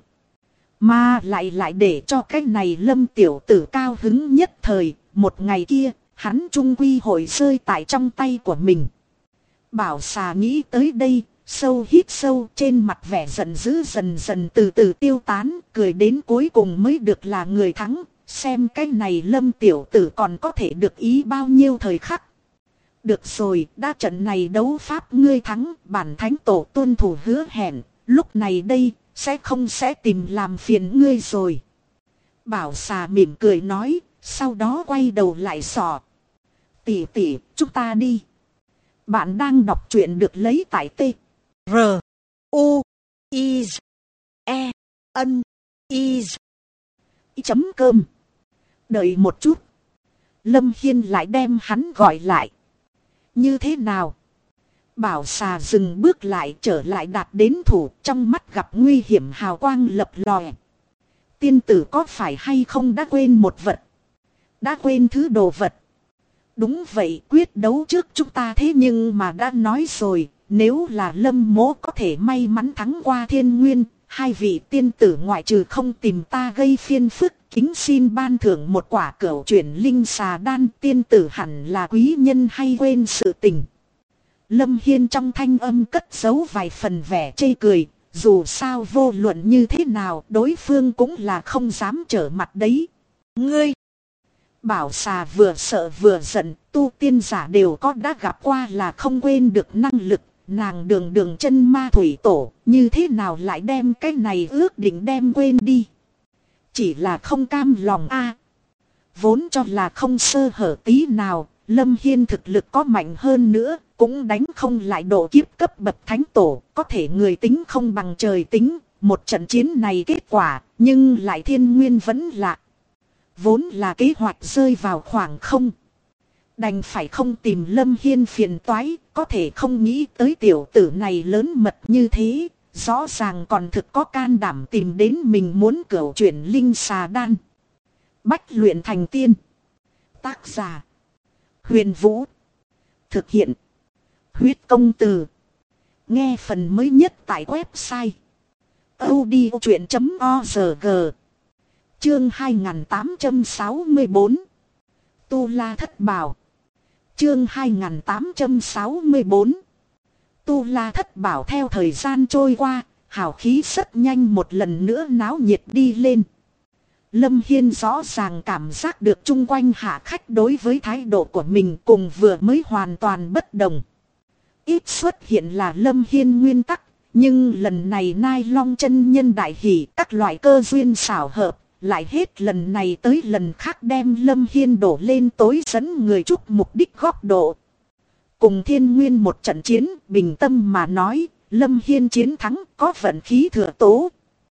mà lại để cho cái này Lâm tiểu tử cao hứng nhất thời. Một ngày kia, hắn trung quy hội rơi tại trong tay của mình. Bảo Xà nghĩ tới đây, sâu hít sâu, trên mặt vẻ giận dữ dần dần từ từ tiêu tán, cười đến cuối cùng mới được là người thắng. Xem cái này Lâm tiểu tử còn có thể được ý bao nhiêu thời khắc. Được rồi, đã trận này đấu pháp ngươi thắng, bản thánh tổ tuân thủ hứa hẹn, lúc này đây, sẽ tìm làm phiền ngươi rồi. Bảo Xà mỉm cười nói, sau đó quay đầu lại sọ. Tỷ tỷ, chúng ta đi. Bạn đang đọc truyện được lấy tại T.
R. U. I. E. N. I.
Chấm cơm. Đợi một chút. Lâm Hiên lại đem hắn gọi lại. Như thế nào? Bảo Xà dừng bước lại, trở lại đạt đến thủ, trong mắt gặp nguy hiểm hào quang lập lòe. Tiên tử có phải hay không đã quên một vật? Đã quên thứ đồ vật. Đúng vậy, quyết đấu trước chúng ta thế nhưng mà đã nói rồi, nếu là Lâm mỗ có thể may mắn thắng qua Thiên Nguyên, hai vị tiên tử ngoại trừ không tìm ta gây phiền phức, kính xin ban thưởng một quả cửu chuyển linh xà đan. Tiên tử hẳn là quý nhân hay quên sự tình. Lâm Hiên trong thanh âm cất giấu vài phần vẻ chê cười, dù sao vô luận như thế nào đối phương cũng là không dám trở mặt đấy. Ngươi! Bảo Xà vừa sợ vừa giận, tu tiên giả đều có đã gặp qua là không quên được năng lực. Nàng đường chân ma thủy tổ, như thế nào lại đem cái này ước định đem quên đi. Chỉ là không cam lòng a. Vốn cho là không sơ hở tí nào, Lâm Hiên thực lực có mạnh hơn nữa, cũng đánh không lại độ kiếp cấp bậc thánh tổ. Có thể người tính không bằng trời tính, một trận chiến này kết quả, nhưng lại thiên nguyên vẫn lạ. Vốn là kế hoạch rơi vào khoảng không. Đành phải không tìm Lâm Hiên phiền toái, có thể không nghĩ tới tiểu tử này lớn mật như thế, rõ ràng còn thực có can đảm tìm đến mình muốn cửu chuyển linh xà đan. Bách luyện thành tiên. Tác giả: Huyền Vũ. Thực hiện: Huyết Công Từ. Nghe phần mới nhất tại website audiochuyện.org. Chương 2864. Tu La Thất Bảo. Chương 2864. Tu La Thất Bảo. Theo thời gian trôi qua, hào khí rất nhanh một lần nữa náo nhiệt đi lên. Lâm Hiên rõ ràng cảm giác được chung quanh hạ khách đối với thái độ của mình cùng vừa mới hoàn toàn bất đồng. Ít xuất hiện là Lâm Hiên nguyên tắc, nhưng lần này Nai Long chân nhân đại hỷ, các loại cơ duyên xảo hợp, lại hết lần này tới lần khác đem Lâm Hiên đổ lên tối dẫn người chúc mục đích góc độ. Cùng Thiên Nguyên một trận chiến, bình tâm mà nói, Lâm Hiên chiến thắng có vận khí thừa tố.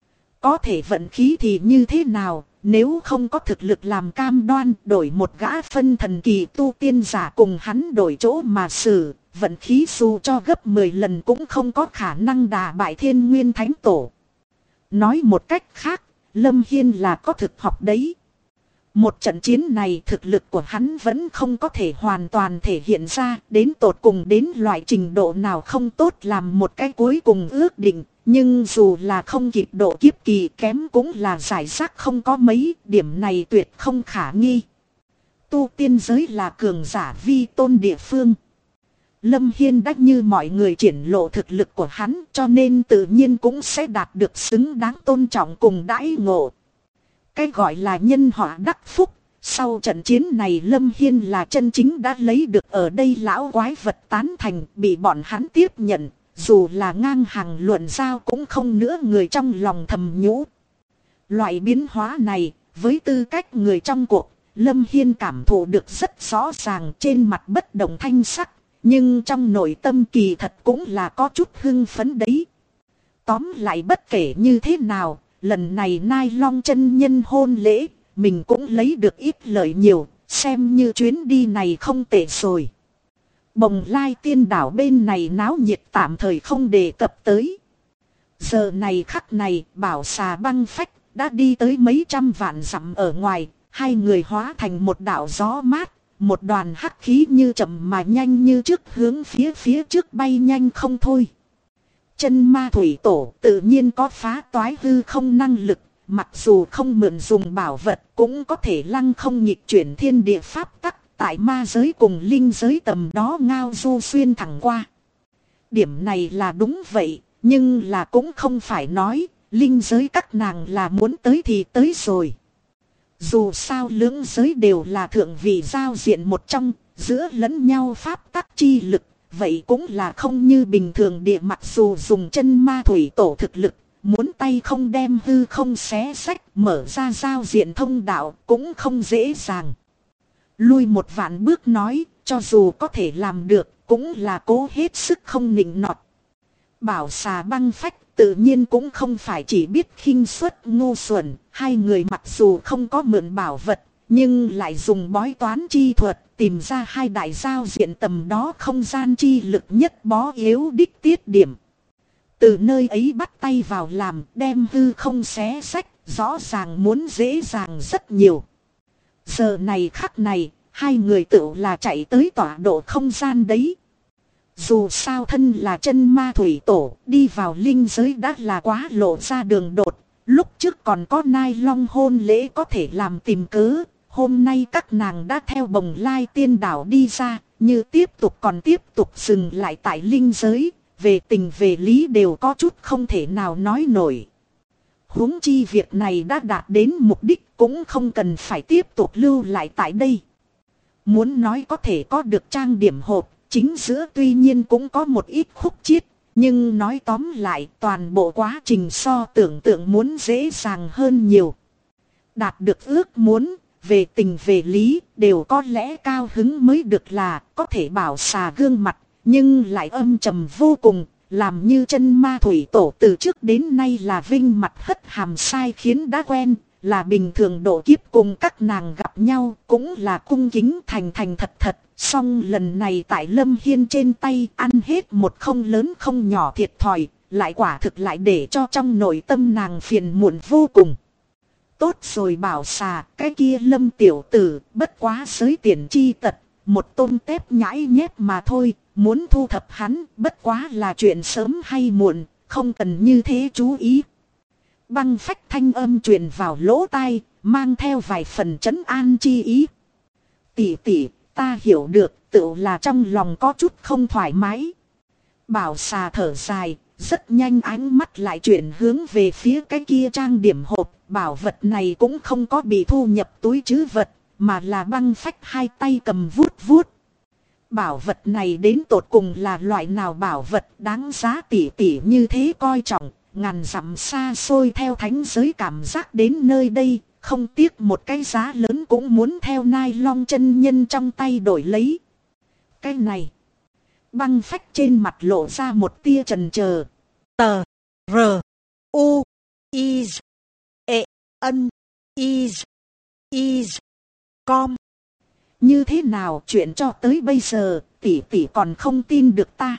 Có thể vận khí thì như thế nào, nếu không có thực lực làm cam đoan, đổi một gã phân thần kỳ tu tiên giả cùng hắn đổi chỗ mà xử, vận khí dù cho gấp 10 lần cũng không có khả năng đả bại Thiên Nguyên Thánh Tổ. Nói một cách khác, Lâm Hiên là có thực học đấy. Một trận chiến này thực lực của hắn vẫn không có thể hoàn toàn thể hiện ra, đến tột cùng đến loại trình độ nào không tốt làm một cái cuối cùng ước định. Nhưng dù là không kịp độ kiếp kỳ kém cũng là giải rác không có mấy, điểm này tuyệt không khả nghi. Tu tiên giới là cường giả vi tôn địa phương. Lâm Hiên đắc như mọi người triển lộ thực lực của hắn, cho nên tự nhiên cũng sẽ đạt được xứng đáng tôn trọng cùng đãi ngộ. Cái gọi là nhân họa đắc phúc, sau trận chiến này Lâm Hiên là chân chính đã lấy được ở đây lão quái vật tán thành, bị bọn hắn tiếp nhận. Dù là ngang hàng luận giao cũng không nữa người trong lòng thầm nhũ. Loại biến hóa này, với tư cách người trong cuộc, Lâm Hiên cảm thụ được rất rõ ràng, trên mặt bất động thanh sắc. Nhưng trong nội tâm kỳ thật cũng là có chút hưng phấn đấy. Tóm lại bất kể như thế nào, lần này Nai Long chân nhân hôn lễ, mình cũng lấy được ít lợi nhiều, xem như chuyến đi này không tệ rồi. Bồng Lai Tiên Đảo bên này náo nhiệt tạm thời không đề cập tới. Giờ này khắc này, Bảo Xà Băng Phách đã đi tới mấy trăm vạn dặm ở ngoài, hai người hóa thành một đạo gió mát, một đoàn hắc khí như chậm mà nhanh như trước hướng phía trước bay nhanh không thôi. Chân Ma Thủy Tổ tự nhiên có phá toái hư không năng lực, mặc dù không mượn dùng bảo vật cũng có thể lăng không nghịch chuyển thiên địa pháp tắc. Tại ma giới cùng linh giới tầm đó ngao du xuyên thẳng qua. Điểm này là đúng vậy, nhưng là cũng không phải nói, linh giới các nàng là muốn tới thì tới rồi. Dù sao lưỡng giới đều là thượng vị giao diện một trong, giữa lẫn nhau pháp tắc chi lực, vậy cũng là không như bình thường địa, mặc dù dùng chân Ma Thủy Tổ thực lực, muốn tay không đem hư không xé xách, mở ra giao diện thông đạo cũng không dễ dàng. Lui một vạn bước nói, cho dù có thể làm được, cũng là cố hết sức không nịnh nọt. Bảo Xà Băng Phách tự nhiên cũng không phải chỉ biết khinh suất ngu xuẩn, hai người mặc dù không có mượn bảo vật, nhưng lại dùng bói toán chi thuật tìm ra hai đại giao diện tầm đó không gian chi lực nhất bó yếu đích tiết điểm. Từ nơi ấy bắt tay vào làm, đem hư không xé xách, rõ ràng muốn dễ dàng rất nhiều. Giờ này khắc này, hai người tự là chạy tới tọa độ không gian đấy. Dù sao thân là chân Ma Thủy Tổ, đi vào linh giới đã là quá lộ ra đường đột. Lúc trước còn có Nai Long hôn lễ có thể làm tìm cớ. Hôm nay các nàng đã theo Bồng Lai Tiên Đảo đi ra, như tiếp tục dừng lại tại linh giới. Về tình về lý đều có chút không thể nào nói nổi. Huống chi việc này đã đạt đến mục đích, cũng không cần phải tiếp tục lưu lại tại đây. Muốn nói có thể có được trang điểm hộp, chính giữa tuy nhiên cũng có một ít khúc chiết. Nhưng nói tóm lại, toàn bộ quá trình so tưởng tượng muốn dễ dàng hơn nhiều. Đạt được ước muốn, về tình về lý, đều có lẽ cao hứng mới được là có thể bảo xà gương mặt, nhưng lại âm trầm vô cùng. Làm như chân Ma Thủy Tổ từ trước đến nay là vinh mặt hất hàm sai khiến đã quen, là bình thường độ kiếp cùng các nàng gặp nhau, cũng là cung kính thành thật. Song lần này tại Lâm Hiên trên tay ăn hết một không lớn không nhỏ thiệt thòi, lại quả thực lại để cho trong nội tâm nàng phiền muộn vô cùng. Tốt rồi bảo xà, cái kia Lâm tiểu tử, bất quá giới tiền chi tật, một tôm tép nhãi nhép mà thôi. Muốn thu thập hắn bất quá là chuyện sớm hay muộn, không cần như thế chú ý. Băng Phách thanh âm truyền vào lỗ tai, mang theo vài phần trấn an chi ý. Tỷ, ta hiểu được, tự là trong lòng có chút không thoải mái. Bảo xà thở dài, rất nhanh ánh mắt lại chuyển hướng về phía cái kia trang điểm hộp. Bảo vật này cũng không có bị thu nhập túi trữ vật, mà là Băng Phách hai tay cầm vuốt. Bảo vật này đến tột cùng là loại nào bảo vật đáng giá tỷ như thế coi trọng, ngàn dặm xa xôi theo thánh giới cảm giác đến nơi đây, không tiếc một cái giá lớn cũng muốn theo Nai Long chân nhân trong tay đổi lấy. Cái này, Băng Phách trên mặt lộ ra một tia chần chờ.
Tờ R U I E N I com.
Như thế nào chuyện cho tới bây giờ tỷ tỷ còn không tin được ta?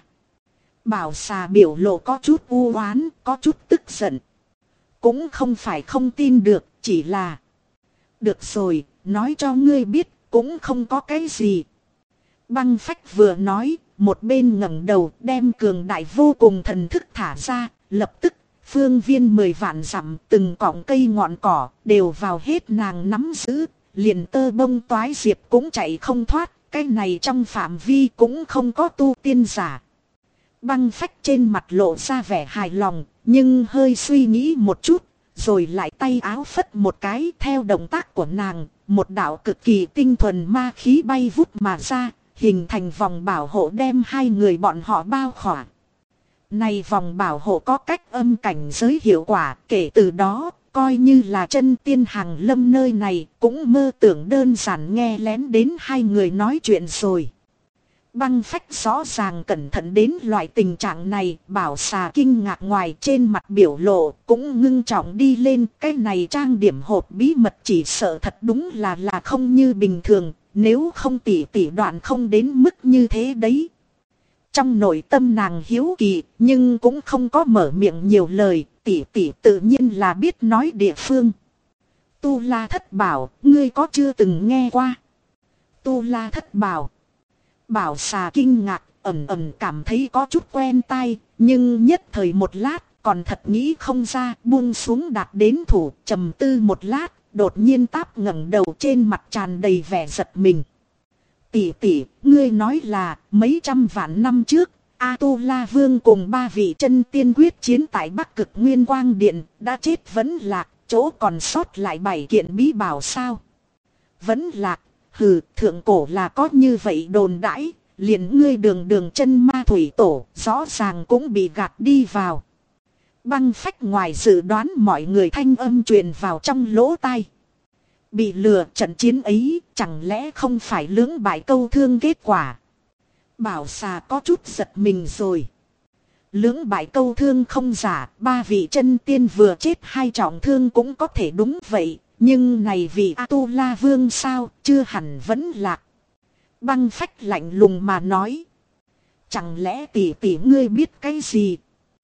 Bảo xà biểu lộ có chút u oán, có chút tức giận. Cũng không phải không tin được, chỉ là... Được rồi, nói cho ngươi biết, cũng không có cái gì. Băng Phách vừa nói, một bên ngẩng đầu đem cường đại vô cùng thần thức thả ra, lập tức, phương viên 10 vạn dặm từng cọng cây ngọn cỏ đều vào hết nàng nắm giữ, liền tơ bông toái diệp cũng chạy không thoát, cái này trong phạm vi cũng không có tu tiên giả. Băng Phách trên mặt lộ ra vẻ hài lòng, nhưng hơi suy nghĩ một chút, rồi lại tay áo phất một cái theo động tác của nàng, một đạo cực kỳ tinh thuần ma khí bay vút mà ra, hình thành vòng bảo hộ đem hai người bọn họ bao khỏa. Này vòng bảo hộ có cách âm cảnh giới hiệu quả, kể từ đó, coi như là chân tiên hàng lâm nơi này, cũng mơ tưởng đơn giản nghe lén đến hai người nói chuyện rồi. Băng Phách rõ ràng cẩn thận đến loại tình trạng này, bảo xà kinh ngạc ngoài trên mặt biểu lộ, cũng ngưng trọng đi lên, cái này trang điểm hộp bí mật chỉ sợ thật đúng là không như bình thường, nếu không tỷ tỷ đoạn không đến mức như thế đấy. Trong nội tâm nàng hiếu kỳ, nhưng cũng không có mở miệng nhiều lời, tỷ tỷ tự nhiên là biết nói địa phương. Tu La Thất Bảo, ngươi có chưa từng nghe qua? Tu La Thất Bảo. Bảo xà kinh ngạc, ẩm cảm thấy có chút quen tai, nhưng nhất thời một lát, còn thật nghĩ không ra, buông xuống đạt đến thủ, trầm tư một lát, đột nhiên táp ngẩng đầu trên mặt tràn đầy vẻ giật mình. Tỷ tỷ, ngươi nói là mấy trăm vạn năm trước, A-tu-la Vương cùng 3 vị chân tiên quyết chiến tại Bắc Cực Nguyên Quang Điện, đã chết vẫn lạc, chỗ còn sót lại 7 kiện bí bảo sao? Vẫn lạc, hừ, thượng cổ là có như vậy đồn đãi, liền ngươi đường chân ma thủy tổ, rõ ràng cũng bị gạt đi vào. Băng Phách ngoài dự đoán mọi người thanh âm truyền vào trong lỗ tai. Bị lừa trận chiến ấy, chẳng lẽ không phải lưỡng bại câu thương kết quả? Bảo xà có chút giật mình rồi. Lưỡng bại câu thương không giả, 3 vị chân tiên vừa chết 2 trọng thương cũng có thể đúng vậy. Nhưng này vị A-tu-la Vương sao, chưa hẳn vẫn lạc. Băng Phách lạnh lùng mà nói. Chẳng lẽ tỷ tỷ ngươi biết cái gì?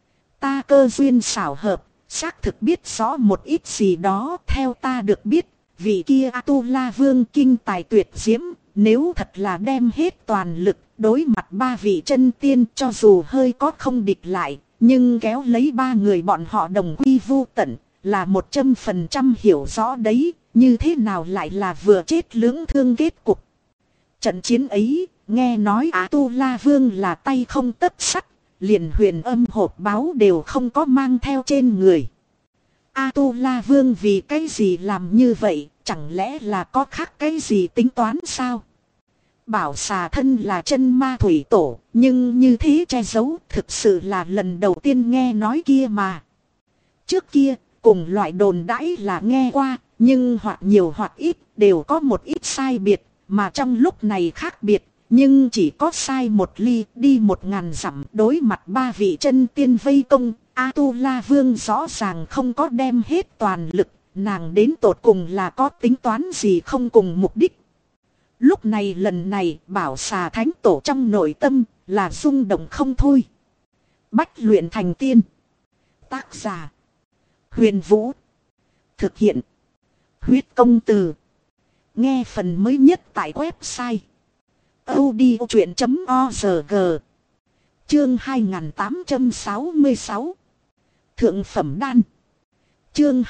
Ta cơ duyên xảo hợp, xác thực biết rõ một ít gì đó. Theo ta được biết, vị kia A-tu-la Vương kinh tài tuyệt diễm, nếu thật là đem hết toàn lực đối mặt 3 vị chân tiên, cho dù hơi có không địch lại, nhưng kéo lấy 3 người bọn họ đồng quy vu tận, là 100% hiểu rõ đấy, như thế nào lại là vừa chết lưỡng thương kết cục. Trận chiến ấy, nghe nói A-tu-la Vương là tay không tấc sắt, liền huyền âm hộp báu đều không có mang theo trên người. A-tu-la Vương vì cái gì làm như vậy, chẳng lẽ là có khác cái gì tính toán sao? Bảo xà thân là chân ma thủy tổ, nhưng như thế che giấu thực sự là lần đầu tiên nghe nói kia mà. Trước kia, cùng loại đồn đãi là nghe qua, nhưng hoặc nhiều hoặc ít đều có một ít sai biệt, mà trong lúc này khác biệt, nhưng chỉ có sai một ly đi 1000 dặm đối mặt 3 vị chân tiên vây công, A-tu-la Vương rõ ràng không có đem hết toàn lực, nàng đến tột cùng là có tính toán gì không cùng mục đích. Lúc này lần này bảo xà thánh tổ trong nội tâm là rung động không thôi. Bách luyện thành tiên. Tác giả Huyền Vũ. Thực hiện Huyết Công Từ. Nghe phần mới nhất tại website audiochuyện.org. Chương 2866. Thượng phẩm đan. Chương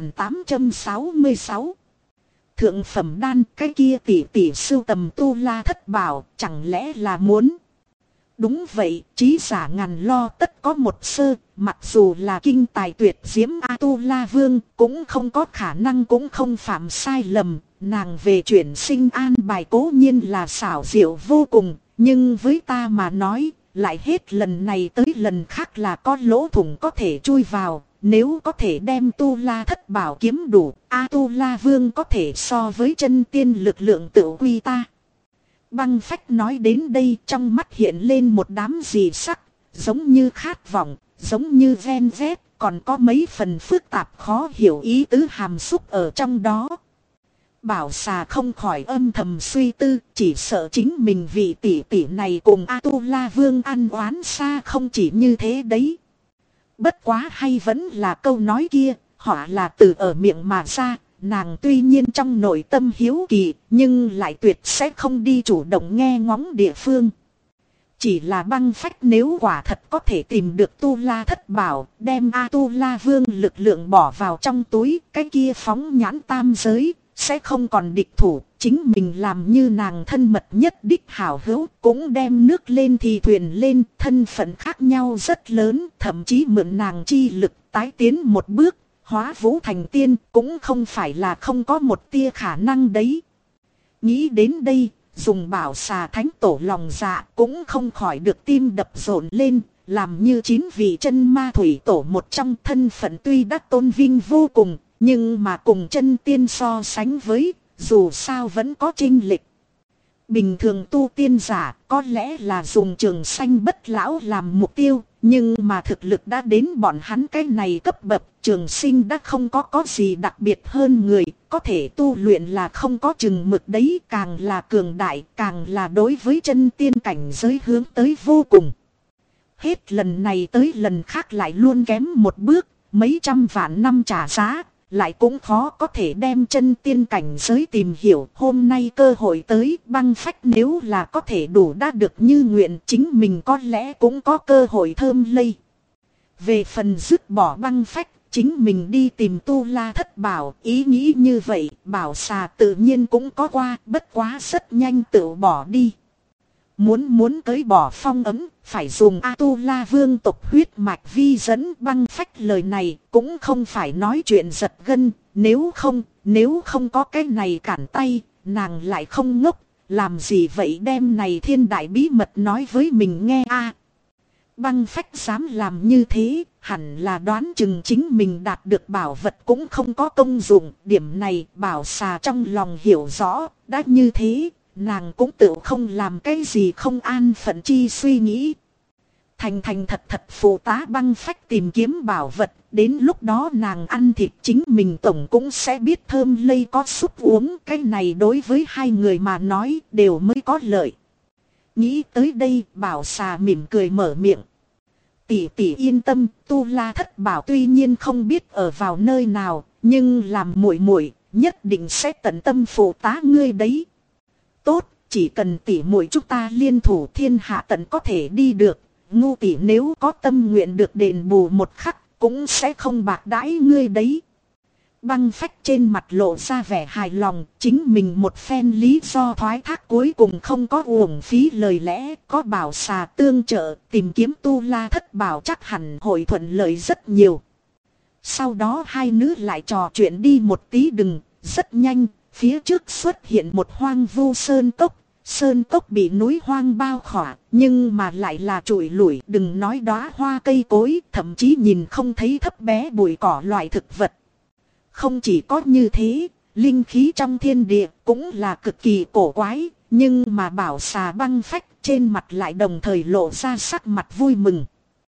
2866. Thượng phẩm đan, cái kia tỷ sưu tầm tu la thất bảo, chẳng lẽ là muốn? Đúng vậy, trí giả ngàn lo tất có một sơ, mặc dù là kinh tài tuyệt diễm A-tu-la Vương, cũng không có khả năng cũng không phạm sai lầm, nàng về chuyển sinh an bài cố nhiên là xảo diệu vô cùng, nhưng với ta mà nói, lại hết lần này tới lần khác là có lỗ thủng có thể chui vào, nếu có thể đem Tu La Thất Bảo kiếm đủ, Tu La Vương có thể so với chân tiên lực lượng tự quy ta. Băng Phách nói đến đây, trong mắt hiện lên một đám dị sắc, giống như khát vọng, giống như ven vét, còn có mấy phần phức tạp khó hiểu ý tứ hàm xúc ở trong đó. Bảo xà không khỏi âm thầm suy tư, chỉ sợ chính mình vị tỷ tỷ này cùng Tu La Vương ăn oán xa không chỉ như thế đấy. Bất quá hay vẫn là câu nói kia, họ là từ ở miệng mà ra, nàng tuy nhiên trong nội tâm hiếu kỳ, nhưng lại tuyệt sẽ không đi chủ động nghe ngóng địa phương. Chỉ là Băng Phách nếu quả thật có thể tìm được Tu La Thất Bảo, đem Tu La Vương lực lượng bỏ vào trong túi, cái kia phóng nhãn tam giới, sẽ không còn địch thủ, chính mình làm như nàng thân mật nhất đích hảo hữu, cũng đem nước lên thì thuyền lên, thân phận khác nhau rất lớn, thậm chí mượn nàng chi lực tái tiến một bước, hóa vũ thành tiên, cũng không phải là không có một tia khả năng đấy. Nghĩ đến đây, dùng Bảo xà thánh tổ lòng dạ cũng không khỏi được tim đập rộn lên, làm như 9 vị chân ma thủy tổ một trong, thân phận tuy đã tôn vinh vô cùng, nhưng mà cùng chân tiên so sánh với, dù sao vẫn có chênh lệch. Bình thường tu tiên giả có lẽ là dùng trường sanh bất lão làm mục tiêu, nhưng mà thực lực đã đến bọn hắn cái này cấp bậc, trường sinh đã không có gì đặc biệt hơn người, có thể tu luyện là không có chừng mực đấy, càng là cường đại, càng là đối với chân tiên cảnh giới hướng tới vô cùng. Hết lần này tới lần khác lại luôn kém một bước, mấy trăm vạn năm trả giá, lại cũng khó có thể đem chân tiên cảnh giới tìm hiểu. Hôm nay cơ hội tới, Băng Phách nếu là có thể đủ đã được như nguyện, chính mình có lẽ cũng có cơ hội thơm lây. Về phần dứt bỏ Băng Phách, chính mình đi tìm Tu La Thất Bảo, ý nghĩ như vậy, Bảo xà tự nhiên cũng có qua, bất quá rất nhanh tự bỏ đi. Muốn cưới bỏ phong ấm, phải dùng Tu La Vương tộc huyết mạch vi dẫn. Băng Phách lời này cũng không phải nói chuyện giật gân, nếu không có cái này cản tay, nàng lại không ngốc, làm gì vậy đem này thiên đại bí mật nói với mình nghe Băng Phách dám làm như thế, hẳn là đoán chừng chính mình đạt được bảo vật cũng không có công dụng, điểm này Bảo xà trong lòng hiểu rõ, đã như thế. Nàng cũng tự không làm cái gì không an phận chi suy nghĩ. Thành thật phụ tá Băng Phách tìm kiếm bảo vật. Đến lúc đó nàng ăn thịt chính mình tổng cũng sẽ biết thơm lây có súp uống. Cái này đối với hai người mà nói đều mới có lợi. Nghĩ tới đây Bảo xà mỉm cười mở miệng. Tỷ tỷ yên tâm, Tu La Thất Bảo tuy nhiên không biết ở vào nơi nào, nhưng làm muội muội nhất định sẽ tận tâm phụ tá ngươi đấy. Tốt, chỉ cần tỷ muội chúng ta liên thủ thiên hạ tận có thể đi được, ngu tỷ nếu có tâm nguyện được đền bù một khắc, cũng sẽ không bạc đãi ngươi đấy. Băng Phách trên mặt lộ ra vẻ hài lòng, chính mình một phen lý do thoái thác cuối cùng không có uổng phí lời lẽ, có Bảo xà tương trợ, tìm kiếm Tu La Thất Bảo chắc hẳn hội thuận lợi rất nhiều. Sau đó hai nữ lại trò chuyện đi một tí rất nhanh. Phía trước xuất hiện một hoang vu sơn cốc bị núi hoang bao khỏa, nhưng mà lại là trụi lủi, đừng nói đóa hoa cây cối, thậm chí nhìn không thấy thấp bé bụi cỏ loại thực vật. Không chỉ có như thế, linh khí trong thiên địa cũng là cực kỳ cổ quái, nhưng mà Bảo xà Băng Phách trên mặt lại đồng thời lộ ra sắc mặt vui mừng.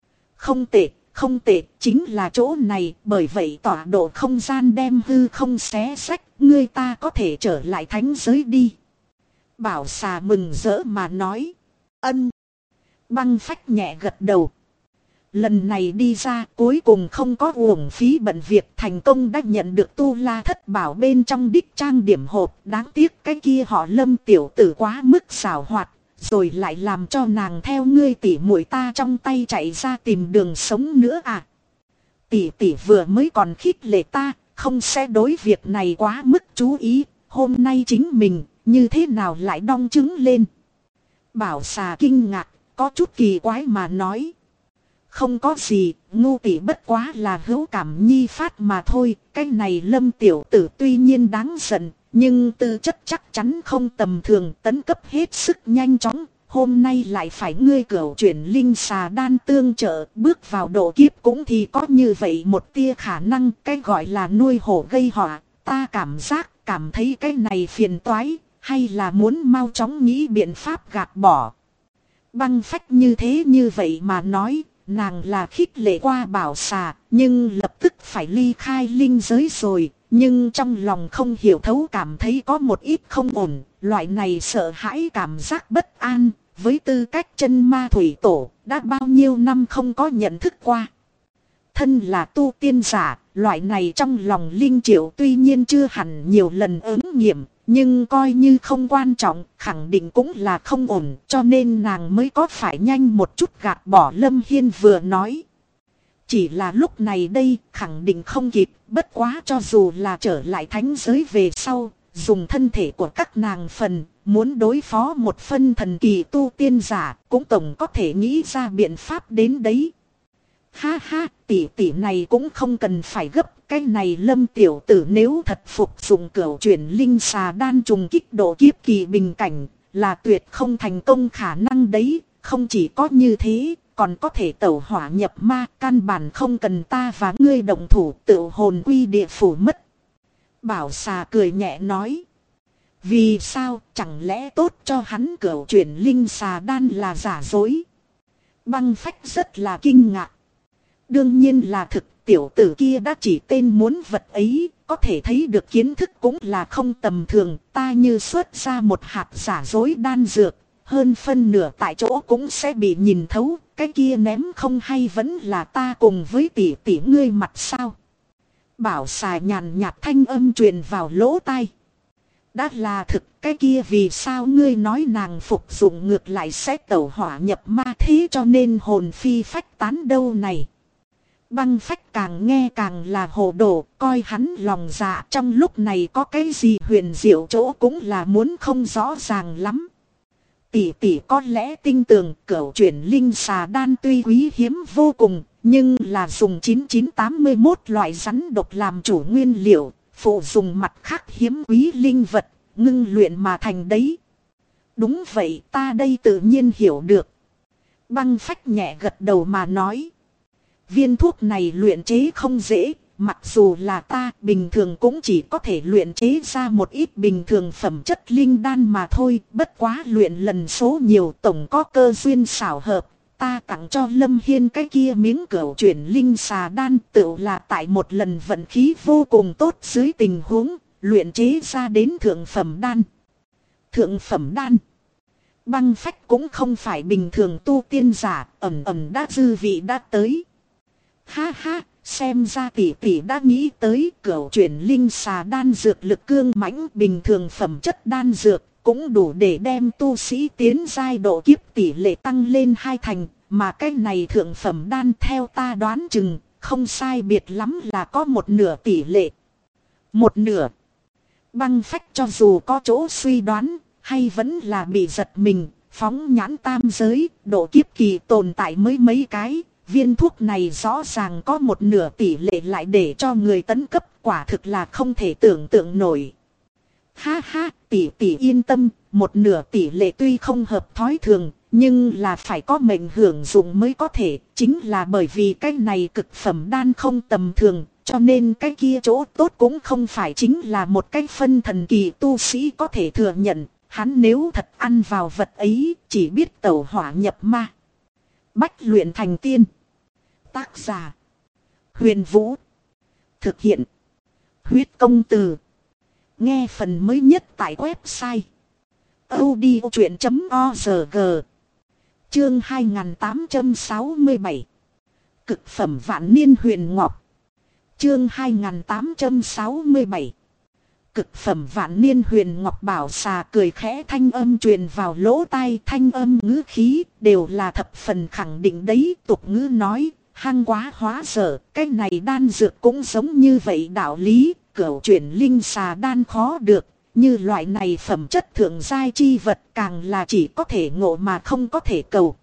Không tệ, chính là chỗ này, bởi vậy tọa độ không gian đem hư không xé xách, ngươi ta có thể trở lại thánh giới đi. Bảo xà mừng rỡ mà nói. Ân. Băng Phách nhẹ gật đầu. Lần này đi ra cuối cùng không có uổng phí bận việc, thành công đã nhận được Tu La Thất Bảo bên trong đích trang điểm hộp. Đáng tiếc cái kia họ Lâm tiểu tử quá mức xảo hoạt, rồi lại làm cho nàng theo ngươi tỷ muội ta trong tay chạy ra tìm đường sống nữa à. Tỷ vừa mới còn khích lệ ta, không sẽ đối việc này quá mức chú ý, hôm nay chính mình như thế nào lại đong trứng lên. Bảo xà kinh ngạc, có chút kỳ quái mà nói. Không có gì, ngu tỷ bất quá là hữu cảm nhi phát mà thôi, cái này Lâm tiểu tử tuy nhiên đáng giận, nhưng tư chất chắc chắn không tầm thường, tấn cấp hết sức nhanh chóng, hôm nay lại phải ngươi cửu chuyển linh xà đan tương trợ, bước vào độ kiếp cũng thì có như vậy một tia khả năng. Cái gọi là nuôi hổ gây họa, ta cảm thấy cái này phiền toái, hay là muốn mau chóng nghĩ biện pháp gạt bỏ. Băng Phách như vậy mà nói, nàng là khích lệ qua Bảo Xà, nhưng lập tức phải ly khai linh giới rồi. Nhưng trong lòng không hiểu thấu cảm thấy có một ít không ổn, loại này sợ hãi cảm giác bất an, với tư cách chân ma thủy tổ, đã bao nhiêu năm không có nhận thức qua. Thân là tu tiên giả, loại này trong lòng Linh Triệu tuy nhiên chưa hẳn nhiều lần ứng nghiệm, nhưng coi như không quan trọng, khẳng định cũng là không ổn, cho nên nàng mới có phải nhanh một chút gạt bỏ Lâm Hiên vừa nói. Chỉ là lúc này đây, khẳng định không kịp, bất quá cho dù là trở lại thánh giới về sau, dùng thân thể của các nàng phần, muốn đối phó một phân thần kỳ tu tiên giả, cũng tổng có thể nghĩ ra biện pháp đến đấy. Ha ha, tỷ này cũng không cần phải gấp, cái này Lâm tiểu tử nếu thật phục dụng cửu chuyển linh xà đan trùng kích độ kiếp kỳ bình cảnh, là tuyệt không thành công khả năng đấy, không chỉ có như thế, còn có thể tẩu hỏa nhập ma, căn bản không cần ta và ngươi động thủ, tự hồn quy địa phủ mất. Bảo Xà cười nhẹ nói. Vì sao, chẳng lẽ tốt cho hắn cửu chuyển linh xà đan là giả dối? Băng Phách rất là kinh ngạc. Đương nhiên là thực, tiểu tử kia đã chỉ tên muốn vật ấy, có thể thấy được kiến thức cũng là không tầm thường. Ta như xuất ra một hạt giả dối đan dược, hơn phân nửa tại chỗ cũng sẽ bị nhìn thấu. Cái kia ném không hay vẫn là ta cùng với tỷ ngươi mặt sao? Bảo Xà nhàn nhạt thanh âm truyền vào lỗ tai. Đã là thực, cái kia vì sao ngươi nói nàng phục dụng ngược lại sẽ tẩu hỏa nhập ma thế cho nên hồn phi phách tán đâu này? Băng Phách càng nghe càng là hồ đồ, coi hắn lòng dạ trong lúc này có cái gì huyền diệu chỗ cũng là muốn không rõ ràng lắm. Tỷ có lẽ tin tưởng cửu chuyển linh xà đan tuy quý hiếm vô cùng, nhưng là dùng 9981 loại rắn độc làm chủ nguyên liệu, phụ dùng mặt khác hiếm quý linh vật, ngưng luyện mà thành đấy. Đúng vậy, ta đây tự nhiên hiểu được. Băng Phách nhẹ gật đầu mà nói. Viên thuốc này luyện chế không dễ, mặc dù là ta bình thường cũng chỉ có thể luyện chế ra một ít bình thường phẩm chất linh đan mà thôi. Bất quá luyện lần số nhiều tổng có cơ duyên xảo hợp. Ta tặng cho Lâm Hiên cái kia miếng cửu chuyển linh xà đan tựu là tại một lần vận khí vô cùng tốt dưới tình huống luyện chế ra đến thượng phẩm đan. Thượng phẩm đan. Băng Phách cũng không phải bình thường tu tiên giả, ẩn đã dư vị đã tới. Ha ha, xem ra tỷ đã nghĩ tới cửu chuyển linh xà đan dược lực cương mãnh, bình thường phẩm chất đan dược cũng đủ để đem tu sĩ tiến giai độ kiếp tỷ lệ tăng lên 2 thành, mà cái này thượng phẩm đan theo ta đoán chừng, không sai biệt lắm là có 1/2 tỷ lệ. 1/2. Băng Phách cho dù có chỗ suy đoán, hay vẫn là bị giật mình, phóng nhãn tam giới, độ kiếp kỳ tồn tại mới mấy cái. Viên thuốc này rõ ràng có 1/2 tỷ lệ lại để cho người tấn cấp, quả thực là không thể tưởng tượng nổi. Ha ha, tỷ yên tâm, 1/2 tỷ lệ tuy không hợp thói thường, nhưng là phải có mệnh hưởng dụng mới có thể. Chính là bởi vì cái này cực phẩm đan không tầm thường, cho nên cái kia chỗ tốt cũng không phải chính là một cái phân thần kỳ tu sĩ có thể thừa nhận. Hắn nếu thật ăn vào vật ấy, chỉ biết tẩu hỏa nhập ma. Bách luyện thành tiên. Tác giả Huyền Vũ. Thực hiện Huyết Công Từ. Nghe phần mới nhất tại website audiochuyện.org. Chương 2867. Cực phẩm vạn niên huyền ngọc. Chương 2867. Cực phẩm vạn niên huyền ngọc. Bảo Xà cười khẽ, thanh âm truyền vào lỗ tai, thanh âm ngữ khí đều là thập phần khẳng định đấy. Tục ngữ nói, hăng quá hóa dở, cái này đan dược cũng giống như vậy đạo lý. Cửu chuyển linh xà đan khó được, như loại này phẩm chất thượng giai chi vật càng là chỉ có thể ngộ mà không có thể cầu.